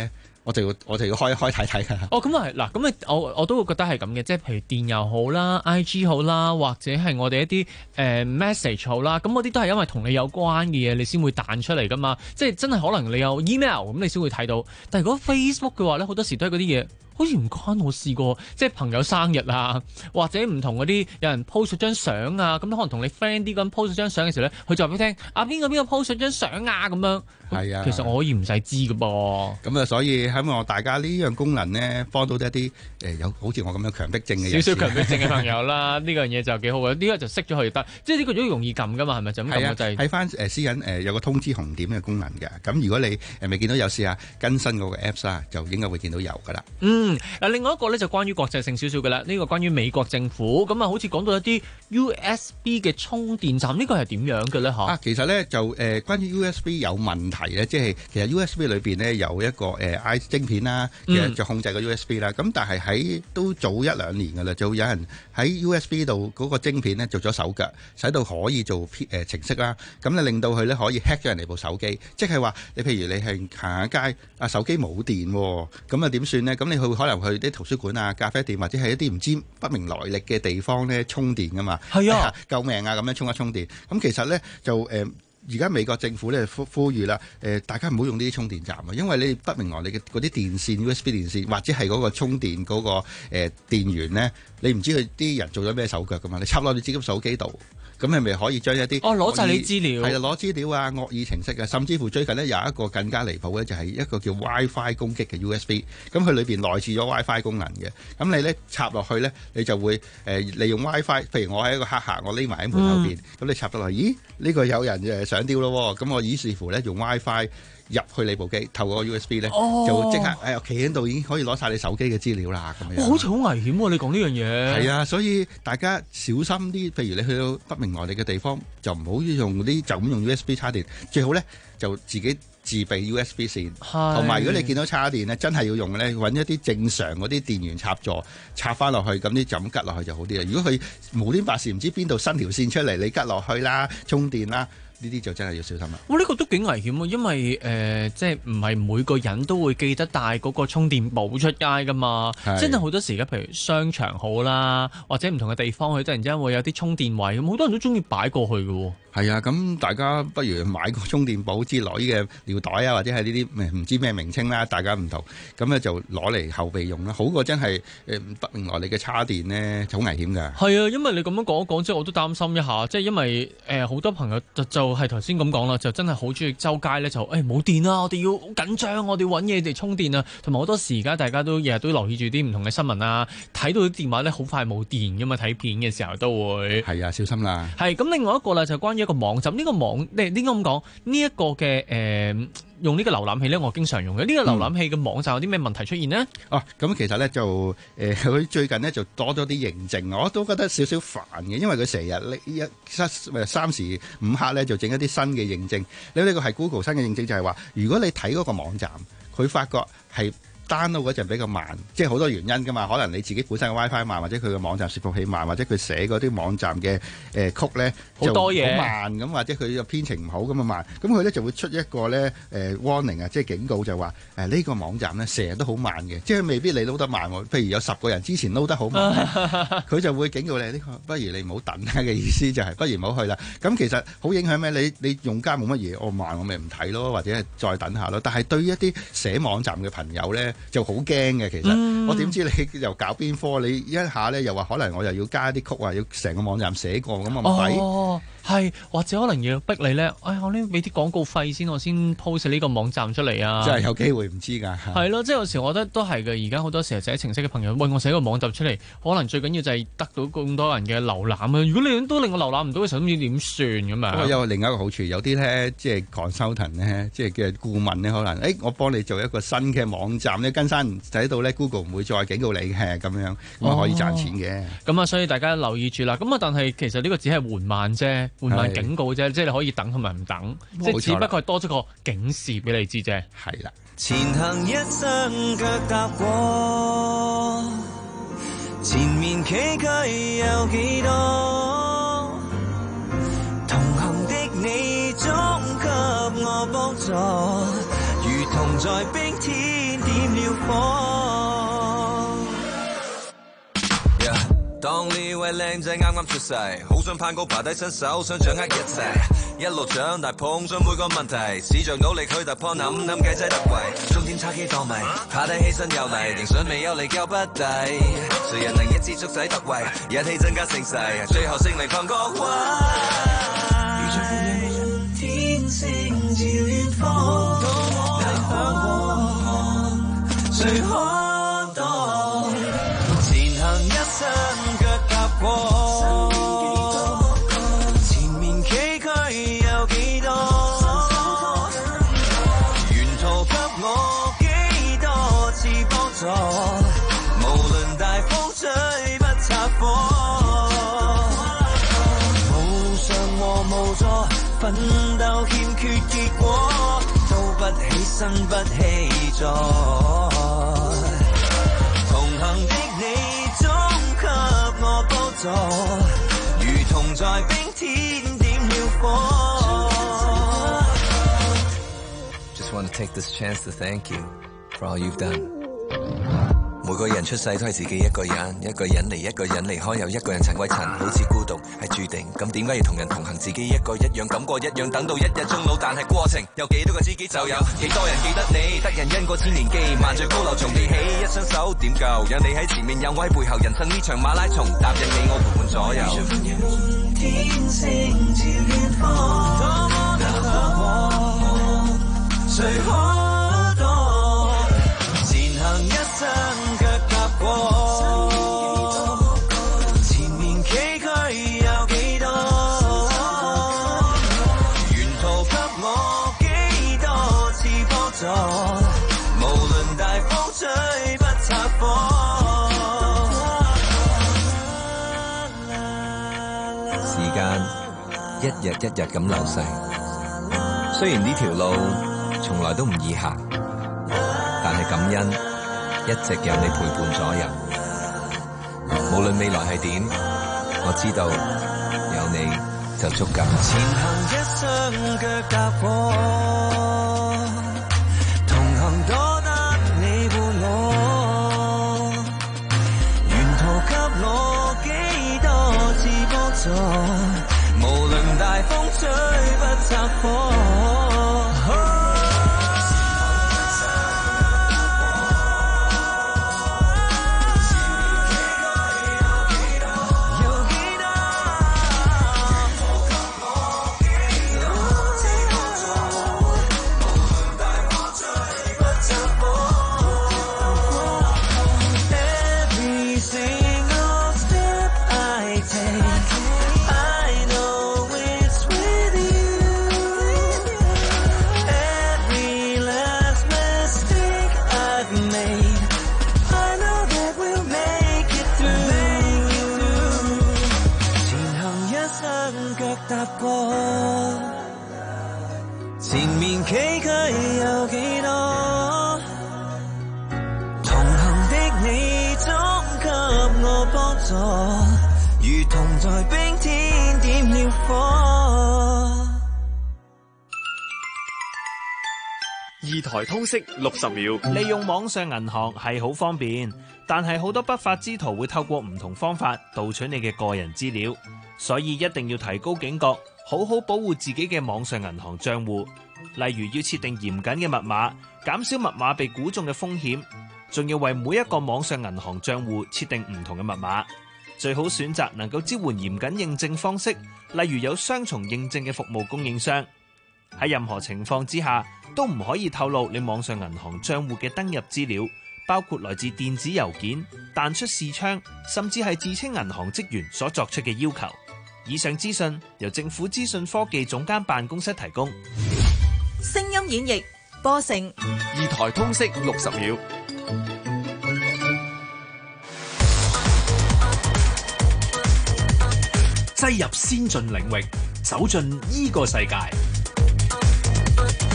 我就要我就要開一開睇睇㗎。 哦，咁啊嗱，咁啊我我都會覺得係咁嘅，即係譬如電郵好啦、I G 好啦，或者係我哋一啲誒、呃、message 好啦，咁嗰啲都係因為同你有關嘅嘢，你先會彈出嚟噶嘛。即係真係可能你有 email 咁，你先會睇到。但係如果 Facebook 嘅話咧，好多時都係嗰啲嘢。好似唔關我試過，即係朋友生日啊，或者唔同嗰啲有人 post 咗張相啊，咁可能同你 friend 啲咁 post 咗張相嘅時候咧，佢就話俾你聽啊邊個邊個 post 咗張相啊咁樣。 係啊， 其實我可以唔使知㗎噃。 咁啊，所以希望大家呢樣功能咧，幫到一啲誒有好似我咁樣強迫症嘅人， 少少強迫症嘅朋友啦，呢樣嘢就幾好嘅。呢個就熄咗佢得，即係呢個都容易撳㗎嘛，係咪就咁撳就係。 喺翻誒私隱誒有個通知紅點嘅功能嘅。咁如果你誒未見到有試下更新嗰個 apps 啦，就應該會見到有㗎啦。 嗯，嗱，另外一個咧就關於國際性少少嘅啦。呢個關於美國政府咁啊，好似講到一啲 U S B 嘅充電站，呢個係點樣嘅咧？嚇啊，其實咧就誒、呃、關於 U S B 有問題咧，即係其實 U S B 裏邊咧有一個誒 I 晶片啦，其實就控制個 U S B 啦。咁、嗯、但係喺都早一兩年㗎啦，就有人喺 U S B 度嗰個晶片咧做咗手腳，使到可以做誒程式啦。咁咧令到佢咧可以 hack 咗人哋部手機，即係話你譬如你係行下街啊，手機冇電，咁啊點算咧？咁你去可能去啲圖書館啊、咖啡店或者係一啲唔知不明來歷嘅地方咧充電㗎嘛。係啊，救命啊咁樣充一充電。咁其實咧就誒。呃而家美國政府咧呼呼籲啦，誒、呃、大家唔好用呢啲充電站啊，因為你不明來歷嘅嗰啲電線 U S B 電線或者係嗰個充電嗰、嗰個誒、呃、電源咧，你唔知佢啲人做咗咩手腳噶嘛？你插落你自己手機度，咁係咪可以將一啲哦攞晒你資料？係啊，攞資料啊，惡意程式啊，甚至乎最近呢，有一個更加離譜嘅，就係一個叫 WiFi 攻擊嘅 U S B， 咁佢裏邊內置咗 WiFi 功能嘅，咁你咧插落去咧，你就會誒、呃、利用 WiFi， 譬如我係一個黑客，我匿埋喺門後邊，咁、嗯、你插到落去，咦呢、呢個有人誒上吊咯，咁我於是乎咧用 WiFi 入去你部機，透過 U S B 咧、哦、就即刻誒企喺度已經可以攞晒你手機嘅資料啦，咁樣。 好似好危險喎、啊！你講呢樣嘢。 係啊，所以大家小心啲。譬如你去到不明來歷嘅地方，就唔好用啲就咁用 U S B 插電，最好咧就自己自備 U S B 線。同埋如果你見到插電咧，真係要用嘅咧，揾一啲正常嗰啲電源插座插翻落去，咁啲就咁吉落去就好啲啦。如果佢無端白事唔知邊度伸條線出嚟，你吉落去啦，充電啦。呢啲就真係要小心啦！ 哇，呢、這個都幾危險喎，因為誒、呃，即係唔係每個人都會記得帶嗰個充電寶出街噶嘛？真係好多時嘅，譬如商場好啦，或者唔同嘅地方，佢突然之間會有啲充電位，咁好多人都中意擺過去嘅喎。 係啊，咁大家不如買個充電寶之類嘅尿袋啊，或者係呢啲唔知咩名稱啦，大家唔同，咁咧就攞嚟後備用啦，好過真係誒不明來歷嘅叉電呢，好危險㗎。係啊，因為你咁樣講一講之後，我都擔心一下，即係因為誒好、呃、多朋友就就係頭先咁講啦，就真係好中意周街咧就誒冇、哎、電啊，我哋要好緊張，我哋揾嘢嚟充電啊，同埋好多時而家大家都日日都留意住啲唔同嘅新聞啊，睇到啲電話咧好快冇電㗎嘛，睇片嘅時候都會係啊，小心啦。 係咁，另外一個啦就關於一個網站，呢、這個網你應該咁講呢一個嘅誒、呃、用呢個瀏覽器咧，我經常用嘅呢、這個瀏覽器嘅網站有啲咩問題出現呢？ 哦、嗯，咁、啊、其實咧就誒佢、呃、最近呢就多咗啲認證，我都覺得少少煩嘅，因為佢成日呢一三三時五刻咧就整一啲新嘅認證。你呢個係 Google 新嘅認證，就係話如果你睇嗰個網站，佢發覺係 download 嗰陣比較慢，即係好多原因㗎嘛。可能你自己本身嘅 WiFi 慢，或者佢嘅網站伺服器慢，或者佢寫嗰啲網站嘅誒曲咧好多嘢好慢咁，或者佢嘅編程唔好咁啊慢。咁佢咧就會出一個咧誒、呃、warning 啊，即係警告，就話誒呢個網站咧成日都好慢嘅，即係未必你 load 得慢喎。譬如有十個人之前 load 得好慢，佢就會警告你呢、呢個不如你唔好等嘅意思就係不如唔好去啦。咁其實好影響咩？你你用家冇乜嘢，我慢我咪唔睇咯，或者係再等下咯。但係對於一啲寫網站嘅朋友咧，就好驚嘅。其實、嗯、我點知你又搞邊科？你一下咧又話可能我又要加啲曲啊，要成個網站寫過咁啊唔抵。 哦，係或者可能要逼你咧，哎我呢俾啲廣告費先，我先 post 呢個網站出嚟啊！ 真係有機會唔知㗎。 係咯，即係有時我覺得都係嘅。而家好多時候寫程式嘅朋友，喂我寫個網站出嚟，可能最緊要就係得到咁多人嘅瀏覽啊！如果你都令我瀏覽唔到嘅時候，咁要點算咁啊？ 不過有另一個好處，有啲咧即係 consultant 咧，即係嘅顧問咧，可能誒、欸、我幫你做一個新嘅網站咧，更新唔使到咧 Google 唔會再警告你嘅咁樣，咁啊可以賺錢嘅。 咁、哦、啊，所以大家留意住啦。咁啊，但係其實呢個只係緩慢啫，緩慢警告啫，即係你可以等同埋唔等，即係只不過係多咗個警示俾你知啫。 係啦， 前行一生腳踏過，前面崎嶇有幾多？同行的你總給我幫助，如同在冰天點了火。 Yeah, 當呢位靚仔啱啱出世，好想攀高爬低伸手，想掌握一切。一路長大碰上每個問題，試着努力去突破，諗諗計仔得位。終點差幾多米，爬低起身又嚟，仍想未有嚟救不抵。誰人能一支竹仔得位，一氣增加聲勢，最後勝利抗各位。 如像歡迎天星照遠方，難向往，誰可擋？前行一生腳踏過，前面崎嶇有幾多？沿途給我幾多次幫助，無論大風吹不拆火。無常和無助，奮鬥欠缺結果，都不起身不氣助。同行的你總給我幫助，如同在冰天點了火。 Just want to take this chance to thank you for all you've done。每個人出世都係自己一個人，一個人嚟一個人離開，又一個人塵歸塵，好似孤獨係注定。咁點解要同人同行？自己一個一樣感覺一樣，等到一日終老，但係過程有幾多個知己就有幾多人記得你。得人恩過千年記，萬丈高樓從地起，一雙手點夠？有你喺前面，有我喺背後，人生呢場馬拉松，答應你我陪伴左右。 天星照遠方，多麼的向往，誰可擋？前行一生腳踏過，前面崎嶇有幾多？沿途給我幾多次幫助，無論大風吹不拆火。 時間一日一日咁流逝，雖然呢條路從來都唔易行，但係感恩一直有你陪伴左右。無論未來係點，我知道有你就足夠。 前行一生腳踏過，同行多得你伴我，沿途給我幾多次幫助，無論大風吹不拆火。前面崎嶇有幾多？同行的你總給我幫助，如同在冰天點了火。 二台通識六十秒， 利用網上銀行係好方便，但係好多不法之徒會透過唔同方法盜取你嘅個人資料，所以一定要提高警覺，好好保護自己嘅網上銀行賬戶。例如要設定嚴謹嘅密碼，減少密碼被估中嘅風險，仲要為每一個網上銀行賬戶設定唔同嘅密碼。最好選擇能夠支援嚴謹認證方式，例如有雙重認證嘅服務供應商。喺任何情況之下，都唔可以透露你網上銀行賬戶嘅登入資料，包括來自電子郵件、彈出視窗，甚至係自稱銀行職員所作出嘅要求。以上資訊由政府資訊科技總監辦公室提供。 聲音演繹播成二台通識六十秒， 擠入先進領域，走進依個世界。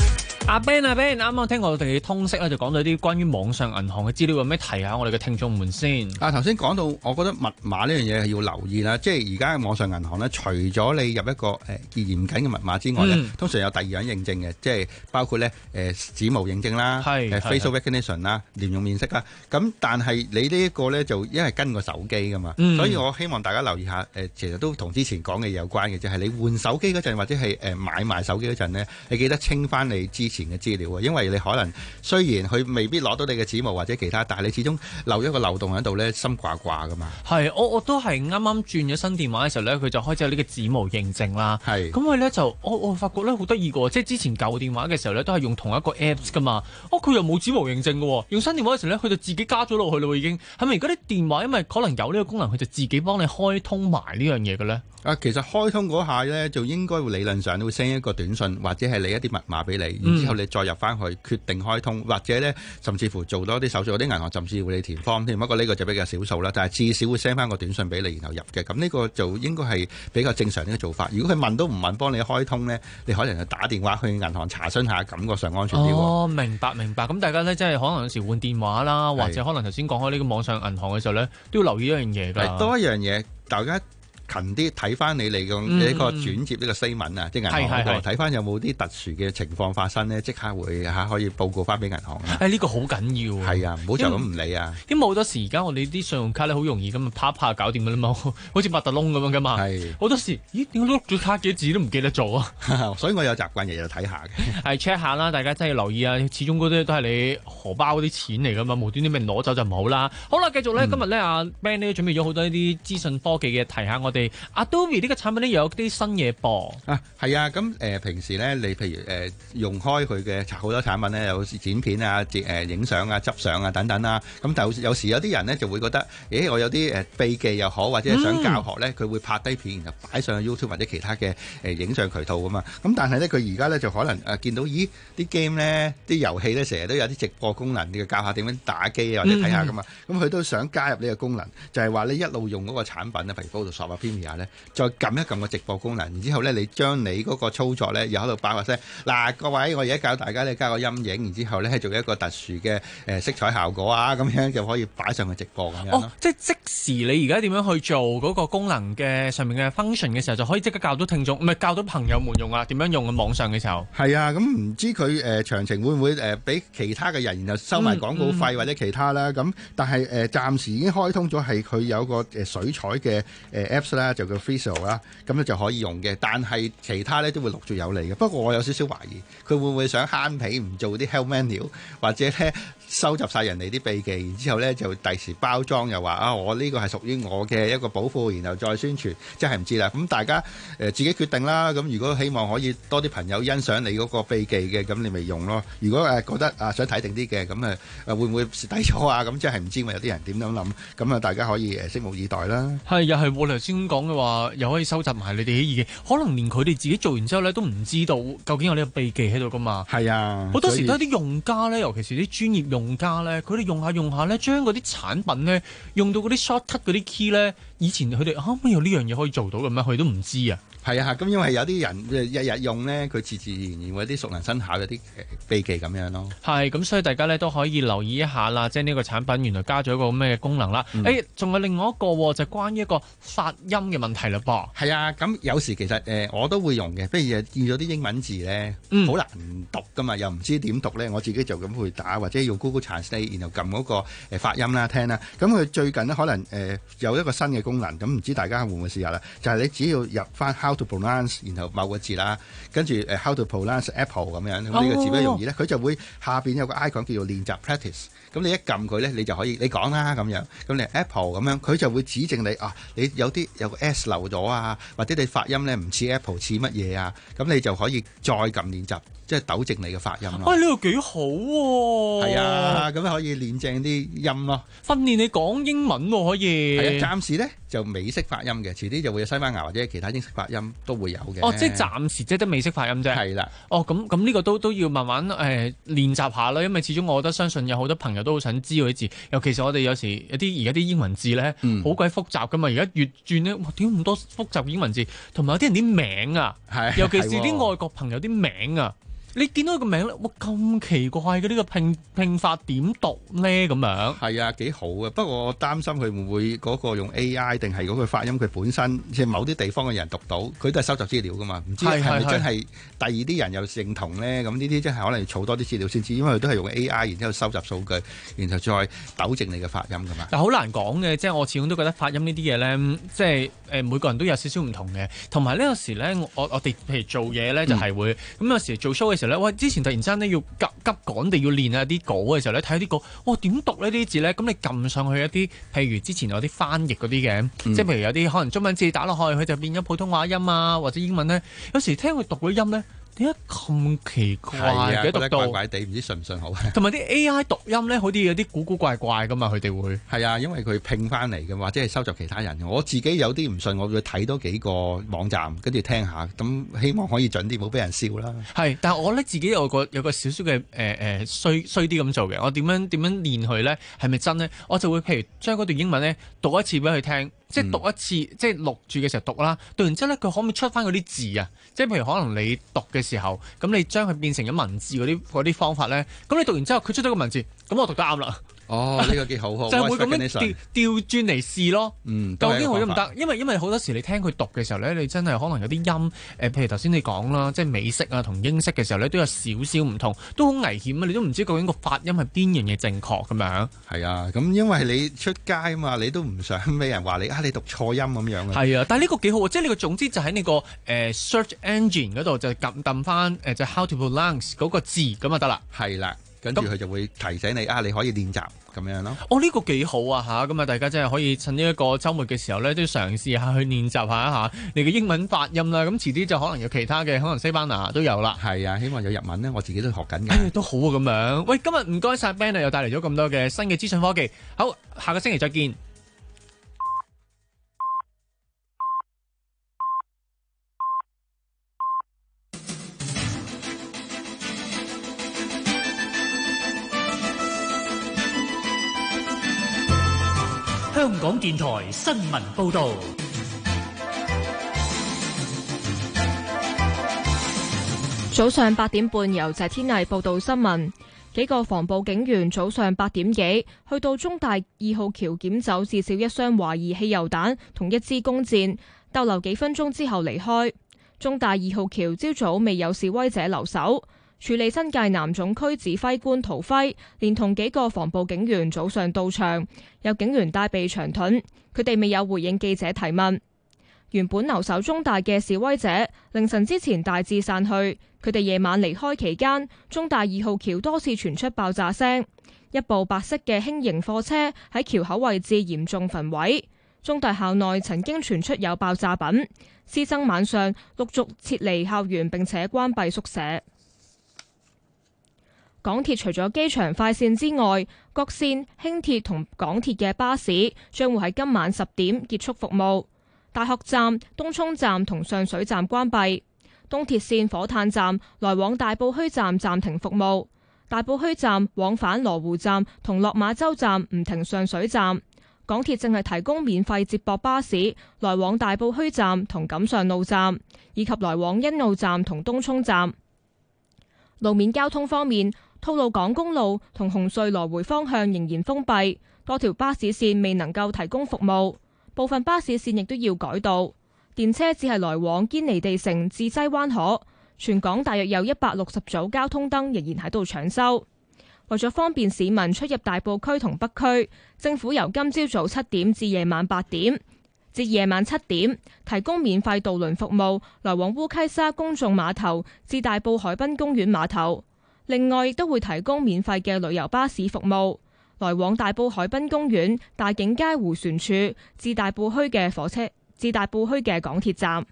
阿 Ben 阿 Ben，啱啱聽我哋通識咧，就講到啲關於網上銀行嘅資料，有咩提下我哋嘅聽眾們先？ 啊，頭先講到，我覺得密碼呢樣嘢係要留意啦。即係而家嘅網上銀行咧，除咗你入一個誒嚴謹嘅密碼之外咧， 嗯、 通常有第二樣認證嘅，即係包括咧誒、呃、指模認證啦，誒 facial recognition 啦，連用面識啦。咁但係你呢一個咧就因為跟個手機噶嘛，嗯、所以我希望大家留意下誒、呃，其實都同之前講嘅有關嘅，就係、是、你換手機嗰陣或者係誒買賣手機嗰陣咧，你記得清翻你之前嘅資料啊，因為你可能雖然佢未必攞到你嘅指模或者其他，但係你始終漏咗個漏洞喺度咧，心掛掛噶嘛。 係，我我都係啱啱轉咗新電話嘅時候咧，佢就開始有呢個指模認證啦。 係， 咁佢咧就我我發覺咧好得意嘅，即係之前舊電話嘅時候咧都係用同一個 Apps 噶嘛。哦，佢又冇指模認證嘅，用新電話嘅時候咧，佢就自己加咗落去咯，已經。係咪而家啲電話因為可能有呢個功能，佢就自己幫你開通埋呢樣嘢嘅咧？ 啊，其實開通嗰下咧，就應該會理論上會 send 一個短信或者係你一啲密碼俾你，然之後你再入翻去決定開通，或者咧甚至乎做多啲手續，有啲銀行甚至會你填 form 添。不過呢個就比較少數啦，但係至少會 send 翻個短信俾你，然後入嘅。咁呢個就應該係比較正常呢個做法。如果佢問都唔問幫你開通咧，你可能就打電話去銀行查詢下，感覺上安全啲。 哦，明白明白。咁大家咧即係可能有時換電話啦，或者可能頭先講開呢個網上銀行嘅時候咧，都要留意一樣嘢㗎。 多一樣嘢，大家勤啲睇翻你嚟個呢個轉接呢個 statement 啊，即係銀行嗰個睇翻有冇啲特殊嘅情況發生咧，即刻會嚇可以報告翻俾銀行啊！ 誒呢個好緊要啊！ 係啊，唔好就咁唔理啊！ 因為好多時而家我哋啲信用卡咧好容易咁啊，啪啪搞掂㗎啦嘛，好似八達窿咁樣㗎嘛。係好多時，咦點解碌咗卡幾字都唔記得做啊？ 所以我有習慣日日睇下嘅。 係 check 下啦，大家真係要留意啊！始終嗰啲都係你荷包嗰啲錢嚟㗎嘛，無端端俾攞走就唔好啦。好啦，繼續咧，嗯、今日咧阿 Ben 咧準備咗好多呢啲資訊科技嘅提下我哋 Adobe。呢個產品咧又有啲新嘢噃啊，係啊，咁誒、呃、平時咧，你譬如誒、呃、用開佢嘅好多產品咧，有剪片啊、誒、呃、影相啊、執相啊等等啦。咁但有時有啲人咧就會覺得，咦，我有啲誒秘技又好，或者係想教學咧，佢、嗯、會拍低片然後擺上去 YouTube 或者其他嘅誒影相渠道㗎嘛。咁但係咧，佢而家咧就可能誒、呃、見到，咦啲 game 咧、啲遊戲咧，成日都有啲直播功能，你要教下點樣打機啊，或者睇下㗎嘛。咁佢、嗯、都想加入呢個功能，就係、是、話你一路用嗰個產品咧，譬如 Photoshop 啊、Premiere 咧，再撳一撳個直播功能，然之後咧，你將你嗰個操作咧，又喺度爆個聲。嗱，各位，我而家教大家咧加個陰影，然之後咧做一個特殊嘅誒色彩效果啊，咁樣就可以擺上去直播咁樣。 哦，即係即時你而家點樣去做嗰個功能嘅上面嘅 function 嘅時候，就可以即刻教到聽眾，唔係教到朋友們用啊，點樣用嘅網上嘅時候。 係啊，咁唔知佢誒詳情會唔會誒俾、呃、其他嘅人然後收埋廣告費、嗯嗯、或者其他啦？咁但係誒、呃、暫時已經開通咗，係佢有個誒水彩嘅誒 apps 啦，就叫 Visual 啦，咁咧就可以用嘅。但係其他咧都會陸續有嚟嘅。不過我有少少懷疑，佢會唔會想慳皮唔做啲 help menu， 或者咧收集晒人哋啲秘技，然之後咧就第時包裝又話啊，我呢個係屬於我嘅一個寶庫，然後再宣傳，真係唔知啦。咁大家誒、呃、自己決定啦。咁如果希望可以多啲朋友欣賞你嗰個秘技嘅，咁你咪用咯。如果誒、呃、覺得啊想睇定啲嘅，咁誒誒會唔會蝕底咗啊？咁真係唔知，我有啲人點樣諗。咁啊，大家可以誒拭目以待啦。 係又係我頭先講嘅話，又可以收集埋你哋啲意見。可能連佢哋自己做完之後咧，都唔知道究竟有呢個秘技喺度噶嘛。 係啊， 好多時都係啲用家咧，尤其是啲專業用家咧，佢哋用下用下咧，將嗰啲產品咧用到嗰啲 shortcut 嗰啲 key 咧，以前佢哋可唔可以有呢樣嘢可以做到嘅咩？佢哋都唔知啊。 係啊，咁因為有啲人日日用咧，佢自自然然會有啲熟能生巧嘅啲秘技咁樣咯。係， 咁所以大家咧都可以留意一下啦，即係呢個產品原來加咗一個咩功能啦。誒、嗯，仲有另外一個就係、關於一個發音嘅問題啦噃。 係啊，咁有時其實誒、呃、我都會用嘅，譬如見咗啲英文字咧，好、嗯、難讀噶嘛，又唔知點讀咧，我自己就咁去打，或者用 Google Translate， 然後撳嗰個誒發音啦、聽啦。咁佢最近咧可能誒、呃、有一個新嘅功能，咁唔知大家會唔會試下啦？就係、是、你只要入翻 How to pronounce， 然後某個字啦，跟住誒 How to pronounce apple 咁樣，咁呢個字比較容易咧，佢、哦、就會下邊有個 icon 叫做練習 practice， 咁你一撳佢咧，你就可以你講啦咁樣，咁你 apple 咁樣，佢就會指正你啊，你有啲有個 s 漏咗啊，或者你發音咧唔似 apple 似乜嘢啊，咁你就可以再撳練習，即係糾正你嘅發音咯。 啊，呢個幾好喎！ 係啊，咁可以練正啲音咯， 訓練你講英文喎，可以。 係啊，暫時咧就美式發音嘅，遲啲就會有西班牙或者其他英式發音都會有嘅。 哦，即係暫時即係得美式發音啫。 係啦。哦， 咁咁呢個都都要慢慢誒、呃、練習下啦，因為始終我覺得相信有好多朋友都好想知道啲字，尤其是我哋有時有啲而家啲英文字咧，好鬼、嗯、複雜噶嘛。而家越轉咧，哇，點咁多複雜嘅英文字，同埋有啲人啲名啊，尤其是啲外國朋友啲名啊。 你見到個名咧，哇咁奇怪嘅呢個拼拼法點讀咧咁樣？ 係啊，幾好嘅。不過我擔心佢會唔會嗰個用 A I 定係嗰個發音佢本身即係某啲地方嘅人讀到，佢都係收集資料噶嘛？唔知係咪真係第二啲人又認同咧？咁呢啲真係可能要儲多啲資料先知，因為佢都係用 A I 然之後收集數據，然後再糾正你嘅發音噶嘛。 但好難講嘅，即係我始終都覺得發音呢啲嘢咧，即係誒每個人都有少少唔同嘅。同埋呢有時咧，我我哋譬如做嘢咧就係會咁、嗯、有時做 show 嘅時候咧，喂之前突然之間咧要急急趕地要練下啲稿嘅時候咧，睇下啲稿，哇點讀呢啲字咧？咁你撳上去一啲，譬如之前有啲翻譯嗰啲嘅，嗯、即係譬如有啲可能中文字打落去，佢就變咗普通話音啊，或者英文咧，有時聽佢讀嗰啲音咧。點解咁奇怪嘅讀到？ 怪怪地，唔知信唔信好。 同埋啲 A I 讀音咧，好似有啲古古怪怪噶嘛，佢哋會係啊，因為佢拼翻嚟嘅，或者係收集其他人嘅。我自己有啲唔信，我會睇多幾個網站，跟住聽下，咁希望可以準啲，冇俾人笑啦。係， 但係我咧自己有個有個少少嘅誒誒衰衰啲咁做嘅。我點樣點樣練佢咧？係咪真咧？我就會譬如將嗰段英文咧讀一次俾佢聽。即係讀一次，嗯、即係錄住嘅時候讀啦。讀完之後咧，佢可唔可以出翻嗰啲字啊？即係譬如可能你讀嘅時候，咁你將佢變成咗文字嗰啲嗰啲方法咧，咁你讀完之後，佢出咗個文字，咁我讀得啱啦。 哦，呢、這個幾好好， 就係會咁樣調調轉嚟試咯。 嗯， 究竟我得唔得？因為因為好多時你聽佢讀嘅時候咧，你真係可能有啲音誒、呃，譬如頭先你講啦，即係美式啊同英式嘅時候咧，都有少少唔同，都好危險啊！你都唔知究竟個發音係邊樣嘢正確咁樣。 係啊，咁因為你出街啊嘛，你都唔想俾人話你啊，你讀錯音咁樣嘅。 係啊，但係呢個幾好啊，即係你個總之就喺你個誒、呃、search engine 嗰度就撳撳翻誒就 how to pronounce 嗰個字咁就得啦。 係啦，跟住佢就會提醒你啊，你可以練習。咁樣咯， 哦呢、這個幾好啊嚇！咁啊，大家真係可以趁呢一個週末嘅時候咧，都嘗試下去練習下一下你嘅英文發音啦。咁遲啲就可能有其他嘅，可能西班牙都有啦。 係啊，希望有日文咧，我自己都學緊嘅、 哎。都好啊咁樣。喂，今日唔該晒 Ben 啊，又帶嚟咗咁多嘅新嘅資訊科技。好，下個星期再見。 香港電台新聞報導， 早上八點半由謝天麗報道新聞。幾個防暴警員早上八點幾去到中大二號橋檢走至少一箱懷疑汽油彈同一支弓箭，逗留幾分鐘之後離開。中大二號橋朝早未有示威者留守。處理新界南總區指揮官陶輝連同幾個防暴警員早上到場，有警員帶備長盾，佢哋未有回應記者提問。原本留守中大嘅示威者凌晨之前大致散去，佢哋夜晚離開期間，中大二號橋多次傳出爆炸聲，一部白色嘅輕型貨車喺橋口位置嚴重焚毀。中大校內曾經傳出有爆炸品，師生晚上陸續撤離校園並且關閉宿舍。港鐵除咗機場快線之外，各線、輕鐵同港鐵嘅巴士將會喺今晚十點結束服務。大學站、東涌站同上水站關閉。東鐵線火炭站來往大埔墟站暫停服務。大埔墟站往返羅湖站同落馬洲站唔停上水站。港鐵正係提供免費接駁巴士來往大埔墟站同錦上路站，以及來往欣澳站同東涌站。路面交通方面，吐露港公路同紅隧來回方向仍然封閉，多條巴士線未能夠提供服務，部分巴士線亦都要改道。電車只係來往堅尼地城至西灣河，全港大約有一百六十組交通燈仍然喺度搶修。為咗方便市民出入大埔區同北區，政府由今朝早七點至夜晚八點至夜晚七點提供免費渡輪服務，來往烏溪沙公眾碼頭至大埔海濱公園碼頭。另外亦都會提供免費嘅旅遊巴士服務，來往大埔海濱公園、大景街迴旋處至大埔墟嘅火車至大埔墟嘅港鐵站。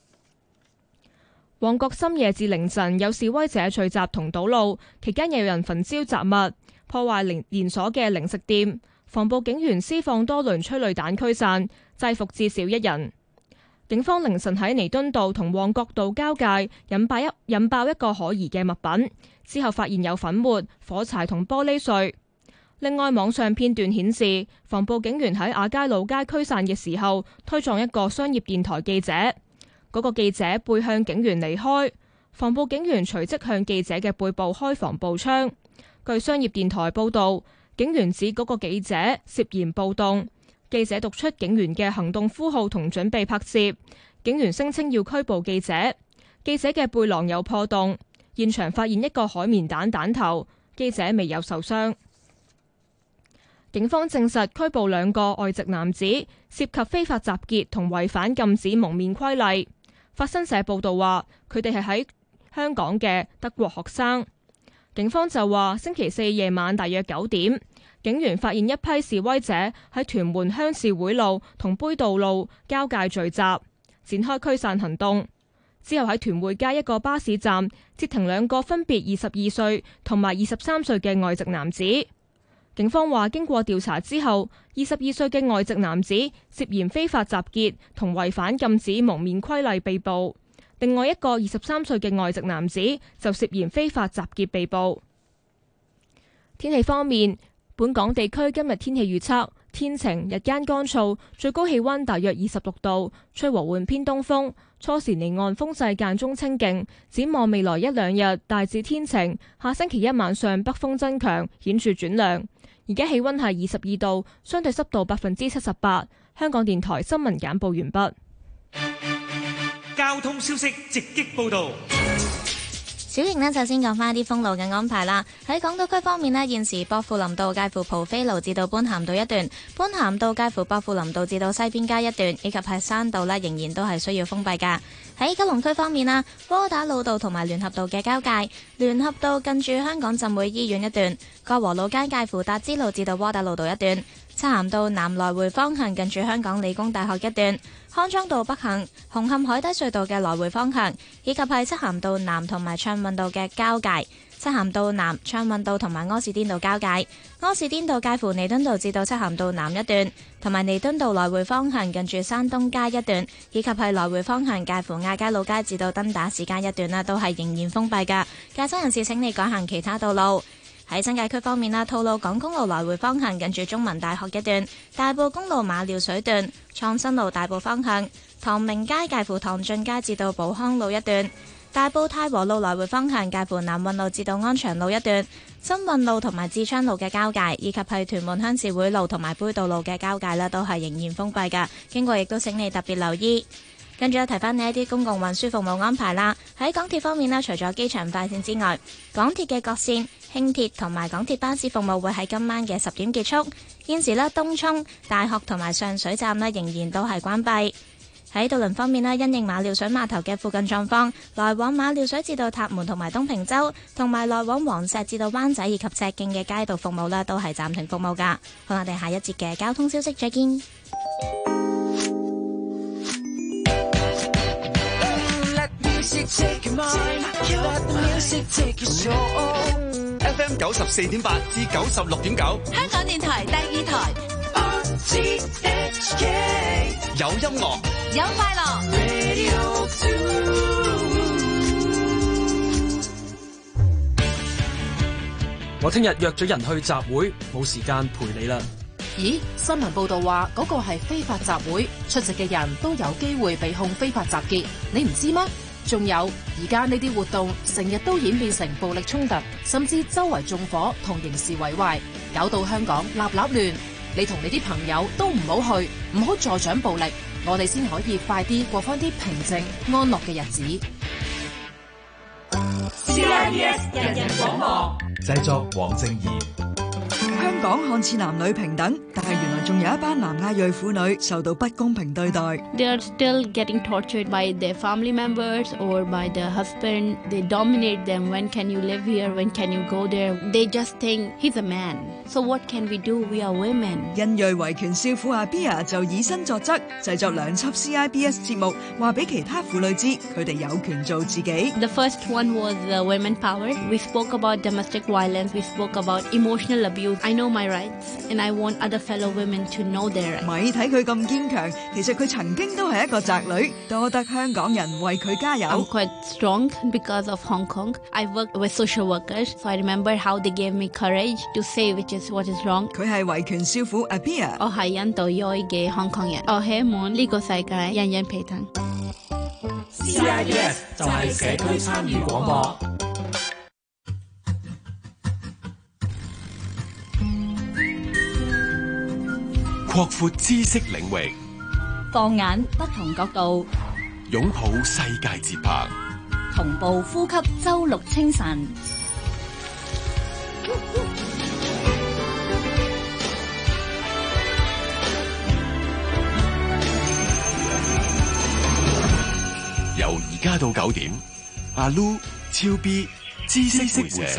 旺角深夜至凌晨有示威者聚集同堵路，期間有人焚燒雜物，破壞連連鎖嘅零食店。防暴警員施放多輪催淚彈驅散，制服至少一人。警方凌晨喺彌敦道同旺角道交界引爆一引爆一個可疑嘅物品，之後發現有粉末、火柴同玻璃碎。另外，網上片段顯示防暴警員喺亞皆老街驅散嘅時候推撞一個商業電台記者，嗰、那個記者背向警員離開。 防暴警員隨即向記者嘅背部開防暴槍。據商業電台報導，警員指嗰個記者涉嫌暴動，記者讀出警員嘅行動呼號同準備拍攝。警員聲稱要拘捕記者，記者嘅背囊有破洞，現場發現一個海綿彈彈頭，記者未有受傷。警方證實拘捕兩個外籍男子，涉及非法集結同違反禁止蒙面規例。法新社報導話，佢哋係喺香港嘅德國學生。警方就話，星期四夜晚大約九點，警員發現一批示威者喺屯門鄉事會路同杯渡路交界聚集，展開驅散行動。之後喺屯匯街一個巴士站截停兩個分別二十二歲同埋二十三歲嘅外籍男子。警方話，經過調查之後，二十二歲嘅外籍男子涉嫌非法集結同違反禁止蒙面規例被捕，另外一個二十三歲嘅外籍男子就涉嫌非法集結被捕。天氣方面，本港地區今日天氣預測，天晴，日間乾燥，最高氣溫大約二十六度，吹和緩偏東風，初時離岸風勢間中清勁。展望未來一兩日大致天晴，下星期一晚上北風增強，顯著轉涼。而家氣溫係二十二度，相對濕度百分之七十八。香港電台新聞簡報完畢。 交通消息直擊報道。 小瑩呢，就先講翻啲封路嘅安排啦。喺港島區方面呢，現時薄扶林道介乎蒲飛路至到般咸道一段，般咸道介乎薄扶林道至到西邊街一段，以及係山道呢，仍然都係需要封閉噶。喺九龍區方面啦，窩打老道同埋聯合道嘅交界，聯合道近住香港浸會醫院一段，歌和老街介乎達之路至到窩打老道一段，漆咸道南來回方向近住香港理工大學一段，康莊道北行紅磡海底隧道嘅來回方向，以及係漆咸道南同埋暢運道嘅交界，漆咸道南、暢運道同埋柯士甸道交界，柯士甸道介乎彌敦道至到漆咸道南一段，同埋彌敦道來回方向近住山東街一段，以及係來回方向介乎亞皆老街至到登打士街一段啦，都係仍然封閉噶。駕駛人士請你改行其他道路。喺新界區方面啦，吐露港公路來回方向近住中文大學一段，大埔公路馬料水段，創新路大埔方向，唐明街介乎唐俊街至到寶康路一段，大埔太和路來回方向介乎南運路至到安祥路一段，新運路同埋智昌路嘅交界，以及係屯門鄉事會路同埋杯渡路嘅交界啦，都係仍然封閉噶。經過亦都請你特別留意。跟住提翻你一啲公共運輸服務安排啦。喺港鐵方面咧，除咗機場快線之外，港鐵嘅各線、輕鐵同埋港鐵巴士服務會喺今晚嘅十點結束。現時咧，東涌、大學同埋上水站咧仍然都係關閉。喺渡輪方面咧，因應馬料水碼頭嘅附近狀況，來往馬料水至到塔門同埋東平洲，同埋來往黃石至到灣仔以及赤徑嘅街道服務咧，都係暫停服務噶。好，我哋下一節嘅交通消息再見。 F M 九十四點八至九十六點九， 香港電台第二台。 有音樂， 有快樂。 我聽日約咗人去集會，冇時間陪你啦。 咦？新聞報道話嗰個係非法集會，出席嘅人都有機會被控非法集結，你唔知咩？仲有，而家呢啲活動成日都演變成暴力衝突，甚至周圍縱火同刑事毀壞，搞到香港立立亂。你同你啲朋友都唔好去，唔好助長暴力，我哋先可以快啲過返啲平靜安樂嘅日子。 C I B S 人人廣播， 製作黃正義。 香港看似男女平等，但係原來仲有一班南亞裔婦女受到不公平對待。 They are still getting tortured by their family members or by the husband. They dominate them. When can you live here? When can you go there? They just think he's a man. So what can we do? We are women. 印裔維權少婦阿 Bia 就以身作則，製作兩輯 C I B S 節目，話俾其他婦女知佢哋有權做自己。 The first one was uh, women power. We spoke about domestic violence. We spoke about emotional abuse. I know my rights, and I want other fellow women to know their rights. 咪睇佢咁堅強，其實佢曾經都係一個宅女，多得香港人為佢加油。 I'm quite strong because of Hong Kong. I work with social workers, so I remember how they gave me courage to say which is what is wrong. 佢係維權少婦 Abia。 我係印度裔嘅香港人，我希望呢個世界人人平等。 C I B S 就係社區參與廣播。 擴闊知識領域， 放眼不同角度， 擁抱世界節拍， 同步呼吸周六清晨。 由而家到九點，阿 Lu、超 B、知識會社。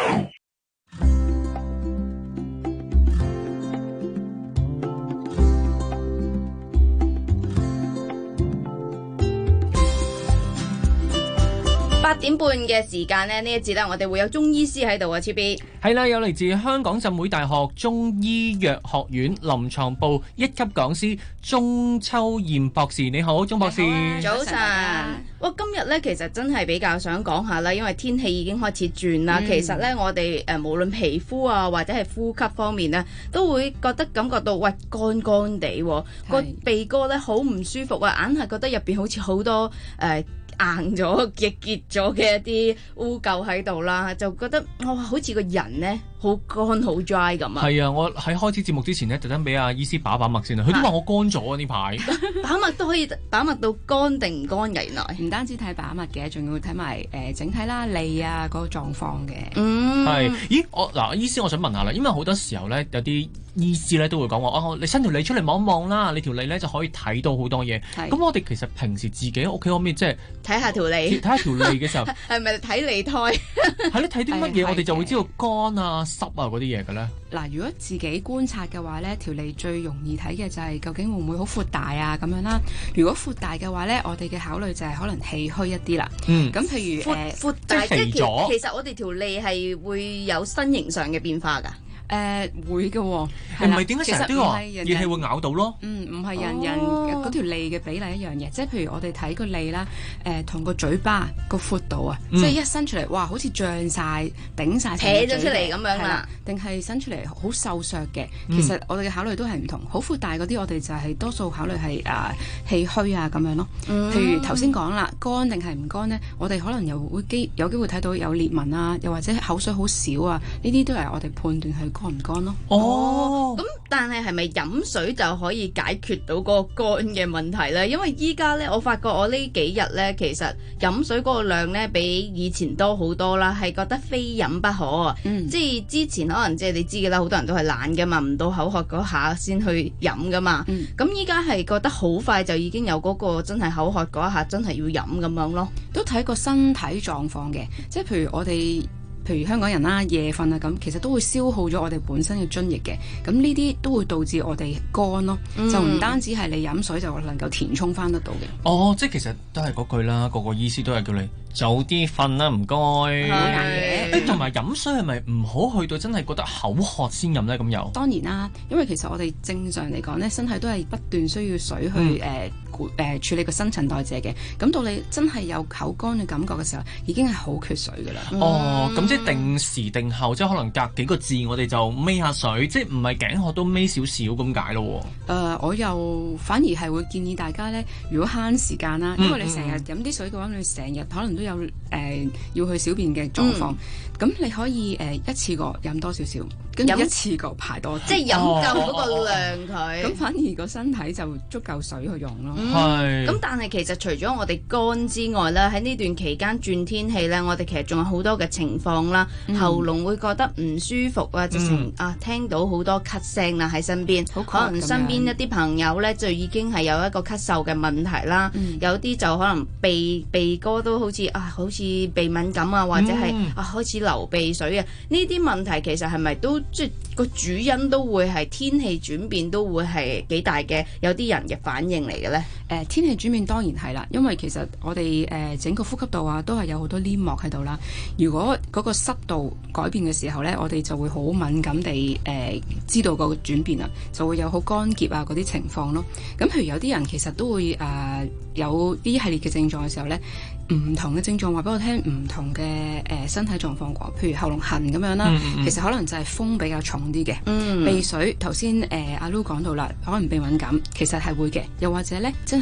八點半嘅時間呢，呢一節呢，我哋會有中醫師喺度啊，超 B。 係啦，有嚟自香港浸會大學中醫藥學院臨床部一級講師鍾秋艷博士，你好，鍾博士。 早晨。哇，今日呢，其實真係比較想講下啦，因為天氣已經開始轉啦。嗯、其實呢，我哋誒、呃、無論皮膚啊或者係呼吸方面呢，都會覺得感覺到喂乾乾地，個鼻哥呢好唔舒服啊，硬係覺得入邊好似好多誒。呃硬咗嘅結咗嘅一啲污垢喺度啦，就覺得哇，好似個人咧好乾好 dry 咁啊！ 係啊，我喺開始節目之前咧，特登俾阿醫師把把脈先啊，佢都話我乾咗啊呢排。 把脈都可以把脈到乾定唔乾嘅，原來唔單止睇把脈嘅，仲要睇埋誒整體啦、脷啊嗰個狀況嘅。 嗯， 係。咦，我嗱醫師，我想問下啦，因為好多時候咧有啲醫師咧都會講話哦，你伸條脷出嚟望一望啦，你條脷咧就可以睇到好多嘢。咁我哋其實平時自己喺屋企可唔可以即係睇下條脷？ 睇下條脷嘅時候係咪睇脷胎？ 係咧，睇啲乜嘢我哋就會知道乾啊、濕啊嗰啲嘢嘅咧。 嗱，如果自己觀察嘅話咧，條脷最容易睇嘅就係究竟會唔會好闊大啊咁樣啦。如果闊大嘅話咧，我哋嘅考慮就係可能氣虛一啲啦。嗯，咁譬如誒闊大即係肥咗， 其實我哋條脷係會有身形上嘅變化㗎。 誒、呃、會嘅喎、哦， 唔係點解成日都話熱氣會咬到咯？ 嗯，唔係人人嗰、哦、條脷嘅比例一樣嘅，即係譬如我哋睇個脷啦，誒、呃、同個嘴巴個闊度啊，嗯、即係一伸出嚟，哇，好似脹晒、頂晒， 扯咗出嚟咁樣啦， 定係伸出嚟好瘦削嘅。其實我哋嘅考慮都係唔同，好闊大嗰啲我哋就係多數考慮係啊氣虛啊咁樣咯。嗯、譬如頭先講啦，乾定係唔乾呢？我哋可能又會機有機會睇到有裂紋啊，又或者口水好少啊，呢啲都係我哋判斷係乾唔乾咯？ 哦，咁但係係咪飲水就可以解決到嗰個乾嘅問題咧？因為依家咧，我發覺我呢幾日咧，其實飲水嗰個量咧比以前多好多啦，係覺得非飲不可啊！嗯、即係之前可能即係你知嘅啦，好多人都係懶噶嘛，唔到口渴嗰下先去飲噶嘛。咁依家係覺得好快就已經有嗰個真係口渴嗰一下真係要飲咁樣咯。 都睇個身體狀況嘅，即係譬如我哋。譬如香港人啦，夜瞓啊咁，其實都會消耗咗我哋本身嘅津液嘅，咁呢啲都會導致我哋乾咯，嗯、就唔單止係你飲水就能夠填充翻得到嘅。 哦，即係其實都係嗰句啦，個個醫師都係叫你早啲瞓啦，唔該。係。同埋飲水係咪唔好去到真係覺得口渴先飲咧？咁又當然啦，因為其實我哋正常嚟講咧，身體都係不斷需要水去誒誒、嗯呃、處理個新陳代謝嘅。咁到你真係有口乾嘅感覺嘅時候，已經係好缺水噶啦。 哦，咁、嗯。即係定時定候，即係可能隔幾個字，我哋就孭下水，即係唔係頸渴都孭少少咁解咯。 誒、呃，我又反而係會建議大家咧，如果慳時間啦，因為你成日飲啲水嘅話，你成日可能都有誒、呃、要去小便嘅狀況，咁、嗯、你可以誒、呃、一次過飲多少少，跟住一次過排多啲， 即係飲夠嗰個量佢。咁、 哦、反而個身體就足夠水去用咯。 係。咁但係其實除咗我哋乾之外咧，喺呢段期間轉天氣咧，我哋其實仲有好多嘅情況。啦，喉嚨會覺得唔舒服啊，直情、嗯、啊聽到好多咳聲啦喺身邊，可能身邊一啲朋友咧就已經係有一個咳嗽嘅問題啦，嗯、有啲就可能鼻鼻哥都好似啊，好似鼻敏感啊，或者係、嗯、啊開始流鼻水啊，呢啲問題其實係咪都即係個主因都會係天氣轉變都會係幾大嘅有啲人嘅反應嚟嘅咧？誒、 呃、天氣轉變當然係啦，因為其實我哋誒、呃、整個呼吸道啊都係有好多黏膜喺度啦，如果嗰、嗰個濕度改變嘅時候呢，我哋就會好敏感地誒、呃、知道個轉變啦，就會有好乾澀啊嗰啲情況咯。咁譬如有啲人其實都會誒、呃、有呢系列嘅症狀嘅時候呢，唔同嘅症狀話俾我聽唔同嘅誒、呃、身體狀況啩，譬如喉嚨痕咁樣啦，嗯嗯其實可能就係風比較重啲嘅，嗯、鼻水頭先誒阿 Lu 講到啦，可能鼻敏感，其實係會嘅，又或者呢真係。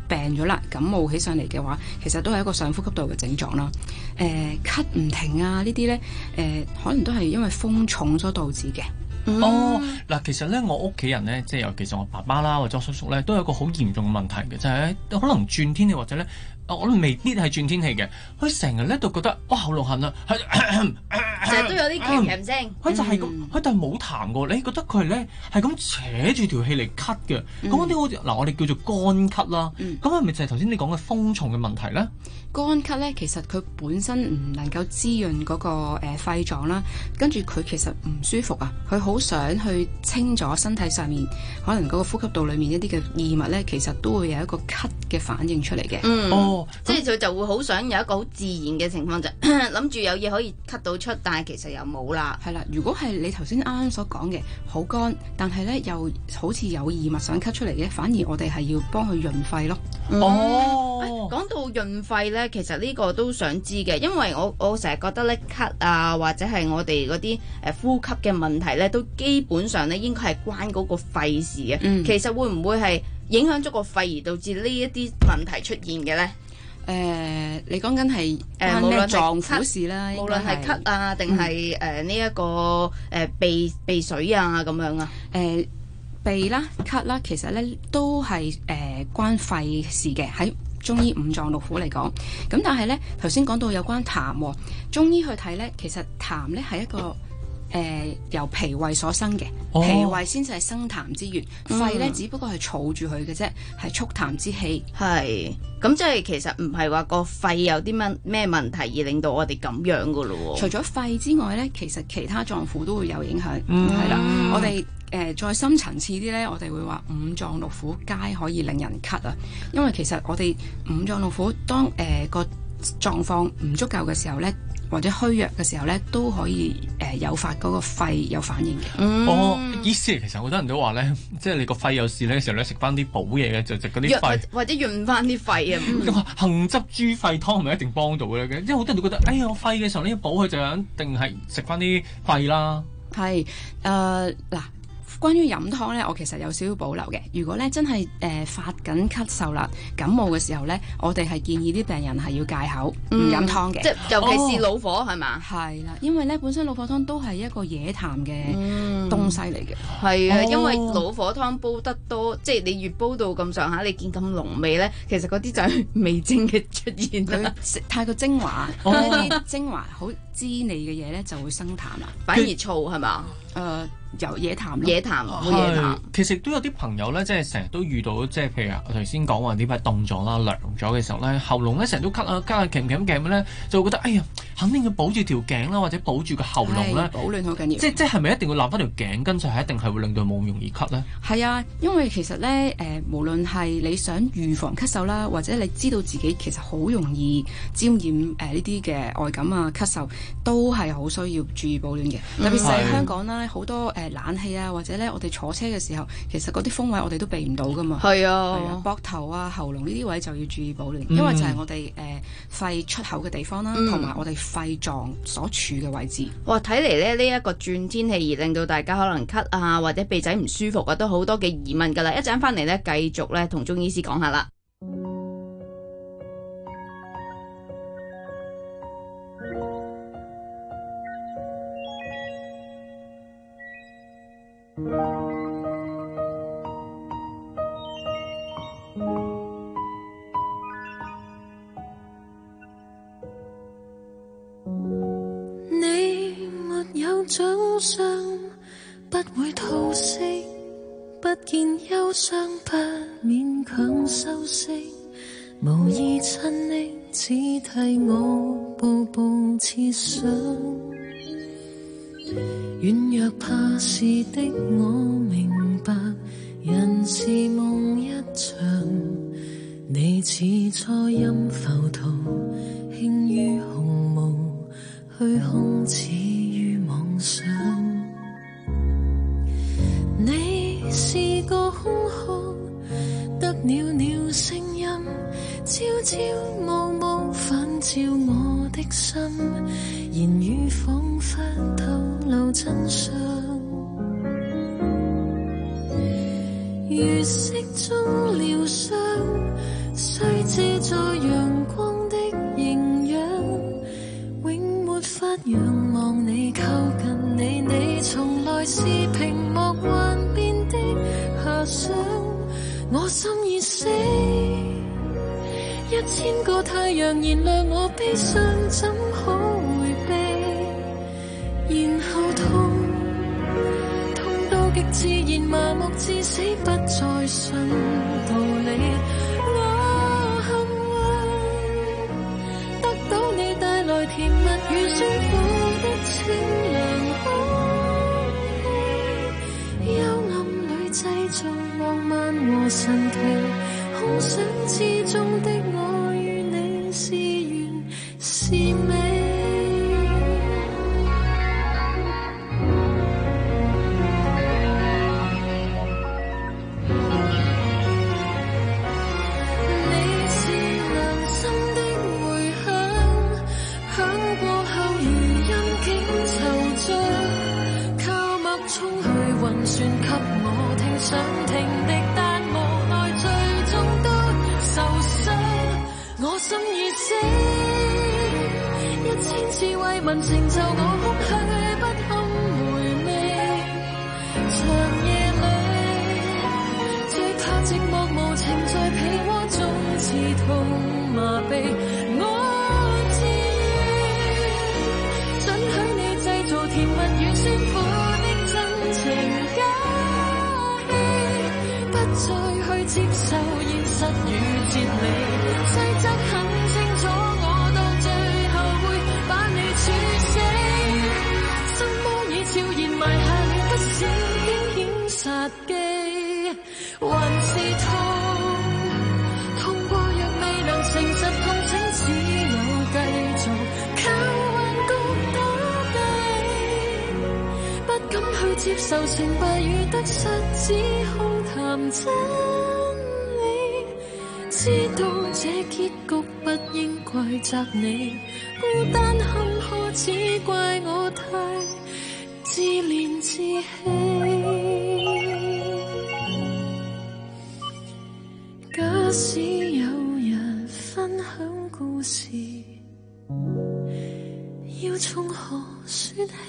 病咗啦，感冒起上嚟嘅話，其實都係一個上呼吸道嘅症狀啦。誒、呃，咳唔停啊，呢啲咧誒，可能都係因為風重所導致嘅。 嗯、哦，嗱，其實咧，我屋企人咧，即係尤其是我爸爸啦，或者我叔叔咧，都有一個好嚴重嘅問題嘅，就係、是、可能轉天氣或者咧，我都未必係轉天氣嘅，佢成日咧都覺得哇喉嚨痕啊，係成日都有啲咳咳聲， 佢就係咁，佢就係冇痰嘅，你覺得佢係咧係咁扯住條氣嚟咳嘅，咁嗰啲好似嗱，我哋叫做乾咳啦，咁係咪就係頭先你講嘅風重嘅問題咧？ 乾咳咧，其實佢本身唔能夠滋潤嗰個誒肺臟啦，跟住佢其實唔舒服啊，佢好想去清咗身體上面可能嗰個呼吸道裡面一啲嘅異物咧，其實都會有一個咳嘅反應出嚟嘅。 嗯，哦，即係佢就會好想有一個好自然嘅情況，就諗住有嘢可以咳到出，但係其實又冇啦。 係啦，如果係你頭先啱啱所講嘅好乾，但係咧又好似有異物想咳出嚟嘅，反而我哋係要幫佢潤肺咯。 嗯、哦，講到潤肺咧，其實呢個都想知嘅，因為我我成日覺得咧咳啊，或者係我哋嗰啲誒呼吸嘅問題咧，都基本上咧應該係關嗰個肺事嘅。嗯、其實會唔會係影響咗個肺而導致呢一啲問題出現嘅咧？誒、 呃，你講緊係誒無論臟腑事啦， 無論係咳啊，定係誒呢一個誒、呃、鼻鼻水啊咁樣啊？ 誒、呃。鼻啦、咳啦，其實咧都係誒、呃、關肺事嘅，喺中醫五臟六腑嚟講。咁但係咧頭先講到有關痰、哦，中醫去睇咧，其實痰咧係一個誒、呃、由脾胃所生嘅，哦、脾胃先至係生痰之源，嗯、肺咧只不過係儲住佢嘅啫，係蓄痰之氣。係， 咁即係其實唔係話個肺有啲乜咩問題而令到我哋咁樣噶咯喎。 除咗肺之外咧，其實其他臟腑都會有影響。嗯，係啦，我哋。誒、呃、再深層次啲咧，我哋會話五臟六腑皆可以令人咳啊！因為其實我哋五臟六腑當誒、呃、個狀況唔足夠嘅時候咧，或者虛弱嘅時候咧，都可以誒誘發嗰個肺有反應嘅。 嗯，我意思係其實好多人都話咧，即係你個肺有事咧嘅時候咧，食翻啲補嘢嘅，就食嗰啲肺， 或者潤翻啲肺啊。 咁杏汁豬肺湯係咪一定幫到嘅咧？因為好多人都覺得，哎呀，我肺嘅時候呢，補佢就一定係食翻啲肺啦。 係誒嗱。關於飲湯咧，我其實有少少保留嘅。如果咧真係誒、呃、發緊咳嗽啦、感冒嘅時候咧，我哋係建議啲病人係要戒口，唔飲湯嘅。 即係尤其是老火係嘛？ 係啦、哦，因為咧本身老火湯都係一個惹痰嘅東西嚟嘅。 係啊、嗯，因為老火湯煲得多，即係你越煲到咁上下，你見咁濃味咧，其實嗰啲就係味精嘅出現啦。 太過精華，呢啲、哦、精華好滋膩嘅嘢咧就會生痰啦， 反而燥係嘛？ 誒。有野痰， 野痰，冇野痰。 其實都有啲朋友咧，即係成日都遇到，即係譬如我頭先講話呢排凍咗啦、涼咗嘅時候咧，喉嚨咧成日都咳啊、咳啊、咳咳咳咧，就會覺得哎呀，肯定要保住條頸啦，或者保住個喉嚨咧， 保暖好緊要。 即即係咪一定要攬翻條頸巾上，係一定係會令到冇咁容易咳咧？ 係啊，因為其實咧誒、呃，無論係你想預防咳嗽啦，或者你知道自己其實好容易沾染誒呢啲嘅外感啊、咳嗽，都係好需要注意保暖嘅。特別是喺香港啦，好多誒冷氣啊，或者咧我哋坐車嘅時候，其實嗰啲風位我哋都避唔到噶嘛。 係啊， 膊頭啊、喉嚨呢啲位就要注意保暖，嗯、因為就係我哋誒、呃、肺出口嘅地方啦，同埋、嗯、我哋肺臟所處嘅位置。 哇，睇嚟咧呢一、這個轉天氣而令到大家可能咳啊，或者鼻仔唔舒服啊，都好多嘅疑問噶啦。一陣翻嚟咧，繼續咧同中醫師講下啦。 早上不會吐息，不見憂傷，不勉強修飾，無意親昵，只替我步步設想。軟弱怕事的我明白，人是夢一場，你似初音浮屠，輕於鴻毛，虛空似想你是個空殼，得了了聲音，朝朝暮暮反照我的心，言語彷彿透露真相。如釋中療傷， 雖知在陽光的營養，永沒法仰望你靠近你，你從來是屏幕幻變的遐想，我心已死。一千個太陽燃亮我悲傷，怎可迴避？然後痛，痛到極自然麻木至死，不再信道理。我幸運得到你帶來甜蜜與酸苦的清涼空氣，幽暗裏製造浪漫和神奇，空想之中的我與你是緣是美。你是良心的迴響，響過後如陰景惆悵，靠脈衝去暈船給我聽想聽的，但無奈最終都受傷，我心已死。一千次慰問成就我空虛不堪回味，長夜裏最怕寂寞無情在被窩中刺痛麻痹。我自願准許你製造甜蜜與酸苦的真情假戲，不再去接受現實與哲理。雖則很清楚，我到最後會把你處死。心魔已悄然埋下了不少驚險殺機，還是痛，痛過若未能誠實痛醒，只有繼續靠幻覺打地，不敢去接受成敗與得失，只空談真理。知道這結局不應怪責你，孤單坎坷只怪我太自憐自棄。假使有人分享故事，要從何說起？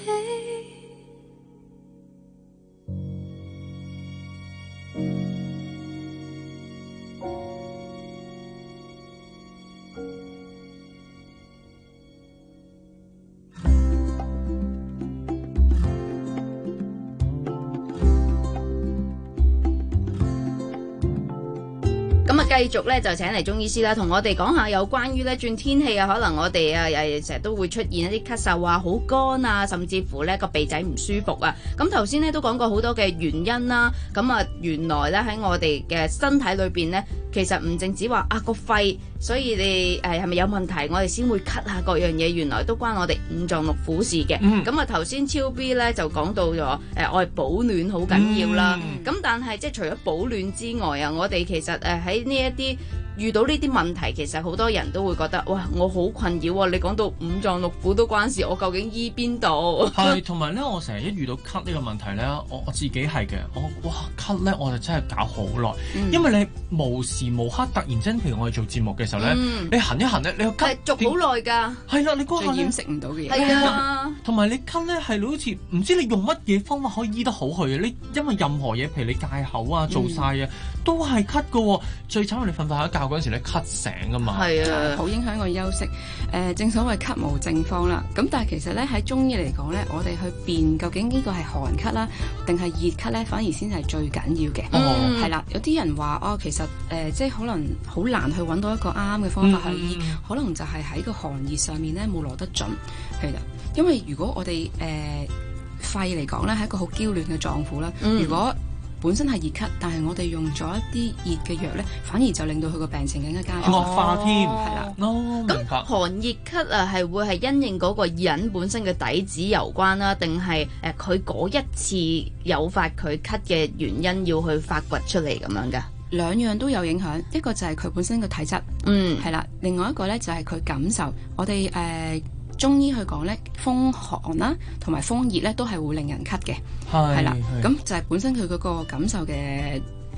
繼續咧就請嚟中醫師啦，同我哋講下有關於咧轉天氣啊，可能我哋啊誒成日都會出現一啲咳嗽啊、好乾啊，甚至乎咧個鼻仔唔舒服啊。咁頭先咧都講過好多嘅原因啦。咁啊原來咧喺我哋嘅身體裏邊咧，其實唔淨止話啊個肺，所以你誒係咪有問題，我哋先會咳下各樣嘢，原來都關我哋五臟六腑事嘅。咁啊頭先超 B 咧就講到咗誒、呃、我哋保暖好緊要啦。咁、嗯、但係即係除咗保暖之外啊，我哋其實誒喺呢一啲遇到呢啲問題，其實好多人都會覺得哇，我好困擾喎！你講到五臟六腑都關事，我究竟醫邊度？ 係，同埋咧，我成日一遇到咳呢個問題咧，我我自己係嘅，我哇咳咧，我就真係搞好耐，嗯、因為你無時無刻突然間，譬如我哋做節目嘅時候咧，嗯、你行一行咧，你個咳續好耐㗎。係啦，你嗰下掩飾唔到嘅嘢。 係啊， 同埋你咳咧係好似唔知你用乜嘢方法可以醫得好佢嘅，你因為任何嘢，譬如你戒口啊、做晒啊，嗯、都係咳㗎喎。最慘係你瞓瞓下覺嗰陣時咧咳醒㗎嘛， 係啊，好影響個休息。誒、呃，正所謂咳無正方啦。咁但係其實咧喺中醫嚟講咧，我哋去辨究竟呢個係寒咳啦，定係熱咳咧，反而先係最緊要嘅。係啦、嗯，有啲人話哦，其實誒、呃，即係可能好難去揾到一個啱嘅方法去醫，嗯、可能就係喺個寒熱上面咧冇攞得準。係啦，因為如果我哋誒、呃、肺嚟講咧係一個好嬌嫩嘅臟腑啦，嗯、如果本身係熱咳，但係我哋用咗一啲熱嘅藥咧，反而就令到佢個病情更加加重惡化添， 係啦。 哦， 咁寒熱咳啊，係會係因應嗰個人本身嘅底子有關啦，定係誒佢嗰一次誘發佢咳嘅原因要去發掘出嚟咁樣㗎？ 兩樣都有影響，一個就係佢本身嘅體質，嗯，係啦。另外一個咧就係佢感受。我哋誒、呃、中醫去講咧，風寒啦同埋風熱咧都係會令人咳嘅，係啦。咁就係本身佢嗰個感受嘅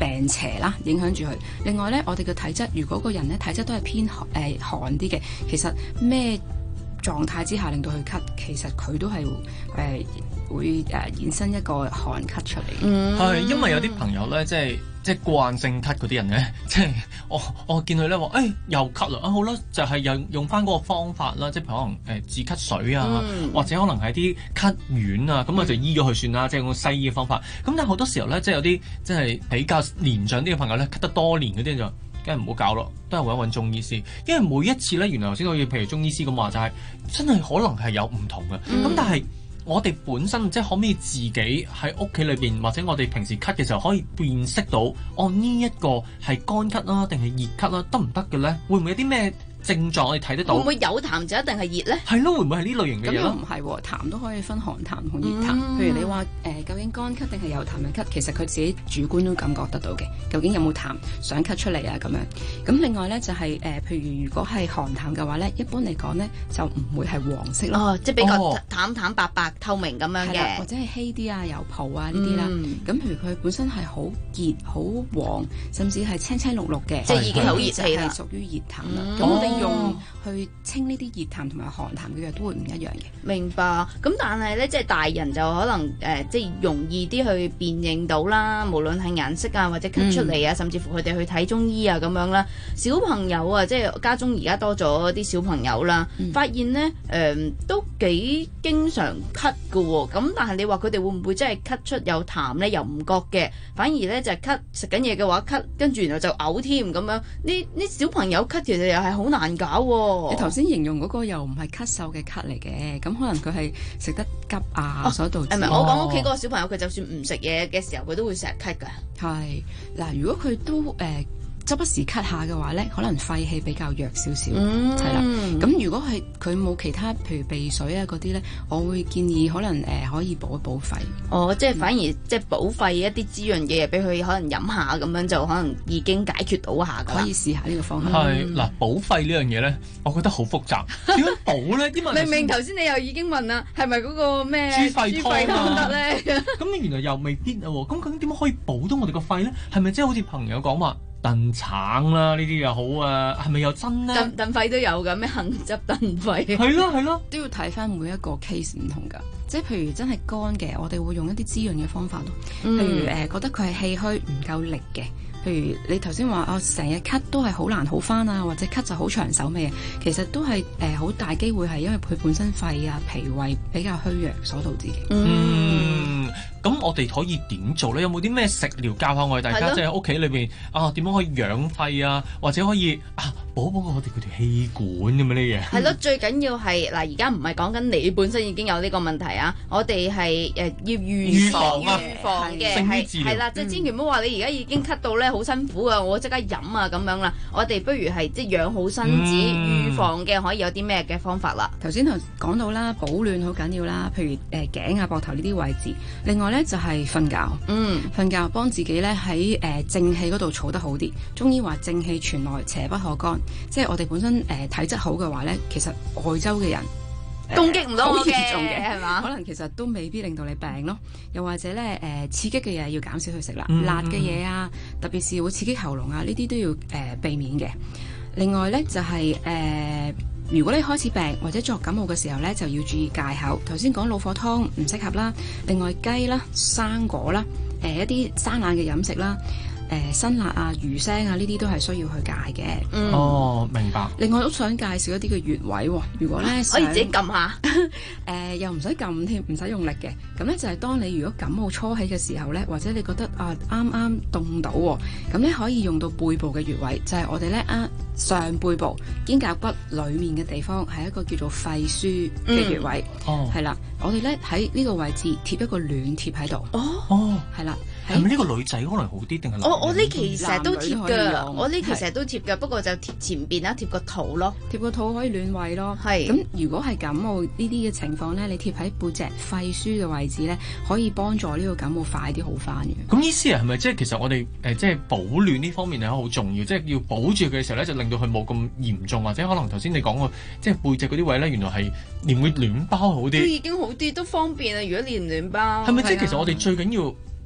病邪啦，影響住佢。另外咧，我哋嘅體質，如果個人咧體質都係偏寒誒寒啲嘅，其實咩狀態之下令到佢咳，其實佢都係誒、呃、會誒衍生一個寒咳出嚟嘅。 嗯，係因為有啲朋友咧，即係即係慣性咳嗰啲人咧，即係我我見佢咧話，誒、哎、又咳啦，啊好啦，就係、是、用用翻嗰個方法啦，即係可能誒止咳水啊， 嗯、 或者可能係啲咳丸啊，咁我就醫咗佢算啦，即係用西醫嘅方法。咁但係好多時候咧，即係有啲即係比較年長啲嘅朋友咧，咳得多年嗰啲就。梗係唔好搞咯，都係揾一揾中醫師，因為每一次咧，原來頭先好似譬如中醫師咁話，就係真係可能係有唔同嘅。咁、嗯、但係我哋本身即係可唔可以自己喺屋企裏邊，或者我哋平時咳嘅時候，可以辨識到哦呢一個係乾咳啦，定係熱咳啦，得唔得嘅咧？會唔會有啲咩症狀我哋睇得到？ 會唔會有痰就一定係熱咧？ 係咯，會唔會係呢類型嘅嘢？ 咁又唔係喎，痰都可以分寒痰同熱痰。 嗯、 譬如你話誒、呃，究竟乾咳定係有痰嘅咳，其實佢自己主觀都感覺得到嘅。究竟有冇痰想咳出嚟啊？咁樣。咁另外咧就係、是、誒、呃，譬如如果係寒痰嘅話咧，一般嚟講咧就唔會係黃色咯。 哦，即係比較淡淡白白透明咁樣嘅， 或者係稀啲啊、油泡啊呢啲啦。咁、嗯、譬如佢本身係好熱、好黃，甚至係青青綠綠嘅， 即係已經好熱氣啦， 係屬於熱痰啦。咁、嗯、我哋用去清呢啲熱痰同埋寒痰嘅藥都會唔一樣嘅。 明白。咁但係咧，即係大人就可能誒、呃，即係容易啲去辨認到啦。無論係顏色啊，或者咳出嚟啊，嗯、甚至乎佢哋去睇中醫啊咁樣啦。小朋友啊，即係家中而家多咗啲小朋友啦，嗯、發現咧誒、呃、都幾經常咳㗎喎。咁但係你話佢哋會唔會真係咳出有痰咧？又唔覺嘅，反而咧就係咳食緊嘢嘅話咳，跟住然後就嘔添咁樣。呢呢小朋友咳其實又係好難搞喎。 你頭先形容嗰個又唔係咳嗽嘅咳嚟嘅，咁可能佢係食得急啊，所導致。 唔係，我講屋企嗰個小朋友，佢就算唔食嘢嘅時候，佢都會成日咳㗎。 係嗱，如果佢都誒。呃周不時咳下嘅話咧，可能肺氣比較弱少少，係啦、嗯。咁如果係佢冇其他，譬如鼻水啊嗰啲咧，我會建議可能誒、呃、可以補一補肺。 哦，即係反而、嗯、即係補肺一啲滋潤嘅嘢俾佢可能飲下，咁樣就可能已經解決到下㗎。 可以試下呢個方法。 係嗱、嗯，補肺呢樣嘢咧，我覺得好複雜。點樣補咧？因為明明頭先你又已經問啦，係咪嗰個咩豬肺湯得咧？ 咁你原來又未必啊喎。咁究竟點樣可以補到我哋個肺咧？係咪即係好似朋友講話？燉橙啦，呢啲又好啊，係咪又真咧？ 燉燉肺都有㗎，咩杏汁燉肺？ 係咯係咯， 都要睇翻每一個 case 唔同㗎。即係譬如真係乾嘅，我哋會用一啲滋潤嘅方法咯。嗯、譬如誒、呃、覺得佢係氣虛唔夠力嘅，譬如你頭先話啊，成日咳都係好難好翻啊，或者咳就好長手尾啊，其實都係誒好大機會係因為佢本身肺啊脾胃比較虛弱所導致嘅。 嗯，咁、嗯、我哋可以點做咧？有冇啲咩食療教下我哋大家？即係喺屋企裏邊啊，點樣可以養肺啊？或者可以啊補補我哋嗰條氣管咁樣呢嘢？ 係咯，最緊要係嗱，而家唔係講緊你本身已經有呢個問題啊，我哋係誒要預防啊， 預防嘅係係啦，即係千祈唔好話你而家已經咳到咧好辛苦啊，我即刻飲啊咁樣啦。我哋不如係即係養好身子，預、嗯、防嘅可以有啲咩嘅方法啦？ 頭先頭講到啦，保暖好緊要啦，譬如誒頸啊、膊頭呢啲位置。另外咧就係、是、瞓覺，嗯，瞓覺幫自己咧喺誒正氣嗰度儲得好啲。中醫話正氣存內，邪不可干，即係我哋本身誒、呃、體質好嘅話咧，其實外周嘅人攻擊唔到我嘅， 係嘛？可能其實都未必令到你病咯。又或者咧誒、呃、刺激嘅嘢要減少去食啦，嗯、辣嘅嘢啊，特別是會刺激喉嚨啊，呢啲都要誒、呃、避免嘅。另外咧就係、是、誒。呃如果你開始病或者作感冒嘅時候咧，就要注意戒口。頭先講老火湯唔適合啦，另外雞啦、生果啦、誒、呃、一啲生冷嘅飲食啦、誒、呃、辛辣啊、魚腥啊呢啲都係需要去戒嘅。 嗯、哦，明白。 另外都想介紹一啲嘅穴位喎。如果咧可以自己撳下， 誒、呃、又唔使撳添，唔使用力嘅。咁咧就係當你如果感冒初起嘅時候咧，或者你覺得啊啱啱凍到喎，咁咧可以用到背部嘅穴位，就係、是、我哋咧啊。上背部肩胛骨裡面嘅地方係一個叫做肺腧嘅穴位，係啦、嗯哦，我哋咧喺呢個位置貼一個暖貼喺度， 哦， 係啦。 係咪呢個女仔可能好啲定係？ 我我呢期成日都貼㗎，我呢期成日都貼㗎，不過就貼前邊啦，貼個肚咯， 貼個肚可以暖胃咯。係咁，如果係感冒呢啲嘅情況咧，你貼喺背脊肺腧嘅位置咧，可以幫助呢個感冒快啲好翻嘅。 咁意思係咪即係其實我哋誒即係保暖呢方面係好重要，即係要保住佢嘅時候咧，就令到佢冇咁嚴重，或者可能頭先你講過即係背脊嗰啲位咧，原來係連會暖包好啲， 都已經好啲，都方便啊！如果連暖包， 係咪即係其實我哋最緊要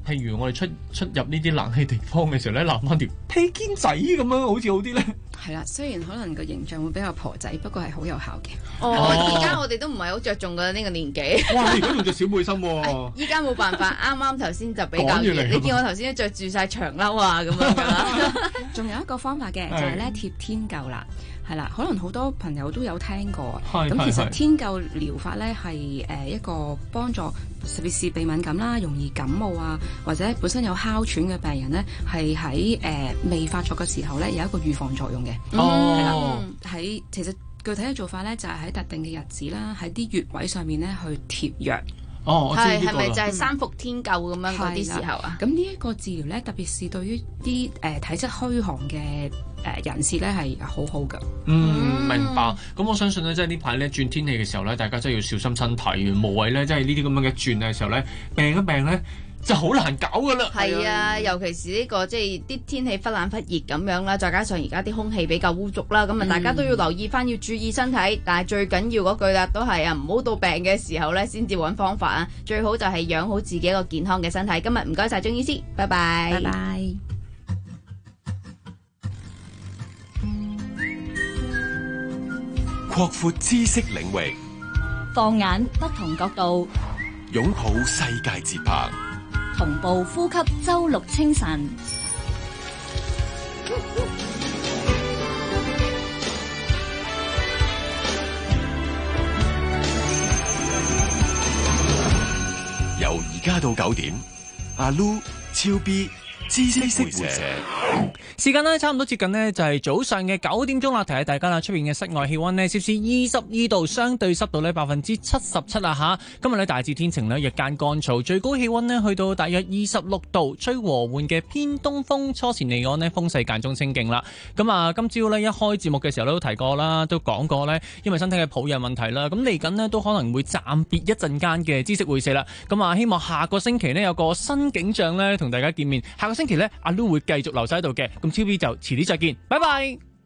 譬如我哋出出入呢啲冷氣地方嘅時候咧，攬翻條披肩仔咁樣，好似好啲咧。 係啦，雖然可能個形象會比較婆仔，不過係好有效嘅。 哦，而家我哋都唔係好着重嘅呢個年紀。 哇！你而家用著小背心喎。 依家冇辦法，啱啱頭先就比較熱。你見我頭先都着住晒長褸啊咁樣㗎啦。 仲有一個方法嘅，就係咧貼天灸啦。係啦，可能好多朋友都有聽過。咁其實天灸療法咧係誒一個幫助，特別是鼻敏感啦、容易感冒啊，或者本身有哮喘嘅病人咧，係喺誒未發作嘅時候咧有一個預防作用嘅。 哦， 係啦，喺其實具體嘅做法咧就係喺特定嘅日子啦，喺啲穴位上面咧去貼藥。 哦， 係係咪就係三伏天灸咁樣嗰啲時候啊？ 咁呢一個治療咧，特別是對於啲誒體質虛寒嘅誒人士咧，係好好噶。 嗯，明白。咁我相信咧，即係呢排咧轉天氣嘅時候咧，大家真係要小心身體，無謂咧，即係呢啲咁樣嘅轉嘅時候咧，病一病咧。就好難搞噶啦， 係啊，尤其是呢、這個即係啲天氣忽冷忽熱咁樣啦，再加上而家啲空氣比較污濁啦，咁啊、嗯、大家都要留意翻，要注意身體。但係最緊要嗰句啦，都係啊，唔好到病嘅時候咧，先至揾方法啊。最好就係養好自己一個健康嘅身體。今日唔該晒鍾醫師，拜拜， 拜拜。 擴闊知識領域， 放眼不同角度。 擁抱世界節拍， 同步呼吸周六清晨。 由而家到九點，阿 Lu、超 B、知識會社。 時間呢差唔多接近呢，就係早上嘅九點鐘啦。提下大家啦，出邊嘅室外氣溫呢，攝氏二十二度，相對濕度呢百分之七十七啊吓。今日呢大致天晴呢，日間乾燥，最高氣溫呢去到大約二十六度，吹和緩嘅偏東風，初前離岸呢風勢間中清勁啦。咁啊，今朝呢一開節目嘅時候都提過啦，都講過呢，因為身體嘅抱恙問題啦，咁嚟緊呢都可能會暫別一陣間嘅知識會社啦。咁啊，希望下個星期呢有個新景象呢同大家見面。下個星期呢，阿 Lu 會繼續留晒喺度嘅。咁超 B 就遲啲再見，拜拜。